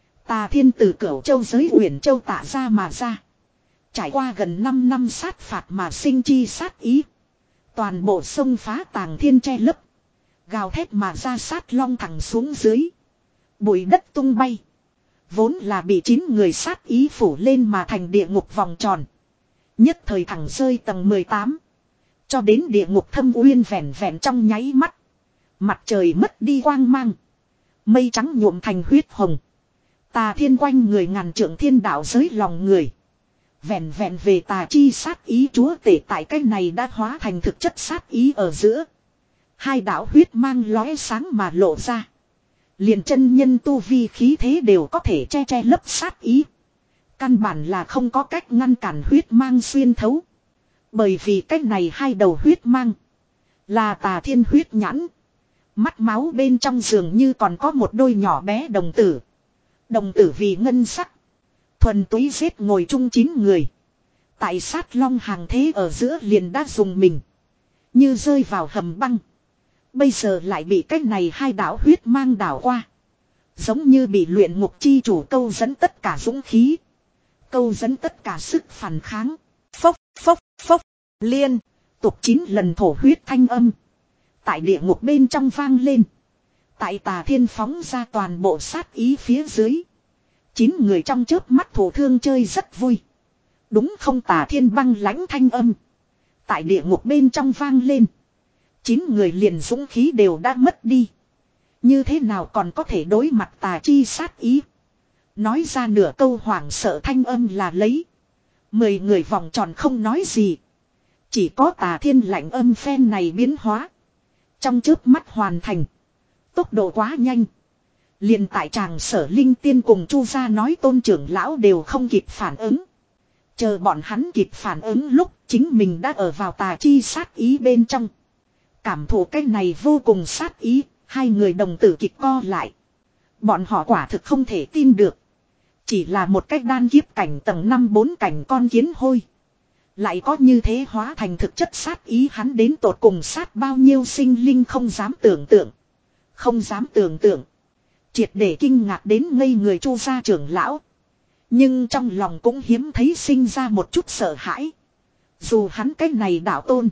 Tà Thiên từ Cửu Châu giới Uyển Châu tạ ra mà ra. Trải qua gần năm năm sát phạt mà sinh chi sát ý. Toàn bộ sông phá tàng thiên che lấp. Gào thét mà ra sát long thẳng xuống dưới. Bụi đất tung bay. Vốn là bị chín người sát ý phủ lên mà thành địa ngục vòng tròn. Nhất thời thẳng rơi tầng mười tám. Cho đến địa ngục thâm uyên vẹn vẹn trong nháy mắt. Mặt trời mất đi quang mang. Mây trắng nhuộm thành huyết hồng. Tà Thiên quanh người ngàn trượng thiên đạo giới lòng người. Vẹn vẹn về tà chi sát ý chúa tể tại cái này đã hóa thành thực chất sát ý ở giữa. Hai đạo huyết mang lóe sáng mà lộ ra. Liền chân nhân tu vi khí thế đều có thể che che lấp sát ý. Căn bản là không có cách ngăn cản huyết mang xuyên thấu. Bởi vì cách này hai đầu huyết mang. Là Tà Thiên huyết nhãn. Mắt máu bên trong dường như còn có một đôi nhỏ bé đồng tử. Đồng tử vì ngân sắc. Thuần túy giết ngồi chung chín người. Tại sát long hàng thế ở giữa liền đã dùng mình. Như rơi vào hầm băng. Bây giờ lại bị cách này hai đạo huyết mang đảo qua. Giống như bị luyện ngục chi chủ câu dẫn tất cả dũng khí. Câu dẫn tất cả sức phản kháng. Phốc phốc phốc. Liên. Tục chín lần thổ huyết thanh âm. Tại địa ngục bên trong vang lên. Tại Tà Thiên phóng ra toàn bộ sát ý phía dưới. Chín người trong chớp mắt thổ thương chơi rất vui. Đúng không? Tà Thiên băng lãnh thanh âm. Tại địa ngục bên trong vang lên. Chín người liền dũng khí đều đã mất đi. Như thế nào còn có thể đối mặt tà chi sát ý. Nói ra nửa câu hoảng sợ thanh âm là lấy. Mười người vòng tròn không nói gì. Chỉ có Tà Thiên lạnh âm phen này biến hóa. Trong chớp mắt hoàn thành. Tốc độ quá nhanh. Liền tại tràng Sở Linh Tiên cùng Chu gia nói Tôn trưởng lão đều không kịp phản ứng. Chờ bọn hắn kịp phản ứng lúc chính mình đã ở vào tà chi sát ý bên trong. Cảm thụ cái này vô cùng sát ý, hai người đồng tử kịch co lại. Bọn họ quả thực không thể tin được. Chỉ là một cách đan kiếp cảnh tầng năm bốn cảnh con kiến hôi. Lại có như thế hóa thành thực chất sát ý, hắn đến tột cùng sát bao nhiêu sinh linh không dám tưởng tượng. Không dám tưởng tượng. Triệt để kinh ngạc đến ngây người Chu gia trưởng lão. Nhưng trong lòng cũng hiếm thấy sinh ra một chút sợ hãi. Dù hắn cái này đạo tôn.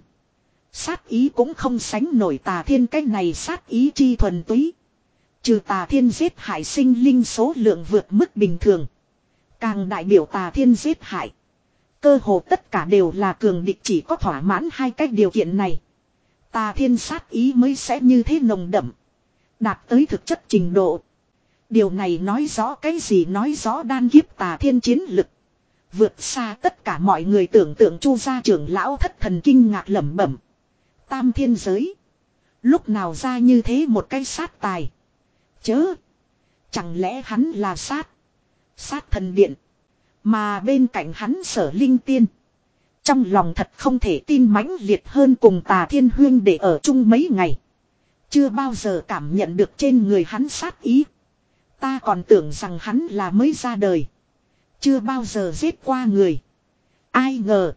Sát ý cũng không sánh nổi Tà Thiên cái này sát ý chi thuần túy. Trừ Tà Thiên giết hại sinh linh số lượng vượt mức bình thường. Càng đại biểu Tà Thiên giết hại. Cơ hồ tất cả đều là cường địch, chỉ có thỏa mãn hai cái điều kiện này. Tà Thiên sát ý mới sẽ như thế nồng đậm. Đạt tới thực chất trình độ. Điều này nói rõ cái gì? Nói rõ đan kiếp Tà Thiên chiến lực. Vượt xa tất cả mọi người tưởng tượng. Chu gia trưởng lão thất thần kinh ngạc lẩm bẩm. Tam thiên giới. Lúc nào ra như thế một cái sát tài. Chớ. Chẳng lẽ hắn là sát. Sát thần điện. Mà bên cạnh hắn Sở Linh Tiên. Trong lòng thật không thể tin mãnh liệt hơn cùng Tà Thiên Huyên để ở chung mấy ngày. Chưa bao giờ cảm nhận được trên người hắn sát ý. Ta còn tưởng rằng hắn là mới ra đời. Chưa bao giờ giết qua người. Ai ngờ.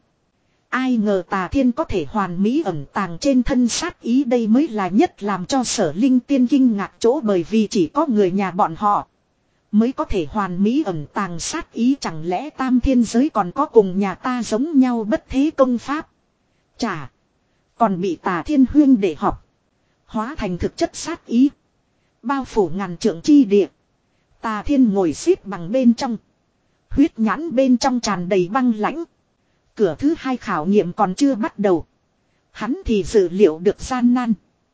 Ai ngờ Tà Thiên có thể hoàn mỹ ẩn tàng trên thân sát ý, đây mới là nhất làm cho Sở Linh Tiên kinh ngạc chỗ, bởi vì chỉ có người nhà bọn họ mới có thể hoàn mỹ ẩn tàng sát ý, chẳng lẽ tam thiên giới còn có cùng nhà ta giống nhau bất thế công pháp? Chà, còn bị Tà Thiên Huyên để học, hóa thành thực chất sát ý, bao phủ ngàn trượng chi địa. Tà Thiên ngồi xếp bằng bên trong, huyết nhãn bên trong tràn đầy băng lãnh. Cửa thứ hai khảo nghiệm còn chưa bắt đầu, hắn thì dự liệu được gian nan,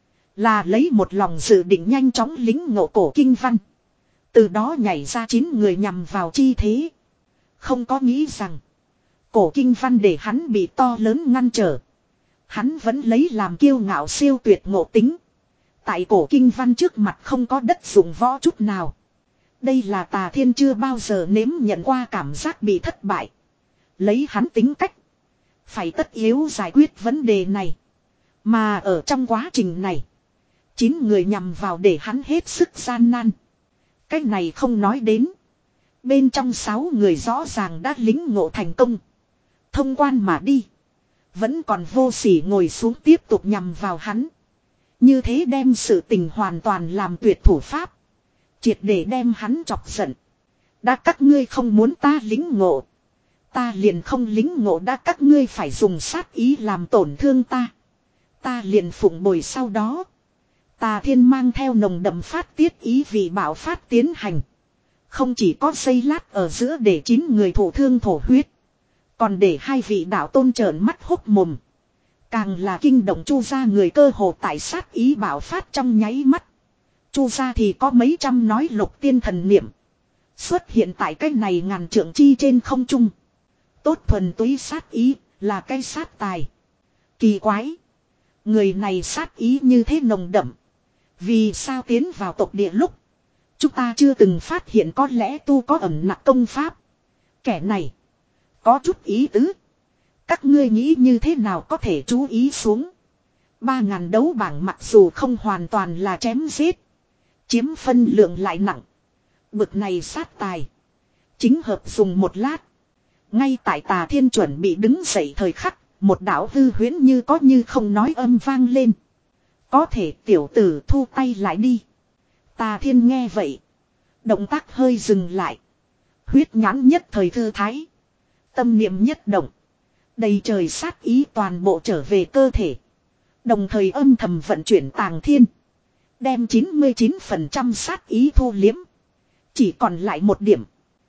là lấy một lòng dự định nhanh chóng lính ngộ cổ kinh văn, từ đó nhảy ra chín người nhằm vào chi thế. Không có nghĩ rằng cổ kinh văn để hắn bị to lớn ngăn trở. Hắn vẫn lấy làm kiêu ngạo siêu tuyệt ngộ tính. Tại cổ kinh văn trước mặt không có đất dụng võ chút nào. Đây là Tà Thiên chưa bao giờ nếm nhận qua cảm giác bị thất bại. Lấy hắn tính cách, phải tất yếu giải quyết vấn đề này. Mà ở trong quá trình này, chín người nhằm vào để hắn hết sức gian nan. Cái này không nói đến. Bên trong sáu người rõ ràng đã lính ngộ thành công, thông quan mà đi. Vẫn còn vô sỉ ngồi xuống tiếp tục nhằm vào hắn. Như thế đem sự tình hoàn toàn làm tuyệt thủ pháp, triệt để đem hắn chọc giận. Đã các ngươi không muốn ta lính ngộ, ta liền không lính ngộ. Đã các ngươi phải dùng sát ý làm tổn thương ta, ta liền phụng bồi. Sau đó Tà Thiên mang theo nồng đậm phát tiết ý vì bạo phát tiến hành. Không chỉ có giây lát ở giữa để chín người thổ thương thổ huyết, còn để hai vị đạo tôn trợn mắt hốc mồm. Càng là kinh động Chu gia người, cơ hồ tại sát ý bạo phát trong nháy mắt. Chu gia thì có mấy trăm nói lục tiên thần niệm xuất hiện tại cái này ngàn trượng chi trên không trung. Tốt thuần túy sát ý, là cái sát tài. Kỳ quái, người này sát ý như thế nồng đậm, vì sao tiến vào tộc địa lúc chúng ta chưa từng phát hiện? Có lẽ tu có ẩn nặc công pháp. Kẻ này có chút ý tứ. Các ngươi nghĩ như thế nào có thể chú ý xuống? Ba ngàn đấu bảng mặc dù không hoàn toàn là chém giết, chiếm phân lượng lại nặng. Bực này sát tài chính hợp dùng một lát. Ngay tại Tà Thiên chuẩn bị đứng dậy thời khắc, một đạo hư huyễn như có như không nói âm vang lên. Có thể tiểu tử thu tay lại đi. Tà Thiên nghe vậy, động tác hơi dừng lại. Huyết nhãn nhất thời thư thái, tâm niệm nhất động, đầy trời sát ý toàn bộ trở về cơ thể. Đồng thời âm thầm vận chuyển Tàng Thiên, đem chín mươi chín phần trăm sát ý thu liếm. Chỉ còn lại một điểm.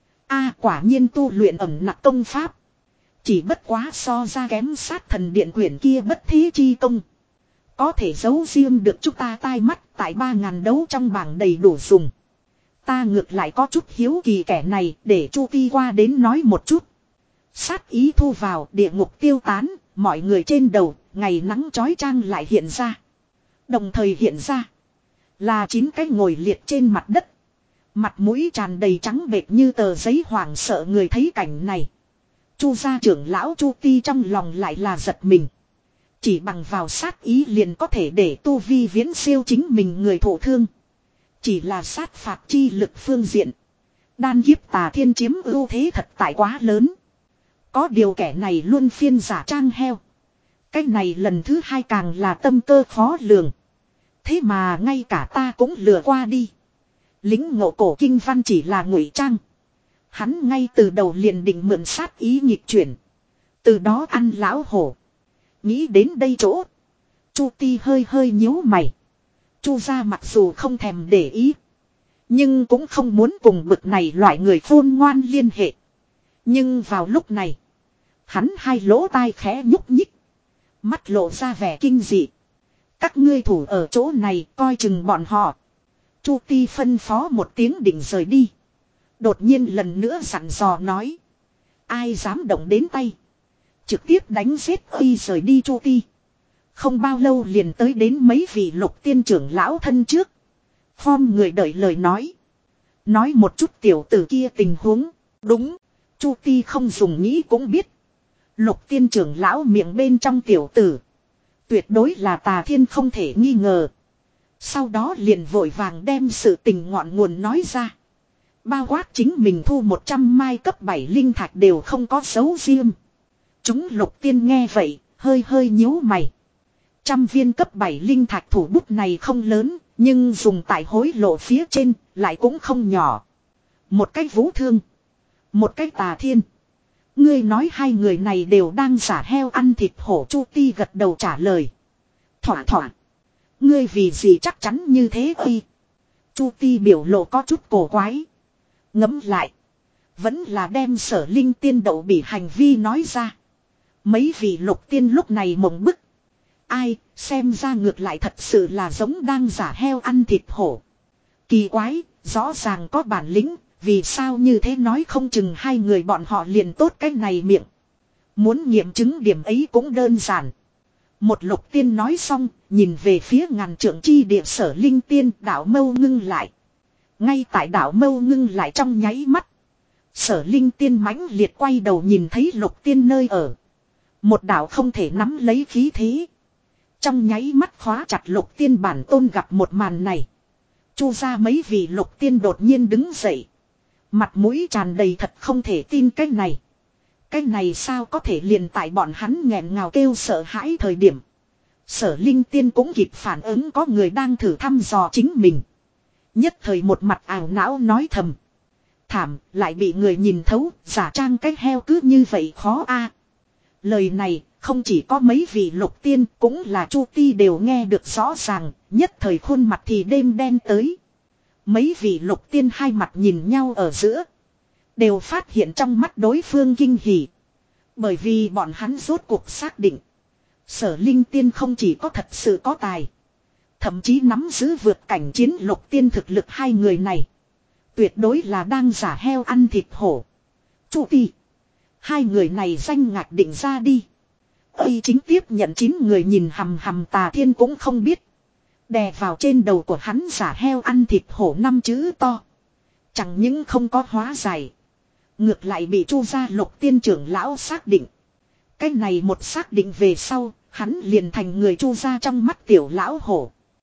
A quả nhiên tu luyện ẩn nặc công pháp, chỉ bất quá so ra kém Sát Thần Điện quyển kia bất thế chi công. Có thể giấu riêng được chúng ta tai mắt tại ba ngàn đấu trong bảng đầy đủ dùng. Ta ngược lại có chút hiếu kỳ kẻ này, để Chu Ti qua đến nói một chút. Sát ý thu vào, địa ngục tiêu tán, mọi người trên đầu, ngày nắng chói chang lại hiện ra. Đồng thời hiện ra là chín cái ngồi liệt trên mặt đất, mặt mũi tràn đầy trắng bệch như tờ giấy, hoảng sợ người thấy cảnh này. Chu gia trưởng lão Chu Ti trong lòng lại là giật mình. Chỉ bằng vào sát ý liền có thể để tu vi viễn siêu chính mình người thổ thương. Chỉ là sát phạt chi lực phương diện, đan kiếp Tà Thiên chiếm ưu thế thật tại quá lớn. Có điều kẻ này luôn phiên giả trang heo. Cái này lần thứ hai càng là tâm cơ khó lường. Thế mà ngay cả ta cũng lừa qua đi. Lính ngộ cổ kinh văn chỉ là ngụy trang. Hắn ngay từ đầu liền định mượn sát ý nghịch chuyển, từ đó ăn lão hổ. Nghĩ đến đây chỗ, Chu Ti hơi hơi nhíu mày. Chu gia mặc dù không thèm để ý, nhưng cũng không muốn cùng bực này loại người khôn ngoan liên hệ. Nhưng vào lúc này, hắn hai lỗ tai khẽ nhúc nhích, mắt lộ ra vẻ kinh dị. Các ngươi thủ ở chỗ này coi chừng bọn họ. Chu Ti phân phó một tiếng định rời đi. Đột nhiên lần nữa dặn dò nói, ai dám động đến tay, trực tiếp đánh giết y. Rời đi Chu Ti, không bao lâu liền tới đến mấy vị lục tiên trưởng lão thân trước. Form người đợi lời nói, nói một chút tiểu tử kia tình huống. Đúng, Chu Ti không dùng nghĩ cũng biết, Lục tiên trưởng lão miệng bên trong tiểu tử. Tuyệt đối là Tà Thiên không thể nghi ngờ. Sau đó liền vội vàng đem sự tình ngọn nguồn nói ra. Bao quát chính mình thu một trăm mai cấp bảy linh thạch đều không có dấu riêng. Chúng lục tiên nghe vậy, hơi hơi nhíu mày. Trăm viên cấp bảy linh thạch thủ bút này không lớn, nhưng dùng tại hối lộ phía trên, lại cũng không nhỏ. Một cách vũ thương. Một cách Tà Thiên. Ngươi nói hai người này đều đang giả heo ăn thịt hổ. Chu Ti gật đầu trả lời. Thỏa thỏa. Ngươi vì gì chắc chắn như thế ư? Chu Ti biểu lộ có chút cổ quái. Ngẫm lại. Vẫn là đem Sở Linh Tiên đậu bị hành vi nói ra. Mấy vị lục tiên lúc này mộng bức. Ai, xem ra ngược lại thật sự là giống đang giả heo ăn thịt hổ. Kỳ quái, rõ ràng có bản lĩnh, vì sao như thế nói không chừng hai người bọn họ liền tốt cái này miệng. Muốn nghiệm chứng điểm ấy cũng đơn giản. Một lục tiên nói xong, nhìn về phía ngàn trượng chi địa Sở Linh Tiên, đảo mâu ngưng lại. Ngay tại đảo mâu ngưng lại trong nháy mắt. Sở Linh Tiên mãnh liệt quay đầu nhìn thấy lục tiên nơi ở. Một đảo không thể nắm lấy khí thế. Trong nháy mắt khóa chặt lục tiên bản tôn. Gặp một màn này. Chu ra mấy vị lục tiên đột nhiên đứng dậy. Mặt mũi tràn đầy thật không thể tin cái này. Cái này sao có thể liền tại bọn hắn nghẹn ngào kêu sợ hãi thời điểm. Sở Linh Tiên cũng kịp phản ứng có người đang thử thăm dò chính mình. Nhất thời một mặt ảo não nói thầm. Thảm, lại bị người nhìn thấu, giả trang cái heo cứ như vậy khó a. Lời này, không chỉ có mấy vị lục tiên, cũng là Chu Ti đều nghe được rõ ràng, nhất thời khuôn mặt thì đêm đen tới. Mấy vị lục tiên hai mặt nhìn nhau ở giữa. Đều phát hiện trong mắt đối phương kinh hỉ. Bởi vì bọn hắn rốt cuộc xác định. Sở Linh Tiên không chỉ có thật sự có tài. Thậm chí nắm giữ vượt cảnh chiến lục tiên thực lực hai người này. Tuyệt đối là đang giả heo ăn thịt hổ. Chu Ti. Hai người này danh ngạch định ra đi. Ây chính tiếp nhận chín người nhìn hầm hầm Tà Thiên cũng không biết. Đè vào trên đầu của hắn giả heo ăn thịt hổ năm chữ to. Chẳng những không có hóa giải. Ngược lại bị Chu gia lục tiên trưởng lão xác định. Cái này một xác định về sau, hắn liền thành người Chu gia trong mắt tiểu lão hổ.